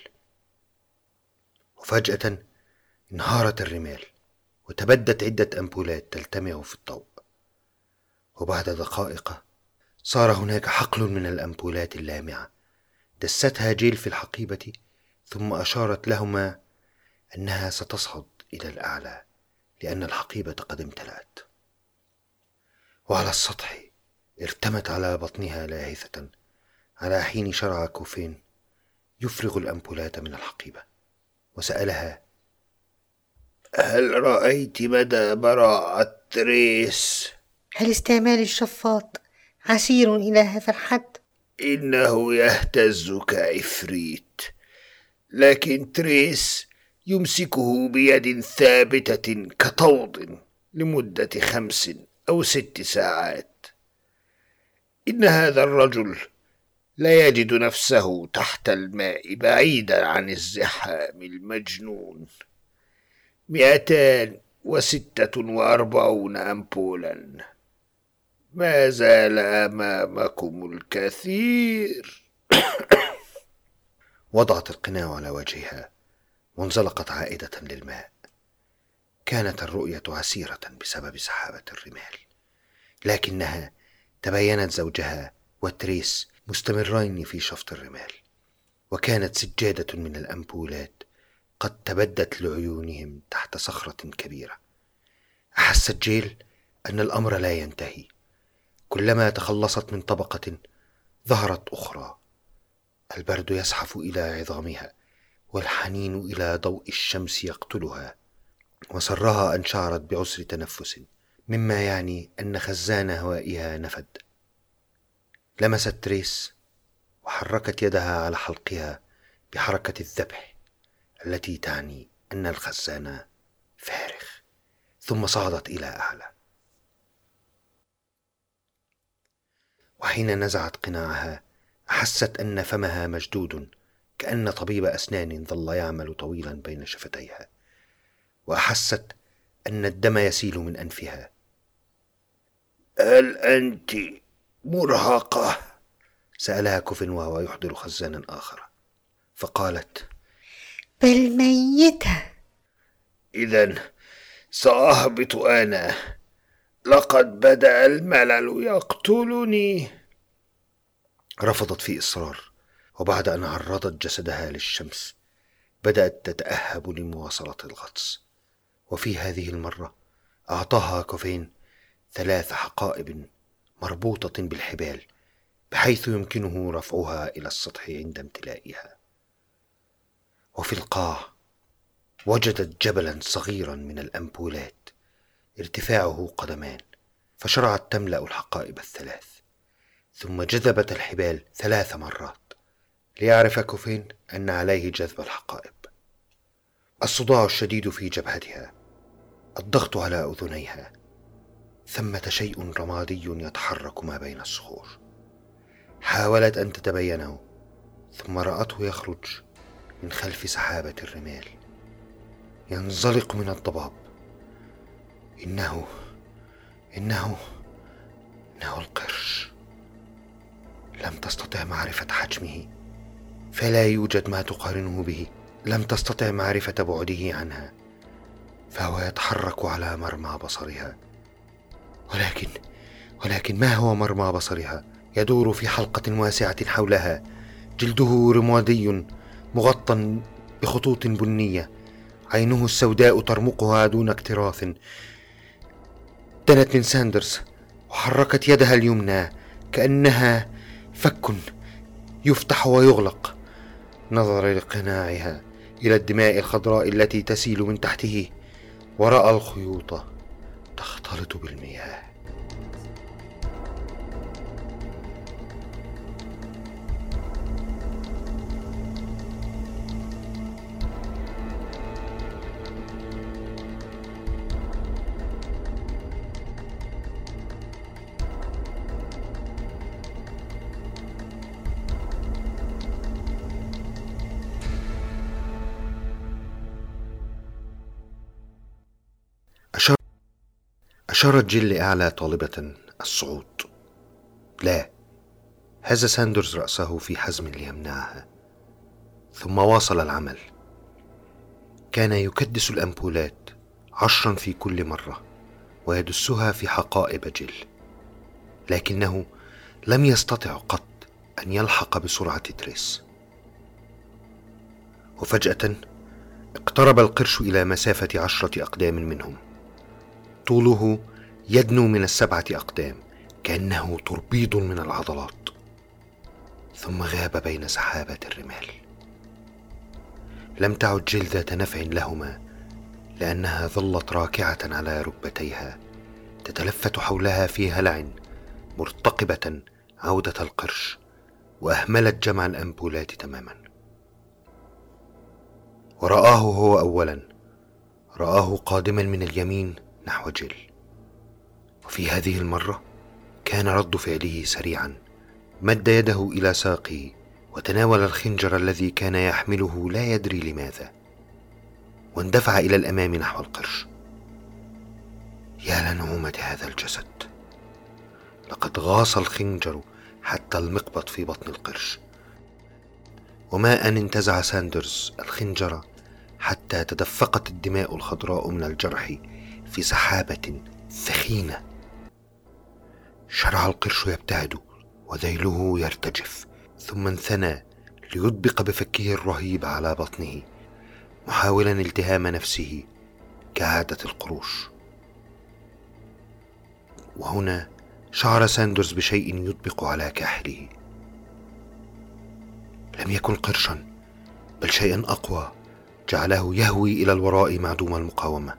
وفجأة انهارت الرمال وتبدت عدة أمبولات تلتمع في الضوء. وبعد دقائق صار هناك حقل من الأمبولات اللامعة دستها جيل في الحقيبة، ثم أشارت لهما أنها ستصعد إلى الأعلى لأن الحقيبة قد امتلأت. وعلى السطح ارتمت على بطنها لاهثة على حين شرع كوفين يفرغ الأمبولات من الحقيبة، وسألها: هل رأيت مدى براعة تريس؟ هل استعمال الشفاط عسير إلى هذا الحد؟ إنه يهتز كعفريت، لكن تريس يمسكه بيد ثابتة كطود لمدة 5 أو 6 ساعات. إن هذا الرجل لا يجد نفسه تحت الماء بعيدا عن الزحام المجنون. 246 أمبولا، ما زال أمامكم الكثير. وضعت القناع على وجهها وانزلقت عائدة للماء. كانت الرؤية عسيرة بسبب سحابة الرمال، لكنها تبينت زوجها وتريس مستمرين في شفط الرمال، وكانت سجادة من الأمبولات قد تبدت لعيونهم تحت صخرة كبيرة. أحست جيل أن الأمر لا ينتهي. كلما تخلصت من طبقة ظهرت أخرى. البرد يزحف إلى عظامها والحنين إلى ضوء الشمس يقتلها، وسرها أن شعرت بعسر تنفس، مما يعني أن خزان هوائها نفد. لمست تريس وحركت يدها على حلقها بحركة الذبح التي تعني أن الخزان فارغ، ثم صعدت إلى أعلى. وحين نزعت قناعها أحست أن فمها مشدود كأن طبيب أسنان ظل يعمل طويلا بين شفتيها، وأحست أن الدم يسيل من أنفها. هل أنت مرهقة؟ سألها كوفين وهو يحضر خزانا آخر، فقالت: بل ميتة. إذن سأهبط أنا، لقد بدأ الملل يقتلني. رفضت في إصرار، وبعد أن عرضت جسدها للشمس بدأت تتأهب لمواصلة الغطس. وفي هذه المرة أعطاها كوفين 3 حقائب مربوطة بالحبال بحيث يمكنه رفعها إلى السطح عند امتلائها. وفي القاع وجدت جبلا صغيرا من الأمبولات ارتفاعه 2 قدمان، فشرعت تملأ الحقائب 3، ثم جذبت الحبال 3 مرات ليعرف كوفين أن عليه جذب الحقائب. الصداع الشديد في جبهتها، الضغط على أذنيها، ثمة شيء رمادي يتحرك ما بين الصخور. حاولت أن تتبينه، ثم رأته يخرج من خلف سحابة الرمال ينزلق من الضباب. إنه القرش. لم تستطع معرفة حجمه، فلا يوجد ما تقارنه به. لم تستطع معرفة بعده عنها، فهو يتحرك على مرمى بصرها. ولكن ما هو مرمى بصرها؟ يدور في حلقة واسعة حولها، جلده رمادي مغطى بخطوط بنية، عينه السوداء ترمقها دون اكتراث. دنت من ساندرز وحركت يدها اليمنى كأنها فك يفتح ويغلق. نظر لقناعها إلى الدماء الخضراء التي تسيل من تحته، ورأى الخيوط تختلط بالمياه. أشارت جيل لأعلى طالبة الصعود. لا، هز ساندرز رأسه في حزم ليمنعها، ثم واصل العمل. كان يكدس الأمبولات 10 في كل مرة ويدسها في حقائب جيل، لكنه لم يستطع قط أن يلحق بسرعة تريس. وفجأة اقترب القرش إلى مسافة 10 أقدام منهم. طوله يدنو من 7 أقدام، كأنه تربيض من العضلات، ثم غاب بين سحابة الرمال. لم تعد جيل ذات نفع لهما، لأنها ظلت راكعة على ركبتيها تتلفت حولها في هلع، مرتقبة عودة القرش، وأهملت جمع الأمبولات تماما. ورآه هو أولا، رآه قادما من اليمين نحو جيل، وفي هذه المرة كان رد فعله سريعا. مد يده إلى ساقه وتناول الخنجر الذي كان يحمله لا يدري لماذا، واندفع إلى الأمام نحو القرش. يا لنعومة هذا الجسد! لقد غاص الخنجر حتى المقبض في بطن القرش، وما أن انتزع ساندرز الخنجر حتى تدفقت الدماء الخضراء من الجرح في سحابة ثخينة. شرع القرش يبتعد وذيله يرتجف، ثم انثنى ليطبق بفكه الرهيب على بطنه، محاولا التهام نفسه كعادة القروش. وهنا شعر ساندرز بشيء يطبق على كاحله. لم يكن قرشا، بل شيئا أقوى جعله يهوي إلى الوراء معدوم المقاومة.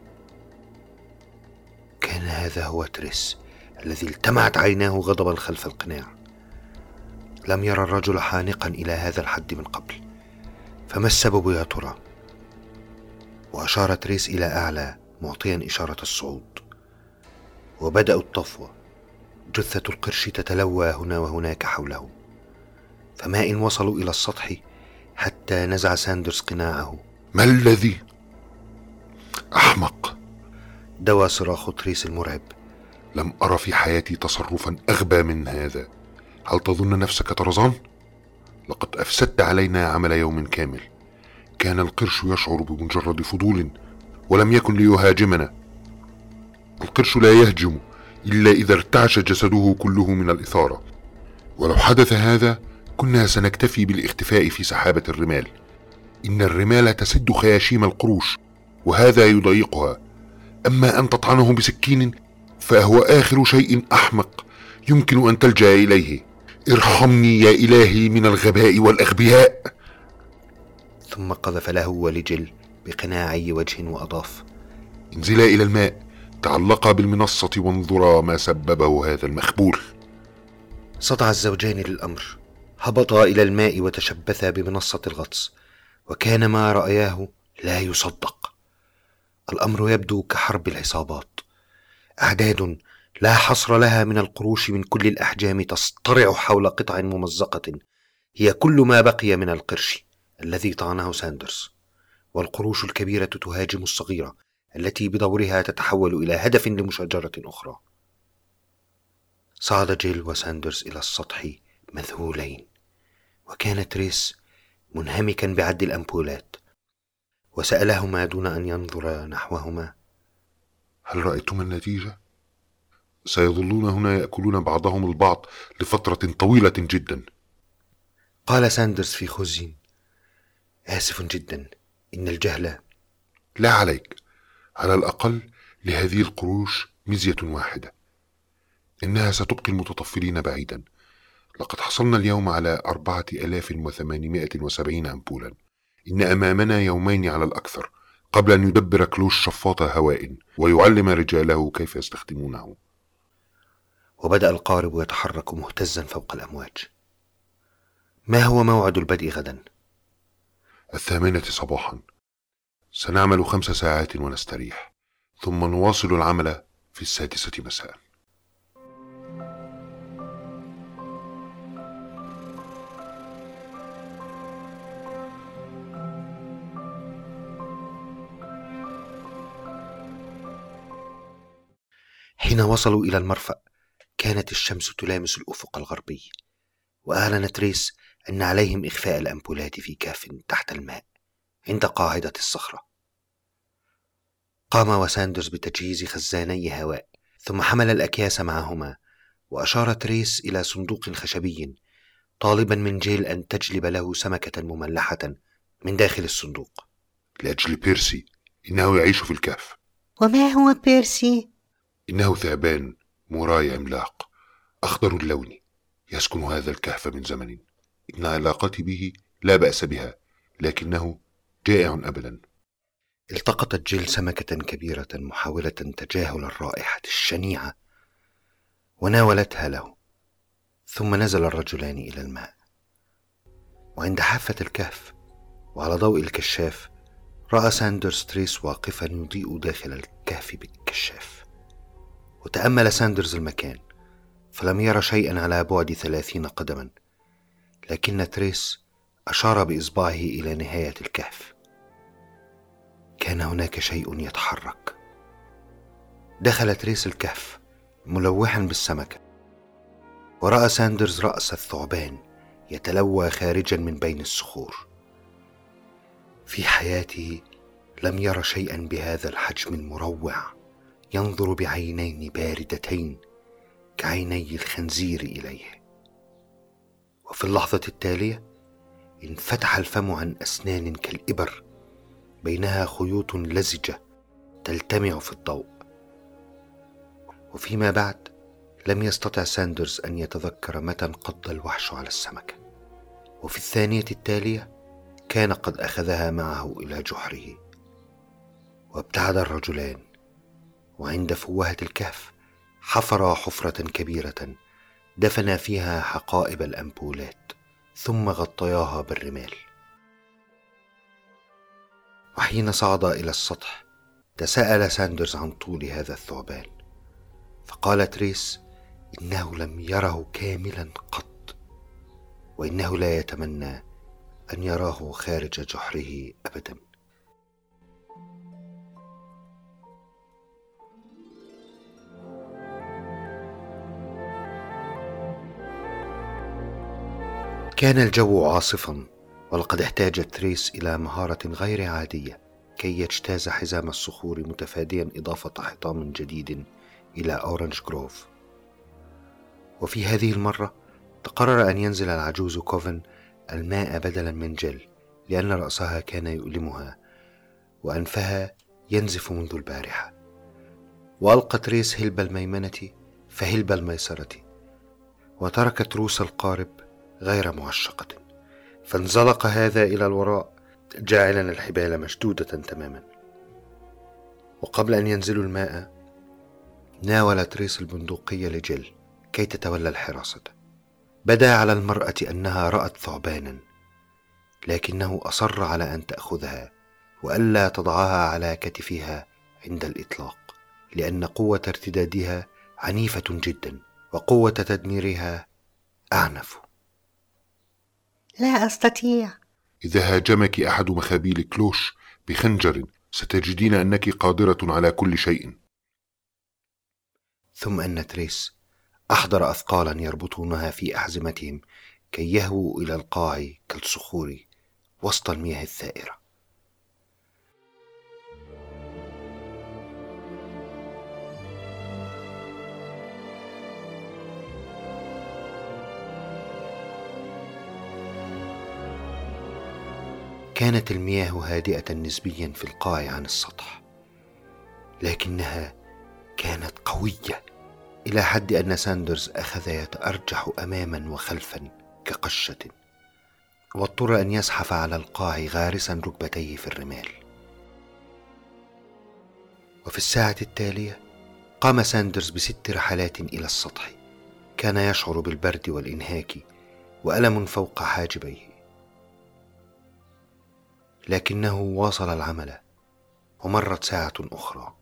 كان هذا هو تريس الذي التمعت عيناه غضبا خلف القناع. لم يرى الرجل حانقا إلى هذا الحد من قبل، فما السبب يا ترى؟ وأشار تريس إلى أعلى معطيا إشارة الصعود، وبدأوا الطفو. جثة القرش تتلوى هنا وهناك حوله، فما إن وصلوا إلى السطح حتى نزع ساندرز قناعه. ما الذي؟ أحمق! دوى صراخ تريس المرعب. لم أرى في حياتي تصرفا أغبى من هذا. هل تظن نفسك طرزان؟ لقد أفسدت علينا عمل يوم كامل. كان القرش يشعر بمجرد فضول ولم يكن ليهاجمنا. القرش لا يهجم إلا إذا ارتعش جسده كله من الإثارة، ولو حدث هذا كنا سنكتفي بالاختفاء في سحابة الرمال. إن الرمال تسد خياشيم القروش وهذا يضايقها، أما أن تطعنه بسكين فهو آخر شيء أحمق يمكن أن تلجأ إليه. ارحمني يا إلهي من الغباء والأغبياء. ثم قذف له ولجل بقناعي وجه وأضاف: انزلا إلى الماء، تعلقا بالمنصة وانظرا ما سببه هذا المخبول. صدع الزوجان للأمر، هبطا إلى الماء وتشبثا بمنصة الغطس، وكان ما رأياه لا يصدق. الأمر يبدو كحرب العصابات، أعداد لا حصر لها من القروش من كل الأحجام تصطرع حول قطع ممزقة هي كل ما بقي من القرش الذي طعنه ساندرز، والقروش الكبيرة تهاجم الصغيرة التي بدورها تتحول إلى هدف لمشاجرة أخرى. صعد جيل وساندرز إلى السطح مذهولين، وكان تريس منهمكا بعد الأمبولات، وسألهما دون أن ينظر نحوهما: هل رأيتما النتيجة؟ سيظلون هنا يأكلون بعضهم البعض لفترة طويلة جدا. قال ساندرز في خزي: آسف جدا، إن الجهل. لا عليك، على الأقل لهذه القروش ميزة واحدة، إنها ستبقي المتطفلين بعيدا. لقد حصلنا اليوم على 4870 أمبولا. إن أمامنا يومين على الأكثر قبل أن يدبر كلوش شفاط هواء ويعلم رجاله كيف يستخدمونه. وبدأ القارب يتحرك مهتزا فوق الأمواج. ما هو موعد البدء غدا؟ 8 صباحا. سنعمل 5 ساعات ونستريح، ثم نواصل العمل في 6 مساء. حين وصلوا إلى المرفأ كانت الشمس تلامس الأفق الغربي، وأعلن تريس أن عليهم إخفاء الأمبولات في كهف تحت الماء عند قاعدة الصخرة. قام وساندرز بتجهيز خزاني هواء، ثم حمل الأكياس معهما، وأشار تريس إلى صندوق خشبي طالبا من جيل أن تجلب له سمكة مملحة من داخل الصندوق. لأجل بيرسي، إنه يعيش في الكهف. وما هو بيرسي؟ إنه ثعبان موراي عملاق أخضر اللون يسكن هذا الكهف من زمن. إن علاقتي به لا بأس بها، لكنه جائع أبدا. التقطت جيل سمكة كبيرة محاولة تجاهل الرائحة الشنيعة وناولتها له، ثم نزل الرجلان إلى الماء. وعند حافة الكهف وعلى ضوء الكشاف رأى ساندرز تريس واقفا يضيء داخل الكهف بالكشاف. وتأمل ساندرز المكان فلم يرى شيئا على بعد 30 قدما، لكن تريس أشار بإصبعه إلى نهاية الكهف. كان هناك شيء يتحرك. دخل تريس الكهف ملوحا بالسمكة، ورأى ساندرز رأس الثعبان يتلوى خارجا من بين الصخور. في حياته لم ير شيئا بهذا الحجم المروع، ينظر بعينين باردتين كعيني الخنزير إليه. وفي اللحظة التالية انفتح الفم عن أسنان كالإبر بينها خيوط لزجة تلتمع في الضوء. وفيما بعد لم يستطع ساندرز أن يتذكر متى انقض الوحش على السمكة، وفي الثانية التالية كان قد أخذها معه إلى جحره. وابتعد الرجلان، وعند فوهة الكهف حفرا حفرة كبيرة دفنا فيها حقائب الأمبولات، ثم غطياها بالرمال. وحين صعد إلى السطح تساءل ساندرز عن طول هذا الثعبان، فقال تريس إنه لم يره كاملا قط، وإنه لا يتمنى أن يراه خارج جحره أبدا. كان الجو عاصفا، ولقد احتاج تريس إلى مهارة غير عادية كي يجتاز حزام الصخور، متفاديا إضافة حطام جديد إلى أورنج جروف. وفي هذه المرة تقرر أن ينزل العجوز كوفن الماء بدلا من جل، لأن رأسها كان يؤلمها وأنفها ينزف منذ البارحة. وألقى تريس هلب الميمنة فهلب الميسرة، وتركت رؤوس القارب غير معشقة، فانزلق هذا إلى الوراء جاعلا الحبال مشدودة تماما. وقبل أن ينزلوا الماء ناول تريس البندقية لجيل كي تتولى الحراسة. بدا على المرأة أنها رأت ثعبانا، لكنه أصر على أن تأخذها وألا تضعها على كتفها عند الإطلاق، لأن قوة ارتدادها عنيفة جدا وقوة تدميرها أعنف. لا أستطيع. إذا هاجمك أحد مخابيل كلوش بخنجر ستجدين أنك قادرة على كل شيء. ثم أن تريس أحضر أثقالا يربطونها في أحزمتهم كي يهووا إلى القاع كالصخور وسط المياه الثائرة. كانت المياه هادئة نسبيا في القاع عن السطح، لكنها كانت قوية إلى حد أن ساندرز أخذ يتأرجح أماما وخلفا كقشة، واضطر أن يزحف على القاع غارسا ركبتيه في الرمال. وفي الساعة التالية قام ساندرز ب6 رحلات إلى السطح. كان يشعر بالبرد والإنهاك وألم فوق حاجبيه، لكنه واصل العمل. ومرت ساعة أخرى.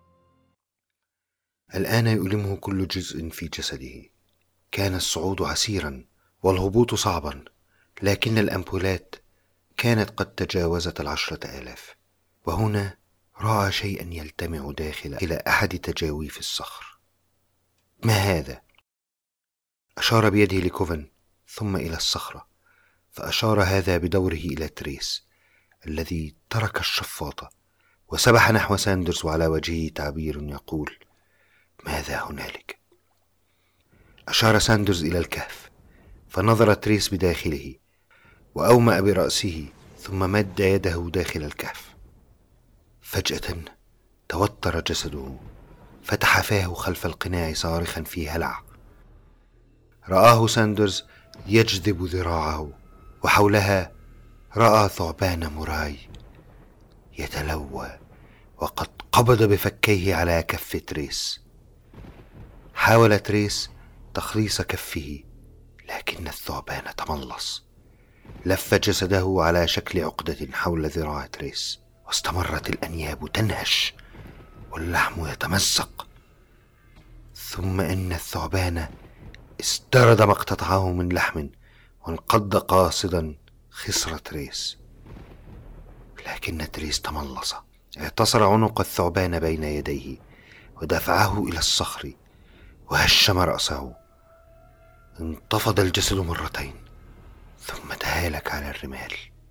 الآن يؤلمه كل جزء في جسده. كان الصعود عسيرا والهبوط صعبا، لكن الأمبولات كانت قد تجاوزت 10,000. وهنا رأى شيئا يلتمع إلى أحد تجاويف الصخر. ما هذا؟ أشار بيده لكوفن ثم إلى الصخرة، فأشار هذا بدوره إلى تريس الذي ترك الشفاطة وسبح نحو ساندرز وعلى وجهه تعبير يقول: ماذا هنالك؟ أشار ساندرز إلى الكهف، فنظر تريس بداخله وأومأ برأسه ثم مد يده داخل الكهف. فجأة توتر جسده، فتح فاه خلف القناع صارخا في هلع. رآه ساندرز يجذب ذراعه، وحولها رأى ثعبان موراي يتلوى وقد قبض بفكيه على كف تريس. حاول تريس تخليص كفه، لكن الثعبان تملص، لف جسده على شكل عقدة حول ذراع تريس، واستمرت الأنياب تنهش واللحم يتمزق. ثم إن الثعبان استرد ما اقتطعه من لحم وانقض قاصدا خصر تريس، لكن تريس تملص، اعتصر عنق الثعبان بين يديه ودفعه إلى الصخر وهشم رأسه. انتفض الجسد مرتين ثم تهالك على الرمال.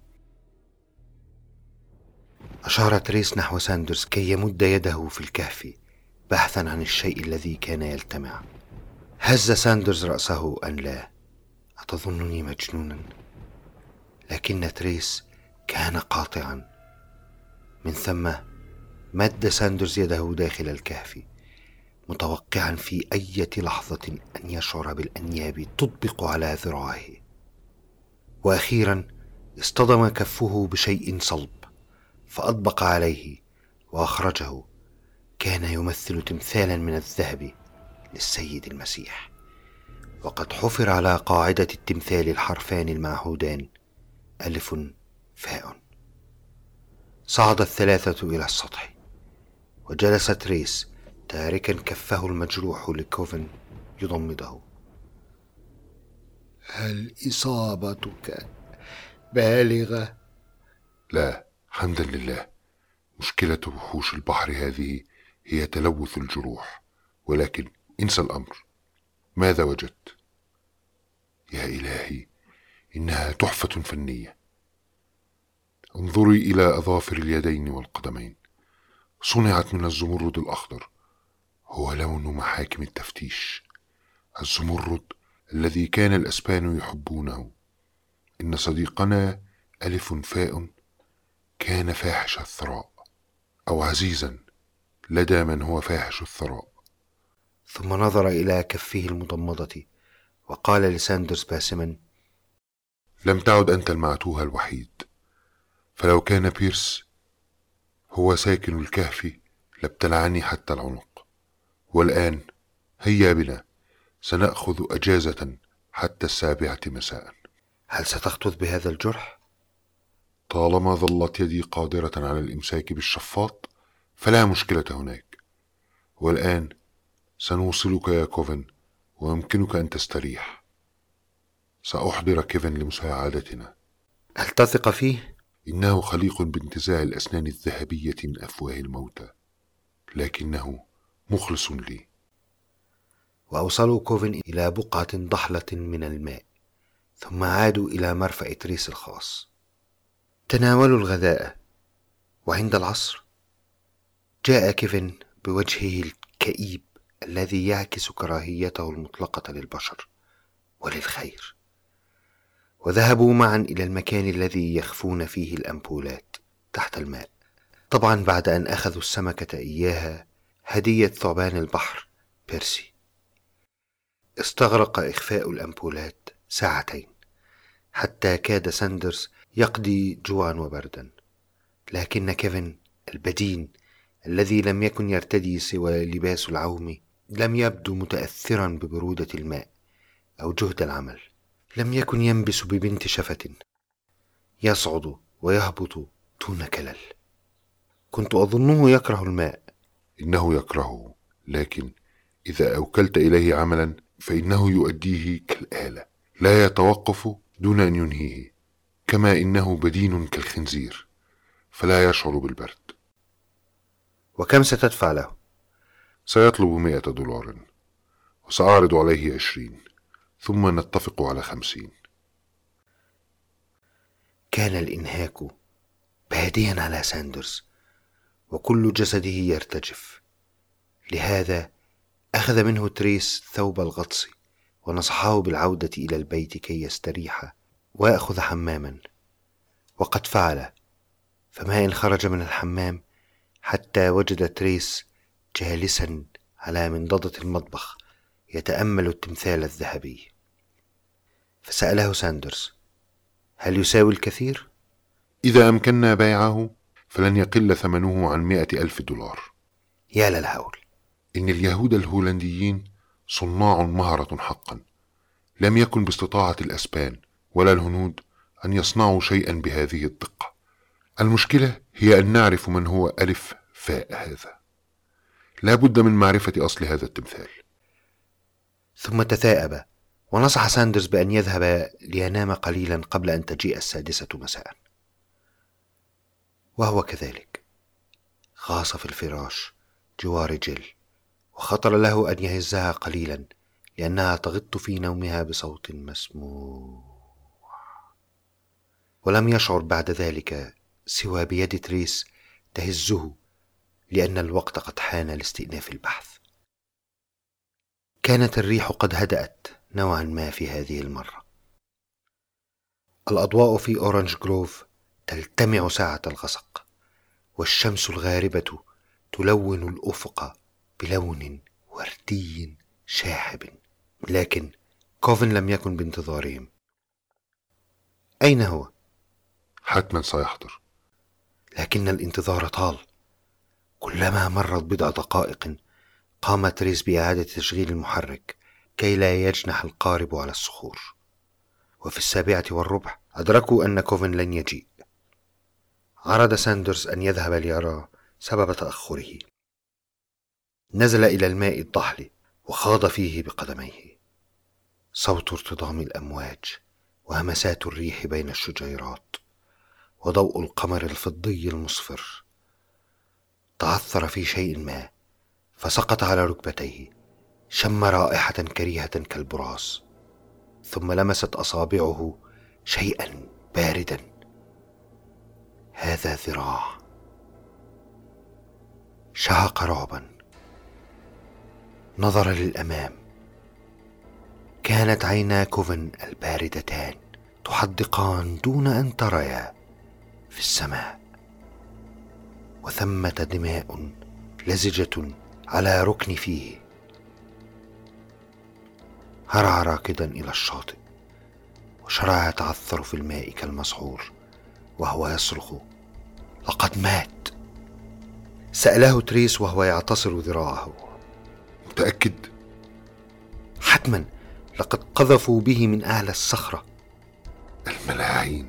أشار تريس نحو ساندرز كي يمد يده في الكهف بحثا عن الشيء الذي كان يلتمع. هز ساندرز رأسه أن لا، أتظنني مجنونا؟ لكن تريس كان قاطعا. من ثم مد ساندرز يده داخل الكهف، متوقعا في أي لحظة أن يشعر بالأنياب تطبق على ذراعه. وأخيرا اصطدم كفه بشيء صلب فأطبق عليه وأخرجه. كان يمثل تمثالا من الذهب للسيد المسيح، وقد حفر على قاعدة التمثال الحرفان المعهودان ألف فاء. صعد الثلاثة إلى السطح، وجلس تريس تاركا كفه المجروح لكوفن يضمده. هل إصابتك بالغة؟ لا، حمدا لله. مشكلة وحوش البحر هذه هي تلوث الجروح، ولكن انسى الأمر. ماذا وجدت؟ يا إلهي، إنها تحفة فنية. انظري إلى أظافر اليدين والقدمين، صنعت من الزمرد الأخضر، هو لون محاكم التفتيش، الزمرد الذي كان الأسبان يحبونه. إن صديقنا ألف فاء كان فاحش الثراء، أو عزيزا لدى من هو فاحش الثراء. ثم نظر إلى كفه المضمضة وقال لساندرز باسما: لم تعد أنت المعتوه الوحيد، فلو كان بيرس هو ساكن الكهف لابتلعني حتى العنق. والآن هيا بنا، سنأخذ أجازة حتى 7 مساء. هل ستخطذ بهذا الجرح؟ طالما ظلت يدي قادرة على الإمساك بالشفاط فلا مشكلة هناك. والآن سنوصلك يا كوفن، ويمكنك أن تستريح. سأحضر كيفن لمساعدتنا. هل تثق فيه؟ إنه خليق بانتزاع الأسنان الذهبية من أفواه الموتى، لكنه مخلص لي. وأوصلوا كوفن إلى بقعة ضحلة من الماء، ثم عادوا إلى مرفأ تريس الخاص. تناولوا الغداء، وعند العصر جاء كيفن بوجهه الكئيب الذي يعكس كراهيته المطلقة للبشر وللخير، وذهبوا معا إلى المكان الذي يخفون فيه الأمبولات تحت الماء، طبعا بعد أن أخذوا السمكة إياها هدية ثعبان البحر بيرسي. استغرق إخفاء الأمبولات 2 ساعات، حتى كاد ساندرز يقضي جوعا وبردا، لكن كيفن البدين الذي لم يكن يرتدي سوى لباس العوم لم يبدو متأثرا ببرودة الماء أو جهد العمل. لم يكن ينبس ببنت شفة، يصعد ويهبط دون كلل. كنت أظنه يكره الماء. إنه يكرهه، لكن إذا أوكلت إليه عملا فإنه يؤديه كالآلة، لا يتوقف دون أن ينهيه، كما إنه بدين كالخنزير فلا يشعر بالبرد. وكم ستدفع له؟ سيطلب $100، وسأعرض عليه 20، ثم نتفق على 50. كان الإنهاك باديا على ساندرز، وكل جسده يرتجف. لهذا أخذ منه تريس ثوب الغطس، ونصحه بالعودة إلى البيت كي يستريح ويأخذ حماما، وقد فعل. فما إن خرج من الحمام حتى وجد تريس جالسا على منضدة المطبخ يتأمل التمثال الذهبي. فسأله ساندرز: هل يساوي الكثير؟ إذا أمكننا بيعه فلن يقل ثمنه عن $100,000. يا للهول! إن اليهود الهولنديين صناع مهرة حقا. لم يكن باستطاعة الأسبان ولا الهنود أن يصنعوا شيئا بهذه الدقة. المشكلة هي أن نعرف من هو ألف فاء هذا. لا بد من معرفة أصل هذا التمثال. ثم تثاءب، ونصح ساندرز بأن يذهب لينام قليلا قبل أن تجيء 6 مساء. وهو كذلك غاص في الفراش جوار جيل، وخطر له أن يهزها قليلا لأنها تغط في نومها بصوت مسموع، ولم يشعر بعد ذلك سوى بيد تريس تهزه، لأن الوقت قد حان لاستئناف البحث. كانت الريح قد هدأت نوعا ما في هذه المرة. الأضواء في أورنج جروف تلتمع ساعة الغسق، والشمس الغاربة تلون الأفق بلون وردي شاحب. لكن كوفن لم يكن بانتظارهم. أين هو؟ حتما سيحضر. لكن الانتظار طال. كلما مرت 10 دقائق قام تريس بإعادة تشغيل المحرك كي لا يجنح القارب على الصخور، وفي 7:15 أدركوا أن كوفن لن يجيء. عرض ساندرز أن يذهب ليرى سبب تأخره. نزل إلى الماء الضحل وخاض فيه بقدميه. صوت ارتطام الأمواج وهمسات الريح بين الشجيرات وضوء القمر الفضي المصفر. تعثر في شيء ما فسقط على ركبتيه. شم رائحة كريهة كالبراز، ثم لمست أصابعه شيئا باردا. هذا ذراع. شهق رعبا. نظر للأمام. كانت عينا كوفن الباردتان تحدقان دون أن تريا في السماء، وثمة دماء لزجة على ركن فيه. هرع راكدا إلى الشاطئ، وشرع يتعثر في الماء كالمسعور وهو يصرخ: لقد مات. سأله تريس وهو يعتصر ذراعه: متأكد؟ حتما، لقد قذفوا به من أعلى الصخرة. الملاعين.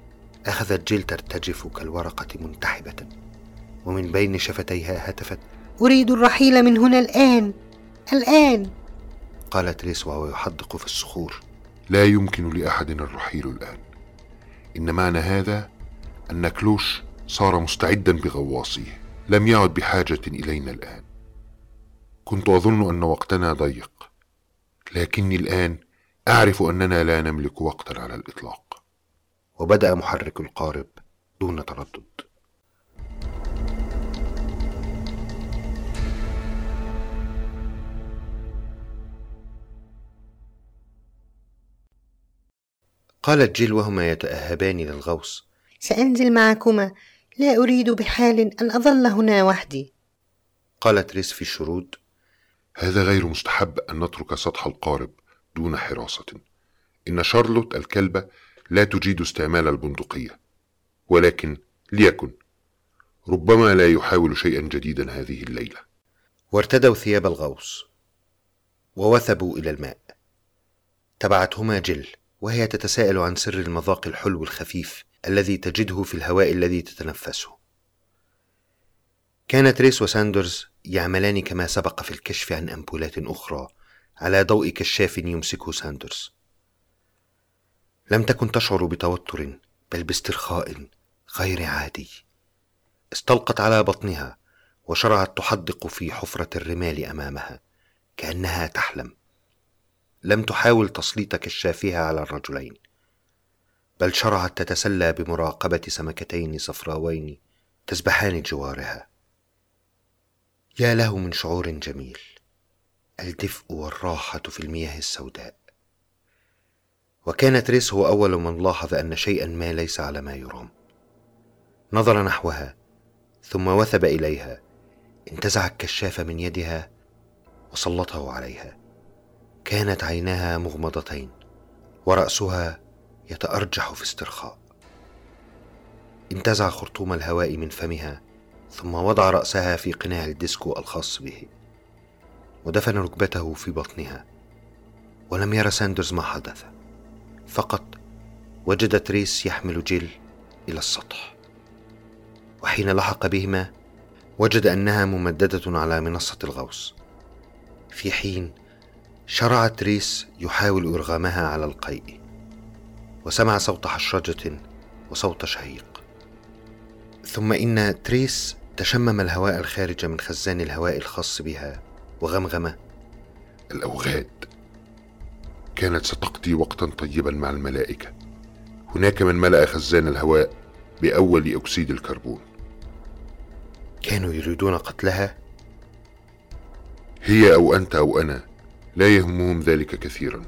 أخذت جيل ترتجف كالورقة منتحبة، ومن بين شفتيها هتفت: أريد الرحيل من هنا الآن الآن. قال تريس وهو يحدق في الصخور. لا يمكن لأحد الرحيل الآن. إن معنى هذا أن كلوش صار مستعدا بغواصيه، لم يعد بحاجة إلينا الآن. كنت أظن أن وقتنا ضيق، لكني الآن أعرف أننا لا نملك وقتا على الإطلاق. وبدأ محرك القارب دون تردد. قالت جيل وهما يتأهبان للغوص: سأنزل معكما، لا أريد بحال أن أظل هنا وحدي. قالت تريس في الشرود: هذا غير مستحب أن نترك سطح القارب دون حراسة. إن شارلوت الكلبة لا تجيد استعمال البندقية، ولكن ليكن، ربما لا يحاول شيئا جديدا هذه الليلة. وارتدوا ثياب الغوص ووثبوا إلى الماء. تبعتهما جيل وهي تتساءل عن سر المذاق الحلو الخفيف الذي تجده في الهواء الذي تتنفسه. كان تريس وساندرز يعملان كما سبق في الكشف عن أمبولات أخرى على ضوء كشاف يمسكه ساندرز. لم تكن تشعر بتوتر، بل باسترخاء غير عادي. استلقت على بطنها وشرعت تحدق في حفرة الرمال أمامها كأنها تحلم. لم تحاول تسليط كشافها على الرجلين، بل شرعت تتسلى بمراقبة سمكتين صفراوين تسبحان جوارها. يا له من شعور جميل، الدفء والراحة في المياه السوداء. وكان تريس هو أول من لاحظ أن شيئا ما ليس على ما يرام. نظر نحوها ثم وثب إليها، انتزع الكشاف من يدها وسلطه عليها. كانت عيناها مغمضتين ورأسها يتأرجح في استرخاء. انتزع خرطوم الهواء من فمها ثم وضع رأسها في قناع الديسكو الخاص به ودفن ركبته في بطنها. ولم يرى ساندرز ما حدث، فقط وجد تريس يحمل جيل إلى السطح. وحين لحق بهما وجد أنها ممددة على منصة الغوص، في حين شرع تريس يحاول إرغامها على القيء، وسمع صوت حشرجة وصوت شهيق. ثم إن تريس تشمم الهواء الخارج من خزان الهواء الخاص بها وغمغم: الأوغاد. كانت ستقضي وقتا طيبا مع الملائكة. هناك من ملأ خزان الهواء بأول أكسيد الكربون. كانوا يريدون قتلها؟ هي أو أنت أو أنا، لا يهمهم ذلك كثيرا.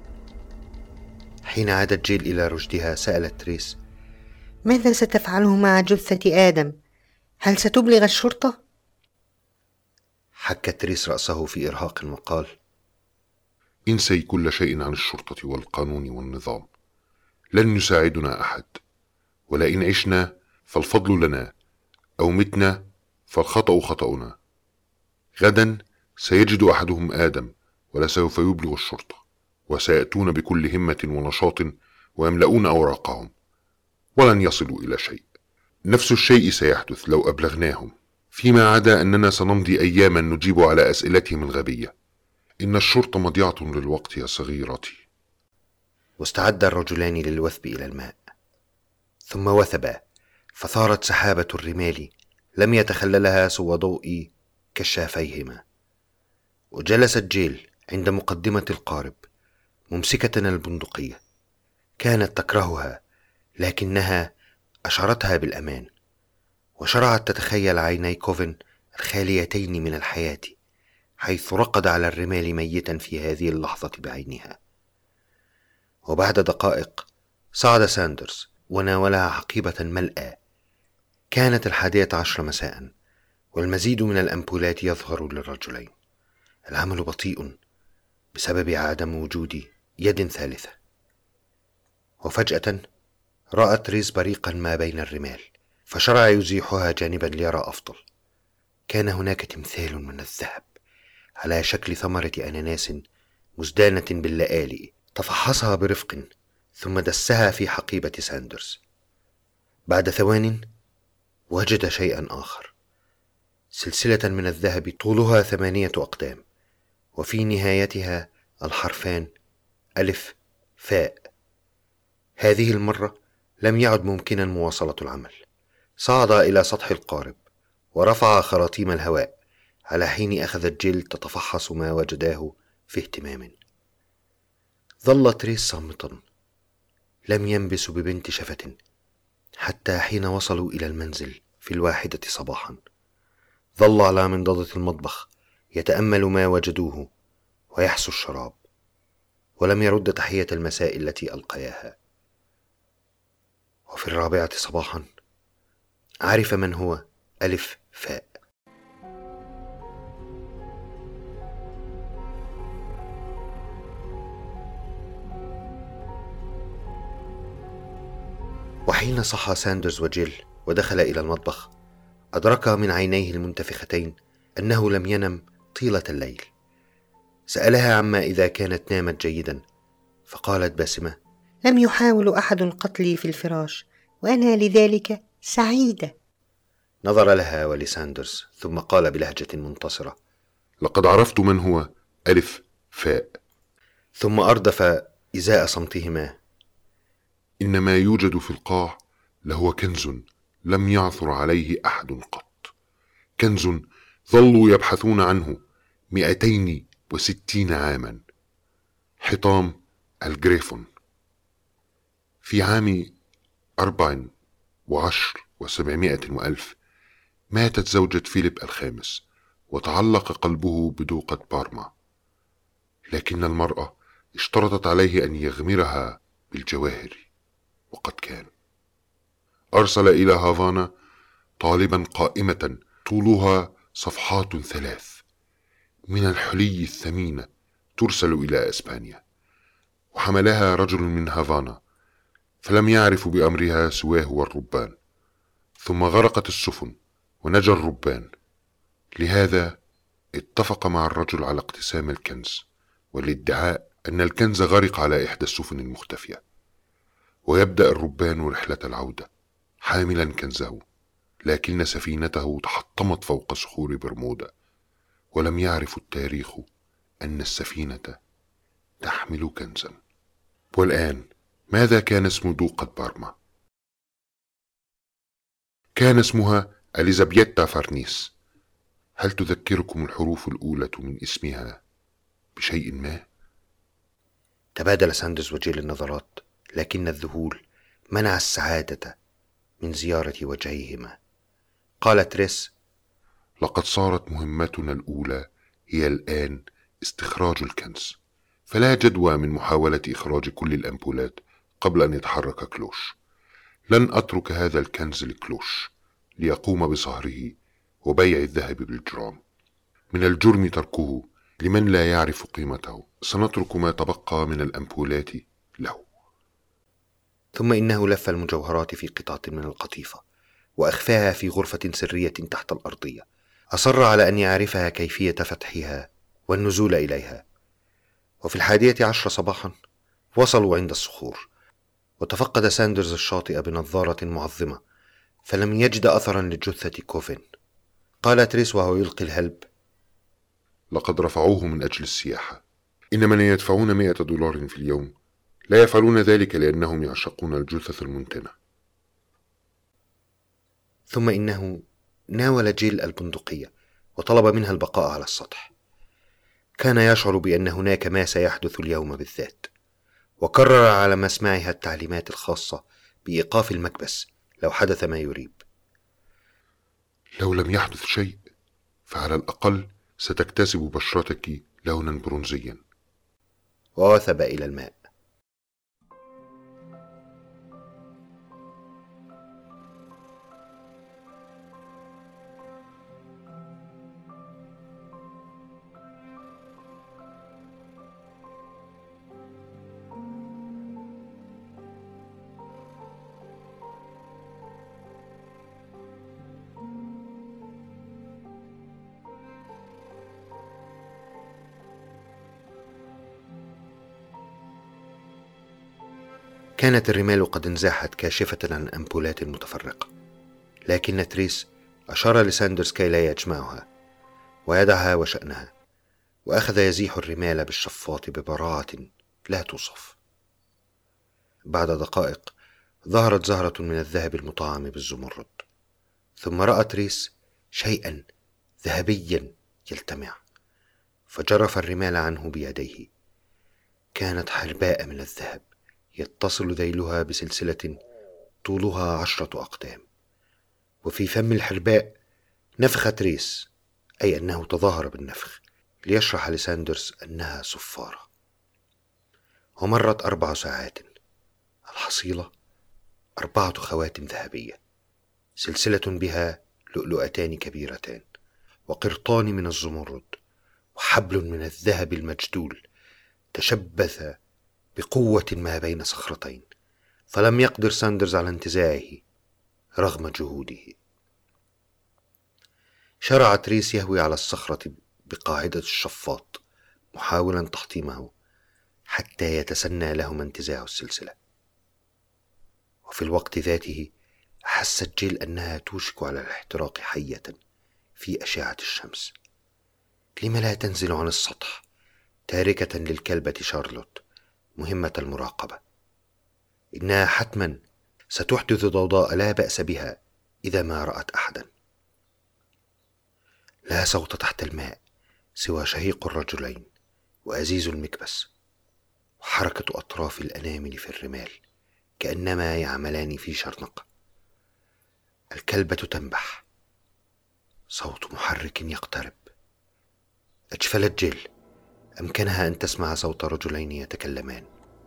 حين عادت جيل إلى رشدها سألت تريس: ماذا ستفعله مع جثة آدم؟ هل ستبلغ الشرطة؟ حك تريس رأسه في إرهاق وقال: انسي كل شيء عن الشرطة والقانون والنظام. لن يساعدنا أحد، ولئن عشنا فالفضل لنا، أو متنا فالخطأ خطأنا. غدا سيجد أحدهم آدم ولسوف يبلغ الشرطة، وسيأتون بكل همة ونشاط ويملؤون أوراقهم، ولن يصلوا إلى شيء. نفس الشيء سيحدث لو أبلغناهم، فيما عدا أننا سنمضي أياما نجيب على أسئلتهم الغبية. إن الشرطة مضيعة للوقت يا صغيرتي. واستعد الرجلان للوثب إلى الماء، ثم وثبا، فثارت سحابة الرمال لم يتخللها سوى ضوء كشافيهما. وجلست جيل عند مقدمة القارب ممسكة البندقية. كانت تكرهها، لكنها أشعرتها بالأمان، وشرعت تتخيل عيني كوفن الخاليتين من الحياة حيث رقد على الرمال ميتا في هذه اللحظة بعينها. وبعد دقائق صعد ساندرز وناولها حقيبة ملأى. كانت 11 مساء، والمزيد من الأمبولات يظهر للرجلين. العمل بطيء بسبب عدم وجود يد ثالثة. وفجأة رأت تريس بريقا ما بين الرمال، فشرع يزيحها جانبا ليرى أفضل. كان هناك تمثال من الذهب على شكل ثمرة أناناس مزدانة باللآلئ. تفحصها برفق ثم دسها في حقيبة ساندرز. بعد ثوان وجد شيئا آخر. سلسلة من الذهب طولها 8 أقدام، وفي نهايتها الحرفان ألف فاء. هذه المرة لم يعد ممكنا مواصلة العمل. صعد إلى سطح القارب ورفع خراطيم الهواء، على حين أخذت جيل تتفحص ما وجداه في اهتمام. ظل تريس صامتا، لم ينبس ببنت شفة حتى حين وصلوا إلى المنزل في 1 صباحا. ظل على منضدة المطبخ يتأمل ما وجدوه ويحسو الشراب، ولم يرد تحية المساء التي ألقياها. وفي 4 صباحا عرف من هو ألف فاء. وحين صحى ساندرز وجيل ودخل إلى المطبخ، أدرك من عينيه المنتفختين أنه لم ينم طيلة الليل. سألها عما إذا كانت نامت جيدا، فقالت باسمة: لم يحاول أحد قتلي في الفراش، وأنا لذلك سعيدة. نظر لها ولساندرز ثم قال بلهجة منتصرة: لقد عرفت من هو ألف فاء. ثم أردف إزاء صمتهما: إن ما يوجد في القاع لهو كنز لم يعثر عليه أحد قط، كنز ظلوا يبحثون عنه 260 عاما. حطام الجريفون. في عام 14,700 ماتت زوجة فيليب الخامس، وتعلق قلبه بدوقة بارما، لكن المرأة اشترطت عليه أن يغمرها بالجواهر، وقد كان. أرسل إلى هافانا طالبا قائمة طولها صفحات 3 من الحلي الثمين ترسل إلى إسبانيا، وحملها رجل من هافانا، فلم يعرف بأمرها سواه والربان، ثم غرقت السفن ونجا الربان. لهذا اتفق مع الرجل على اقتسام الكنز، والادعاء أن الكنز غرق على إحدى السفن المختفية، ويبدأ الربان رحلة العودة حاملا كنزه، لكن سفينته تحطمت فوق صخور برمودا، ولم يعرف التاريخ أن السفينة تحمل كنزا. والآن ماذا كان اسم دوقة بارما؟ كان اسمها أليزابيتا فارنيس. هل تذكركم الحروف الأولى من اسمها بشيء ما؟ تبادل ساندرز وجيل النظرات، لكن الذهول منع السعادة من زيارة وجهيهما. قال تريس: لقد صارت مهمتنا الأولى هي الآن استخراج الكنز، فلا جدوى من محاولة إخراج كل الأمبولات قبل أن يتحرك كلوش. لن أترك هذا الكنز لكلوش ليقوم بصهره وبيع الذهب بالجرام. من الجرم تركه لمن لا يعرف قيمته. سنترك ما تبقى من الأمبولات له. ثم إنه لف المجوهرات في قطعة من القطيفة وأخفاها في غرفة سرية تحت الأرضية. أصر على أن يعرفها كيفية فتحها والنزول إليها. وفي 11 صباحا وصلوا عند الصخور، وتفقد ساندرز الشاطئ بنظارة معظمة، فلم يجد أثرا لجثة كوفين. قال تريس وهو يلقي الهلب: لقد رفعوه من أجل السياحة. إن من يدفعون $100 في اليوم لا يفعلون ذلك لأنهم يعشقون الجثث المنتنة. ثم إنه ناول جيل البندقية وطلب منها البقاء على السطح. كان يشعر بأن هناك ما سيحدث اليوم بالذات، وكرر على مسمعها التعليمات الخاصة بإيقاف المكبس لو حدث ما يريب. لو لم يحدث شيء فعلى الأقل ستكتسب بشرتك لونا برونزيا. ووثب إلى الماء. كانت الرمال قد انزاحت كاشفة عن أمبولات متفرقة، لكن تريس أشار لساندرز كي لا يجمعها ويدعها وشأنها، وأخذ يزيح الرمال بالشفاط ببراعة لا توصف. بعد دقائق ظهرت زهرة من الذهب المطعم بالزمرد، ثم رأى تريس شيئا ذهبيا يلتمع، فجرف الرمال عنه بيديه. كانت حرباء من الذهب يتصل ذيلها بسلسلة طولها 10 أقدام، وفي فم الحرباء نفخ تريس، أي أنه تظاهر بالنفخ ليشرح لساندرز أنها صفارة. ومرت 4 ساعات، الحصيلة 4 خواتم ذهبية، سلسلة بها لؤلؤتان كبيرتان، وقرطان من الزمرد، وحبل من الذهب المجدول تشبث بقوة ما بين صخرتين، فلم يقدر ساندرز على انتزاعه رغم جهوده. شرع تريس يهوي على الصخرة بقاعدة الشفاط محاولا تحطيمه حتى يتسنى لهما انتزاع السلسلة. وفي الوقت ذاته أحست جيل أنها توشك على الاحتراق حية في أشعة الشمس. لم لا تنزل عن السطح تاركة للكلبة شارلوت مهمة المراقبة؟ إنها حتما ستحدث ضوضاء لا بأس بها إذا ما رأت أحدا. لا صوت تحت الماء سوى شهيق الرجلين وأزيز المكبس وحركة أطراف الأنامل في الرمال كأنما يعملان في شرنقة. الكلبة تنبح، صوت محرك يقترب. أجفلت جيل، أمكنها أن تسمع صوت رجلين يتكلمان.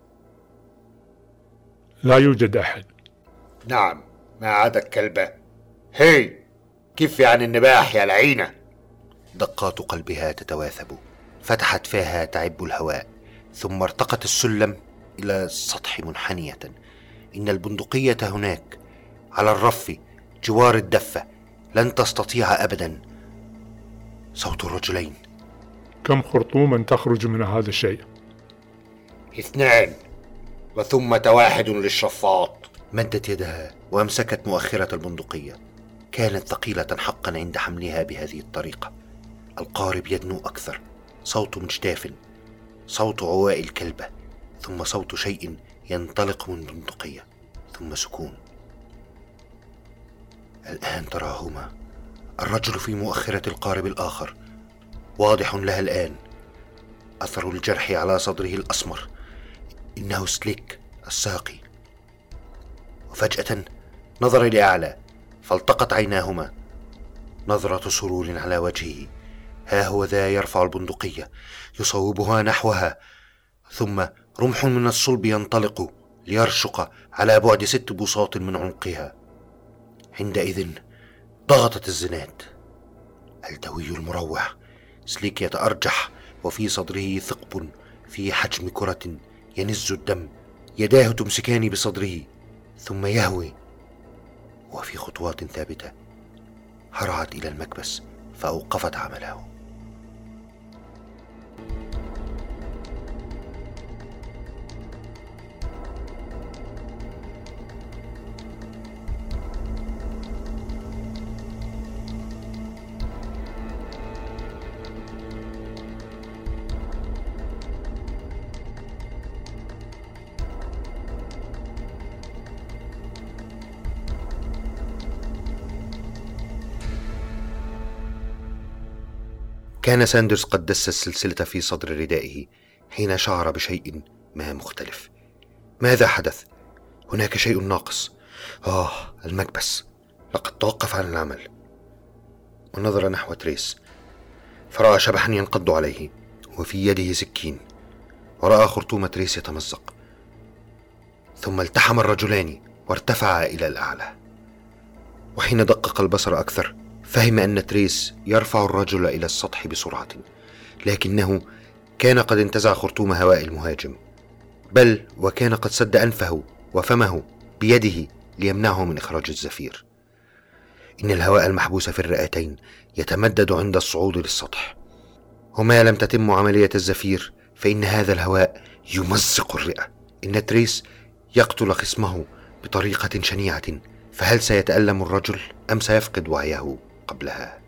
لا يوجد أحد. نعم، ما عدا الكلبة. هي، كفي عن النباح يا لعينة. دقات قلبها تتواثب، فتحت فاها تعب الهواء، ثم ارتقت السلم إلى السطح منحنية. إن البندقية هناك على الرف جوار الدفة، لن تستطيع أبدا. صوت الرجلين. كم خرطوما تخرج من هذا الشيء؟ 2 وثمة 1 للشفاط. مدت يدها وأمسكت مؤخرة البندقية. كانت ثقيلة حقا عند حملها بهذه الطريقة. القارب يدنو أكثر، صوت مجتاف، صوت عواء الكلبة، ثم صوت شيء ينطلق من بندقية، ثم سكون. الآن تراهما. الرجل في مؤخرة القارب الآخر، واضح لها الآن أثر الجرح على صدره الأسمر. إنه سليك الساقي. وفجأة نظر لأعلى، فالتقت عيناهما. نظرة سرور على وجهه. ها هو ذا يرفع البندقية يصوبها نحوها، ثم رمح من الصلب ينطلق ليرشق على بعد 6 بساط من عنقها. عندئذ ضغطت الزناد. الدوي المروع. سليك يتأرجح وفي صدره ثقب في حجم كرة ينز الدم. يداه تمسكان بصدره، ثم يهوي وفي خطوات ثابتة هرعت إلى المكبس فأوقفت عمله. كان ساندرز قد دس السلسلة في صدر ردائه حين شعر بشيء ما مختلف. ماذا حدث؟ هناك شيء ناقص. المكبس لقد توقف عن العمل. ونظر نحو تريس فرأى شبحا ينقض عليه وفي يده سكين، ورأى خرطوم تريس يتمزق. ثم التحم الرجلان وارتفعا إلى الأعلى. وحين دقق البصر أكثر فهم أن تريس يرفع الرجل إلى السطح بسرعة، لكنه كان قد انتزع خرطوم هواء المهاجم، بل وكان قد سد أنفه وفمه بيده ليمنعه من إخراج الزفير. إن الهواء المحبوس في الرئتين يتمدد عند الصعود للسطح، وما لم تتم عملية الزفير فإن هذا الهواء يمزق الرئة. إن تريس يقتل خصمه بطريقة شنيعة، فهل سيتألم الرجل أم سيفقد وعيه؟ قبلها.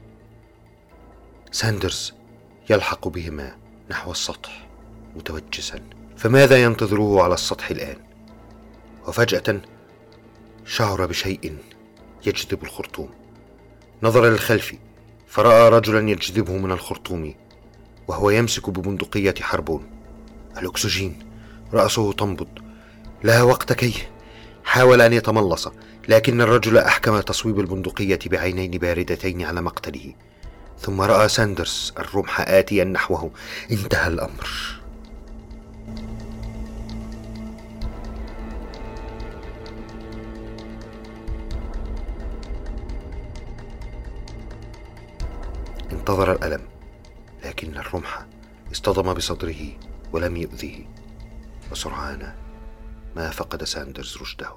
ساندرز يلحق بهما نحو السطح متوجسا، فماذا ينتظره على السطح الآن؟ وفجأة شعر بشيء يجذب الخرطوم. نظر للخلف فرأى رجلا يجذبه من الخرطوم وهو يمسك ببندقية حربون. الأكسجين، رأسه تنبض، لا وقت كي حاول أن يتملص، لكن الرجل أحكم تصويب البندقية بعينين باردتين على مقتله. ثم رأى ساندرز الرمح آتيا نحوه. انتهى الأمر. انتظر الألم، لكن الرمح اصطدم بصدره ولم يؤذيه، وسرعان ما فقد ساندرز رشده.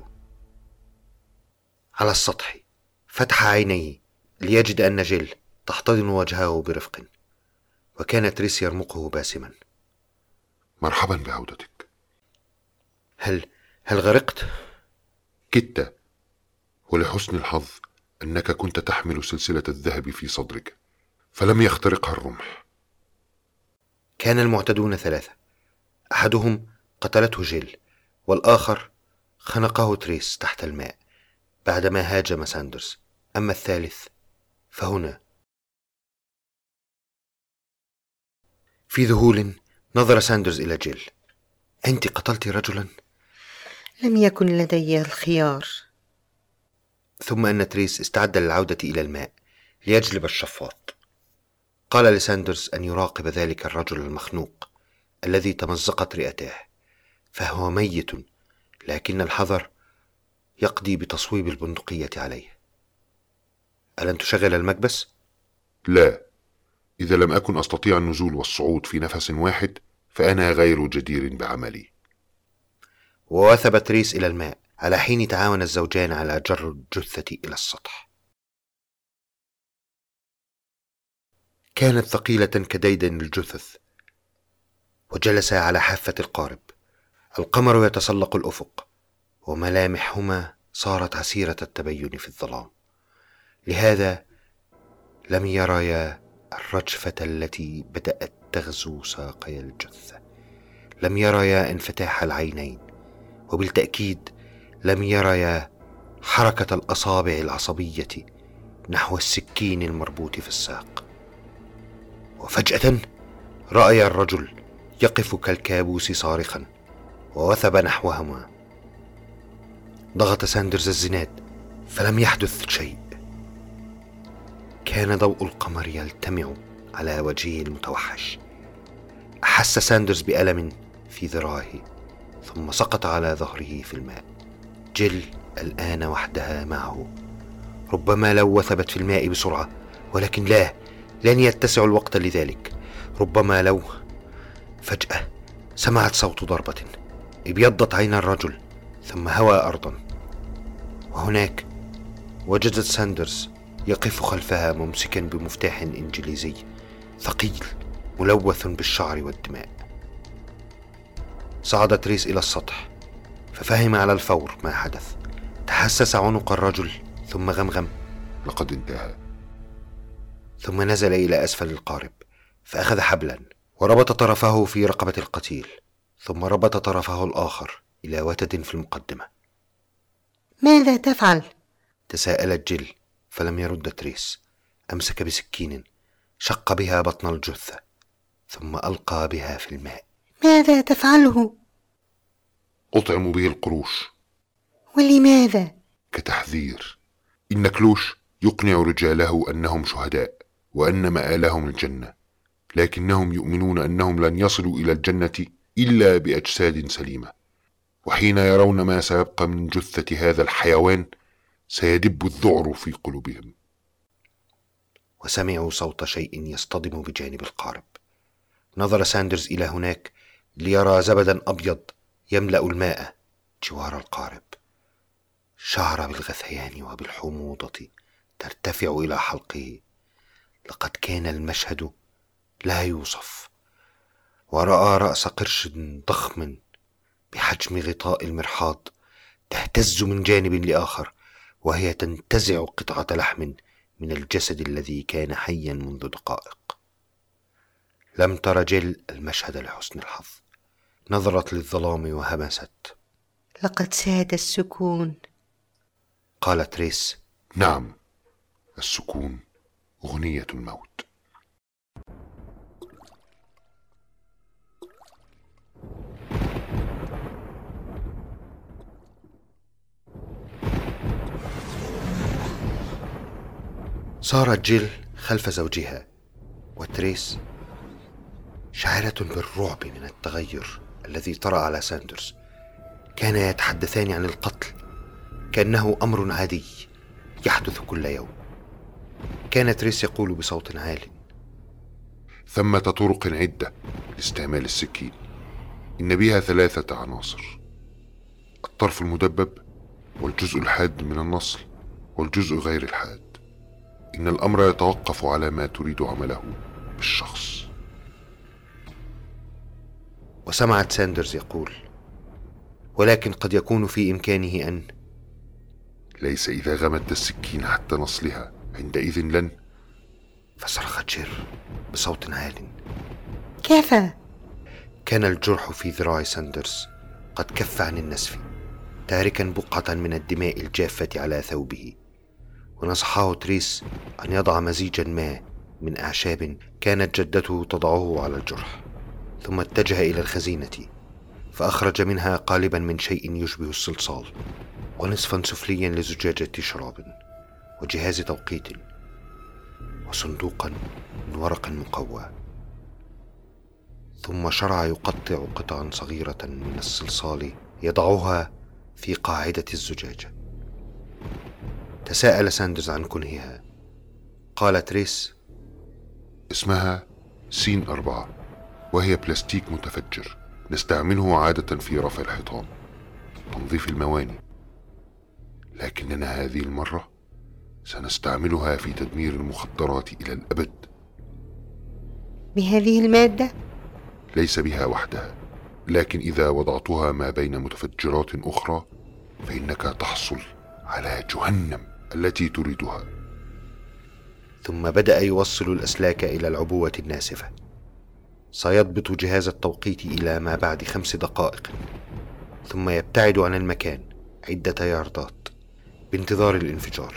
على السطح فتح عينيه ليجد أن جيل تحتضن وجهه برفق، وكان تريس يرمقه باسما. مرحبا بعودتك. هل غرقت؟ كدت، ولحسن الحظ أنك كنت تحمل سلسلة الذهب في صدرك فلم يخترقها الرمح. كان المعتدون 3، أحدهم قتلته جيل، والآخر خنقه تريس تحت الماء بعدما هاجم ساندرز، أما الثالث فهنا. في ذهول نظر ساندرز إلى جيل. أنت قتلت رجلا؟ لم يكن لدي الخيار. ثم أن تريس استعد للعودة إلى الماء ليجلب الشفاط. قال لساندرز أن يراقب ذلك الرجل المخنوق الذي تمزقت رئتاه، فهو ميت، لكن الحذر يقضي بتصويب البندقية عليه. ألن تشغل المكبس؟ لا، إذا لم أكن أستطيع النزول والصعود في نفس واحد فأنا غير جدير بعملي. ووثب تريس إلى الماء على حين تعاون الزوجان على جر الجثة إلى السطح. كانت ثقيلة كديدن الجثث، وجلسا على حافة القارب. القمر يتسلق الأفق، وملامحهما صارت عسيرة التبين في الظلام، لهذا لم يريا الرجفة التي بدأت تغزو ساقي الجثة، لم يريا انفتاح العينين، وبالتأكيد لم يريا حركة الأصابع العصبية نحو السكين المربوط في الساق. وفجأة رأي الرجل يقف كالكابوس صارخا، ووثب نحوهما. ضغط ساندرز الزناد فلم يحدث شيء. كان ضوء القمر يلتمع على وجهه المتوحش. أحس ساندرز بألم في ذراعه، ثم سقط على ظهره في الماء. جيل الآن وحدها معه. ربما لو وثبت في الماء بسرعة، ولكن لا، لن يتسع الوقت لذلك. ربما لو. فجأة سمعت صوت ضربة، ابيضت عين الرجل ثم هوى أرضا، وهناك وجدت ساندرز يقف خلفها ممسكا بمفتاح إنجليزي ثقيل ملوث بالشعر والدماء. صعد تريس إلى السطح ففهم على الفور ما حدث. تحسس عنق الرجل ثم غمغم: لقد انتهى. ثم نزل إلى أسفل القارب فأخذ حبلا وربط طرفه في رقبة القتيل، ثم ربط طرفه الآخر إلى وتد في المقدمة. ماذا تفعل؟ تساءلت جيل، فلم يرد تريس. أمسك بسكين شق بها بطن الجثة ثم ألقى بها في الماء. ماذا تفعله؟ أطعم به القروش. ولماذا؟ كتحذير. إن كلوش يقنع رجاله أنهم شهداء وأن مآلهم الجنة، لكنهم يؤمنون أنهم لن يصلوا إلى الجنة إلا بأجساد سليمة، وحين يرون ما سيبقى من جثة هذا الحيوان سيدب الذعر في قلوبهم. وسمعوا صوت شيء يصطدم بجانب القارب. نظر ساندرز إلى هناك ليرى زبدا أبيض يملأ الماء جوار القارب. شعر بالغثيان وبالحموضة ترتفع إلى حلقه. لقد كان المشهد لا يوصف. ورأى رأس قرش ضخم بحجم غطاء المرحاض تهتز من جانب لآخر، وهي تنتزع قطعة لحم من الجسد الذي كان حيا منذ دقائق. لم تر جيل المشهد لحسن الحظ. نظرت للظلام وهمست: لقد ساد السكون. قالت تريس: نعم، السكون أغنية الموت. صارت جيل خلف زوجها، وتريس شاعرة بالرعب من التغير الذي طرأ على ساندرز. كانا يتحدثان عن القتل كأنه أمر عادي يحدث كل يوم. كان تريس يقول بصوت عال: ثمة طرق عدة لاستعمال السكين، إن بها 3 عناصر: الطرف المدبب، والجزء الحاد من النصل، والجزء غير الحاد. إن الأمر يتوقف على ما تريد عمله بالشخص. وسمعت ساندرز يقول: ولكن قد يكون في إمكانه أن... ليس إذا غمدت السكين حتى نصلها، عندئذ لن... فصرخت جيل بصوت عال: كيف؟ كان الجرح في ذراع ساندرز قد كف عن النسف، تاركا بقعة من الدماء الجافة على ثوبه. ونصحه تريس أن يضع مزيجا ما من أعشاب كانت جدته تضعه على الجرح، ثم اتجه إلى الخزينة فأخرج منها قالبا من شيء يشبه الصلصال، ونصفا سفليا لزجاجة شراب، وجهاز توقيت، وصندوقا من ورق مقوى. ثم شرع يقطع قطعا صغيرة من الصلصال يضعها في قاعدة الزجاجة. تساءل ساندرز عن كنهها. قال تريس: اسمها سين 4، وهي بلاستيك متفجر نستعمله عادة في رفع الحيطان، تنظيف الموانئ، لكننا هذه المرة سنستعملها في تدمير المخدرات إلى الأبد. بهذه المادة؟ ليس بها وحدها، لكن إذا وضعتها ما بين متفجرات أخرى فإنك تحصل على جهنم التي تريدها. ثم بدأ يوصل الأسلاك إلى العبوة الناسفة. سيضبط جهاز التوقيت إلى ما بعد 5 دقائق، ثم يبتعد عن المكان عدة ياردات بانتظار الانفجار.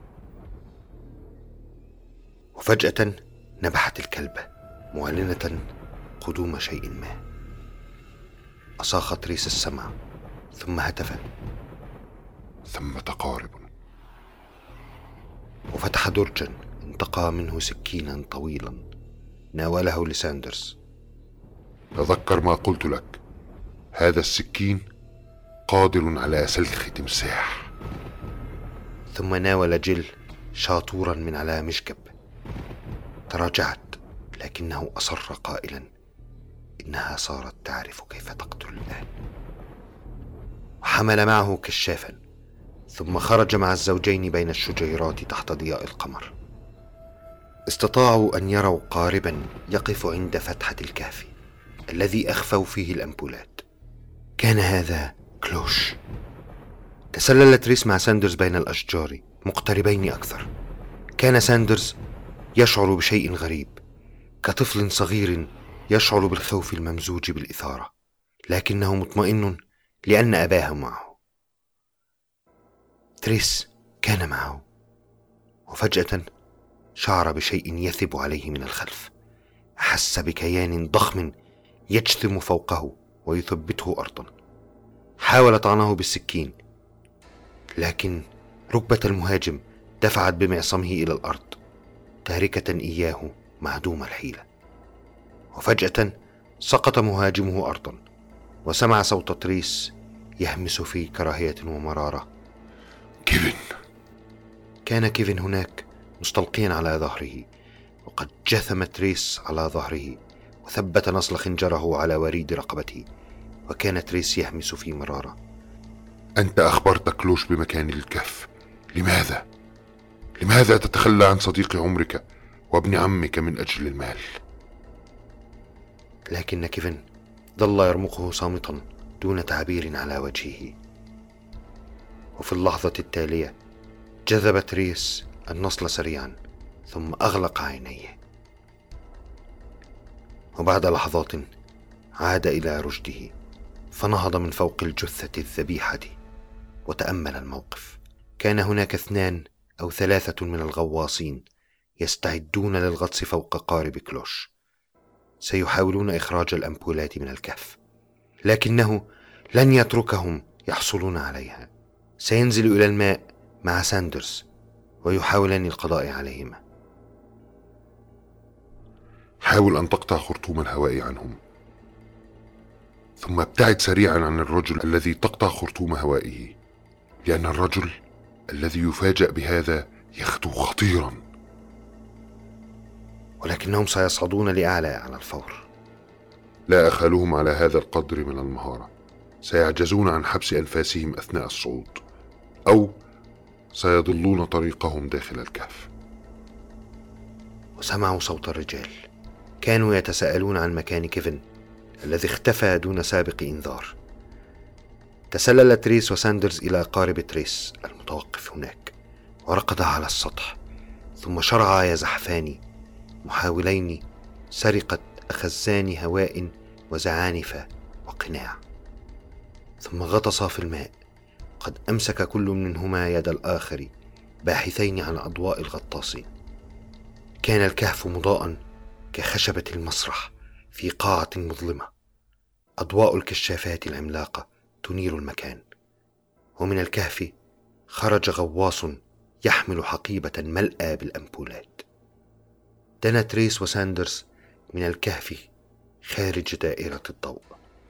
وفجأة نبحت الكلبة معلنة قدوم شيء ما. أصاخ تريس السمع، ثم هتف: ثمة قارب. وفتح درجا انتقى منه سكينا طويلا ناوله لساندرز. تذكر ما قلت لك، هذا السكين قادر على سلخ تمساح. ثم ناول جيل شاطورا من على مشكب. تراجعت، لكنه أصر قائلا: إنها صارت تعرف كيف تقتل الآن. وحمل معه كشافا، ثم خرج مع الزوجين بين الشجيرات تحت ضياء القمر. استطاعوا أن يروا قاربا يقف عند فتحة الكهف الذي أخفوا فيه الأمبولات. كان هذا كلوش. تسلل تريس مع ساندرز بين الأشجار مقتربين أكثر. كان ساندرز يشعر بشيء غريب، كطفل صغير يشعر بالخوف الممزوج بالإثارة، لكنه مطمئن لأن أباه معه. تريس كان معه، وفجأة شعر بشيء يثب عليه من الخلف. أحس بكيان ضخم يجثم فوقه ويثبته أرضا. حاول طعنه بالسكين، لكن ركبة المهاجم دفعت بمعصمه إلى الأرض، تاركة إياه معدوم الحيلة. وفجأة سقط مهاجمه أرضا، وسمع صوت تريس يهمس في كراهية ومرارة: كيفن. كان كيفن هناك مستلقيا على ظهره، وقد جثم تريس على ظهره وثبت نصل خنجره على وريد رقبته. وكان تريس يهمس في مرارة: أنت أخبرت كلوش بمكان الكهف، لماذا تتخلى عن صديق عمرك وابن عمك من أجل المال؟ لكن كيفن ظل يرمقه صامتا دون تعبير على وجهه. وفي اللحظة التالية جذب تريس النصل سريعا ثم أغلق عينيه، وبعد لحظات عاد إلى رشده، فنهض من فوق الجثة الذبيحة وتأمل الموقف. كان هناك 2 أو 3 من الغواصين يستعدون للغطس فوق قارب كلوش، سيحاولون إخراج الأمبولات من الكهف، لكنه لن يتركهم يحصلون عليها. سينزل إلى الماء مع ساندرز ويحاولان القضاء عليهما. حاول أن تقطع خرطوم الهواء عنهم، ثم ابتعد سريعا عن الرجل الذي تقطع خرطوم هوائه، لأن الرجل الذي يفاجأ بهذا يخطو خطيرا. ولكنهم سيصعدون لأعلى على الفور. لا أخالهم على هذا القدر من المهارة، سيعجزون عن حبس أنفاسهم أثناء الصعود، أو سيضلون طريقهم داخل الكهف. وسمعوا صوت الرجال، كانوا يتساءلون عن مكان كيفن الذي اختفى دون سابق إنذار. تسلل تريس وساندرز إلى قارب تريس المتوقف هناك، ورقدا على السطح، ثم شرعا يزحفان محاولين سرقة أخزان هواء وزعانف وقناع، ثم غطسا في الماء. قد أمسك كل منهما يد الآخر، باحثين عن أضواء الغطاسين. كان الكهف مضاء كخشبة المسرح في قاعة مظلمة، أضواء الكشافات العملاقة تنير المكان. ومن الكهف خرج غواص يحمل حقيبة ملأى بالأمبولات. دنا تريس وساندرز من الكهف خارج دائرة الضوء،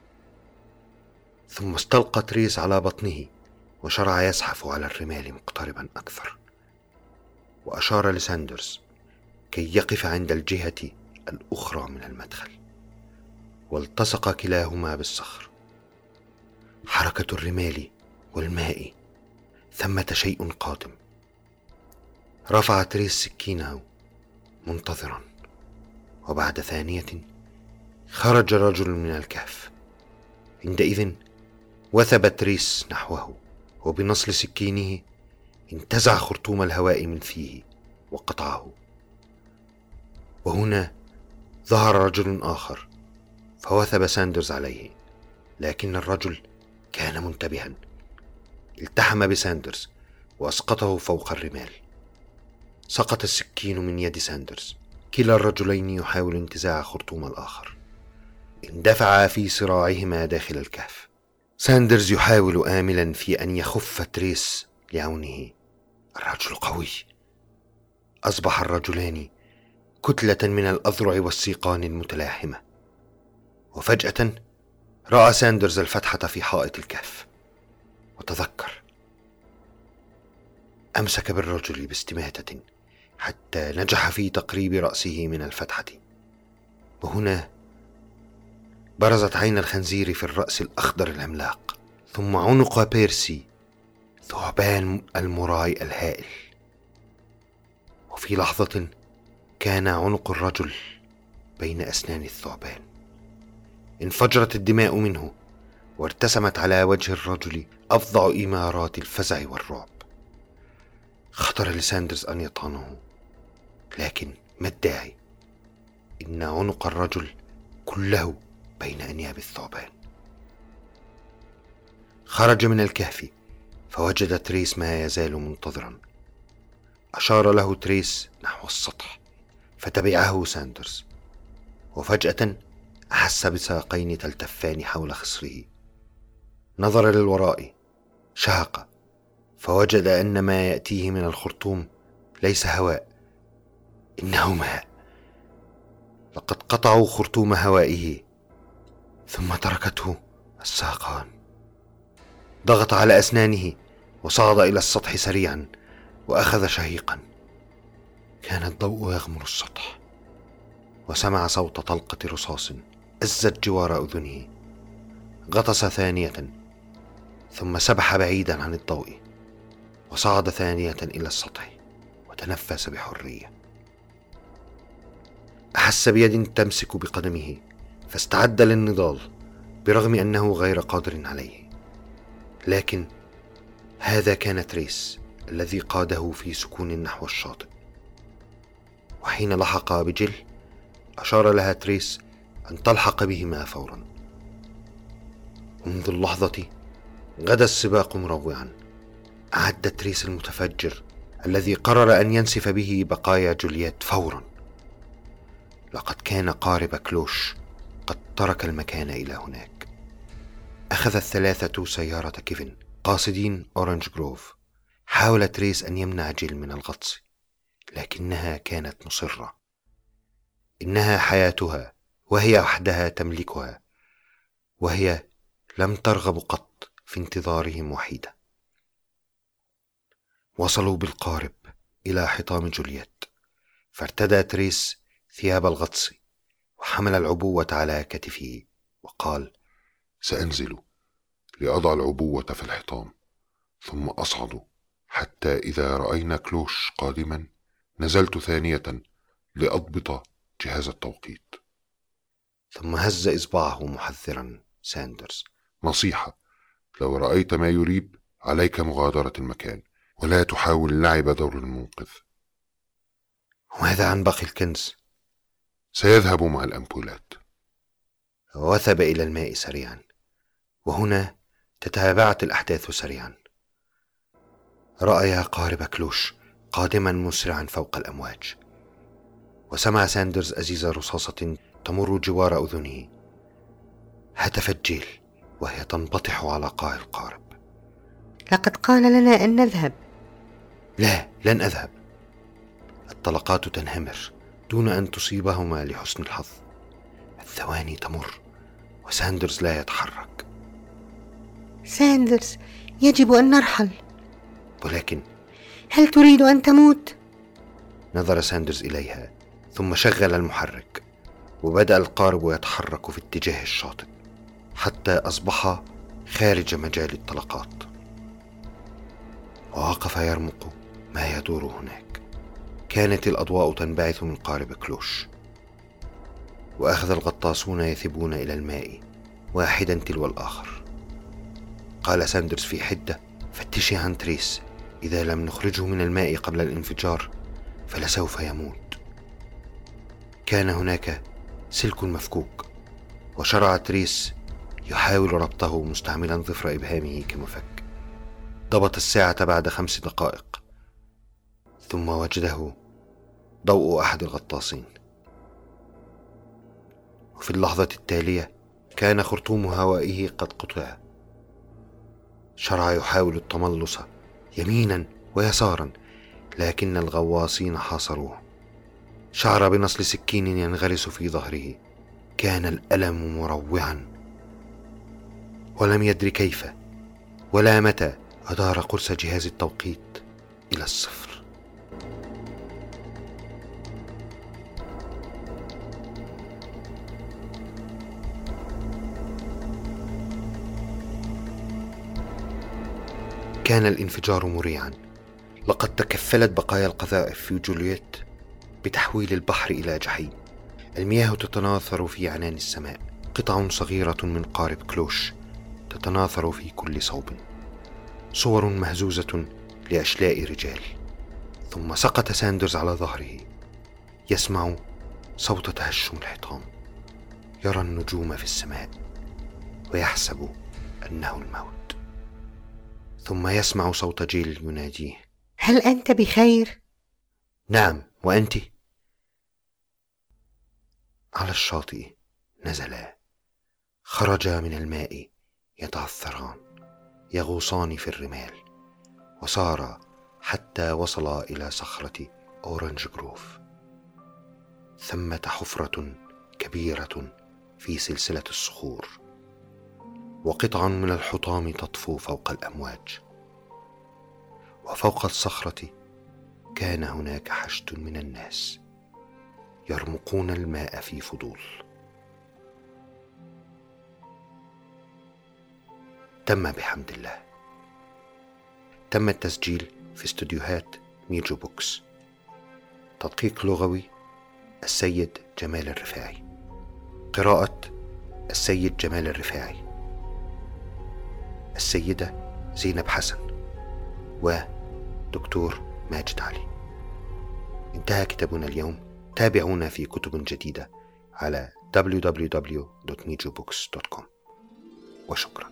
ثم استلقى تريس على بطنه وشرع يزحف على الرمال مقتربا أكثر، وأشار لساندرز كي يقف عند الجهة الأخرى من المدخل، والتصق كلاهما بالصخر. حركة الرمال والماء، ثمة شيء قادم. رفع تريس سكينه منتظرا، وبعد 2 خرج رجل من الكهف. عندئذ وثب تريس نحوه، وبنصل سكينه انتزع خرطوم الهواء من فيه وقطعه. وهنا ظهر رجل آخر فوثب ساندرز عليه، لكن الرجل كان منتبها، التحم بساندرز وأسقطه فوق الرمال. سقط السكين من يد ساندرز. كلا الرجلين يحاول انتزاع خرطوم الآخر. اندفعا في صراعهما داخل الكهف. ساندرز يحاول آملا في أن يخف تريس لعونه. الرجل قوي. أصبح الرجلان كتلة من الأذرع والسيقان المتلاحمة. وفجأة رأى ساندرز الفتحة في حائط الكهف، وتذكر. أمسك بالرجل باستماتة حتى نجح في تقريب رأسه من الفتحة. وهنا برزت عين الخنزير في الرأس الأخضر العملاق، ثم عنق بيرسي ثعبان المراي الهائل. وفي لحظة كان عنق الرجل بين أسنان الثعبان. انفجرت الدماء منه، وارتسمت على وجه الرجل أفظع إمارات الفزع والرعب. خطر لساندرز أن يطعنه، لكن ما الداعي؟ إن عنق الرجل كله بين أنياب الثعبان. خرج من الكهف فوجد تريس ما يزال منتظرا. أشار له تريس نحو السطح، فتبعه ساندرز. وفجأة أحس بساقين تلتفان حول خصره. نظر للوراء، شهق، فوجد أن ما يأتيه من الخرطوم ليس هواء، إنه ماء. لقد قطعوا خرطوم هوائه، ثم تركته الساقان. ضغط على أسنانه وصعد إلى السطح سريعا، وأخذ شهيقا. كان الضوء يغمر السطح، وسمع صوت طلقة رصاص أزت جوار أذنه. غطس ثانية، ثم سبح بعيدا عن الضوء، وصعد ثانية إلى السطح وتنفس بحرية. أحس بيد تمسك بقدمه، فاستعد للنضال برغم أنه غير قادر عليه. لكن هذا كان تريس الذي قاده في سكون نحو الشاطئ. وحين لحق بجيل أشار لها تريس أن تلحق بهما فورا. منذ اللحظة غدا السباق مروعا. أعد تريس المتفجر الذي قرر أن ينسف به بقايا جولييت فورا. لقد كان قارب كلوش قد ترك المكان إلى هناك. أخذ الثلاثة سيارة كيفن قاصدين أورنج جروف. حاول تريس أن يمنع جيل من الغطس، لكنها كانت مصرة. إنها حياتها وهي وحدها تملكها، وهي لم ترغب قط في انتظارهم وحيدة. وصلوا بالقارب إلى حطام جولييت، فارتدى تريس ثياب الغطس وحمل العبوة على كتفه وقال: سأنزل لأضع العبوة في الحطام، ثم أصعد حتى إذا رأينا كلوش قادما نزلت ثانية لأضبط جهاز التوقيت. ثم هز إصبعه محذرا ساندرز: نصيحة، لو رأيت ما يريب عليك مغادرة المكان، ولا تحاول لعب دور المنقذ. وماذا عن باقي الكنز؟ سيذهب مع الأمبولات. وثب إلى الماء سريعا، وهنا تتابعت الأحداث سريعا. رأيا قارب كلوش قادما مسرعا فوق الأمواج، وسمع ساندرز أزيز رصاصة تمر جوار أذنه. هتفت جيل وهي تنبطح على قاع القارب: لقد قال لنا أن نذهب. لا، لن أذهب. الطلقات تنهمر دون أن تصيبهما لحسن الحظ. الثواني تمر وساندرز لا يتحرك. ساندرز، يجب أن نرحل. ولكن هل تريد أن تموت؟ نظر ساندرز إليها ثم شغل المحرك، وبدأ القارب يتحرك في اتجاه الشاطئ حتى أصبح خارج مجال الطلقات. ووقف يرمق ما يدور هناك. كانت الأضواء تنبعث من قارب كلوش، وأخذ الغطاسون يثبون إلى الماء واحدا تلو الآخر. قال ساندرز في حدة: فتشي عن تريس، إذا لم نخرجه من الماء قبل الانفجار فلسوف يموت. كان هناك سلك مفكوك، وشرع تريس يحاول ربطه مستعملا ظفر إبهامه كمفك. ضبط الساعة بعد 5 دقائق، ثم وجده ضوء أحد الغطاسين. وفي اللحظة التالية كان خرطوم هوائه قد قطع. شرع يحاول التملص يمينا ويسارا، لكن الغواصين حاصروه. شعر بنصل سكين ينغرس في ظهره. كان الألم مروعا، ولم يدر كيف ولا متى أدار قرص جهاز التوقيت إلى الصفر. كان الانفجار مريعا. لقد تكفلت بقايا القذائف في جولييت بتحويل البحر إلى جحيم. المياه تتناثر في عنان السماء. قطع صغيرة من قارب كلوش تتناثر في كل صوب. صور مهزوزة لأشلاء رجال. ثم سقط ساندرز على ظهره، يسمع صوت تهشم الحطام، يرى النجوم في السماء ويحسب أنه الموت. ثم يسمع صوت جيل يناديه: هل أنت بخير؟ نعم، وأنت؟ على الشاطئ نزلا، خرجا من الماء يتعثران، يغوصان في الرمال، وسارا حتى وصلا إلى صخرة أورنج جروف. ثمة حفرة كبيرة في سلسلة الصخور، وقطع من الحطام تطفو فوق الأمواج. وفوق الصخرة كان هناك حشد من الناس يرمقون الماء في فضول. تم بحمد الله. تم التسجيل في استوديوهات ميجو بوكس. تدقيق لغوي السيد جمال الرفاعي. قراءة السيد جمال الرفاعي. السيدة زينب حسن دكتور ماجد علي. انتهى كتابنا اليوم. تابعونا في كتب جديدة على www.nijubooks.com. وشكرا.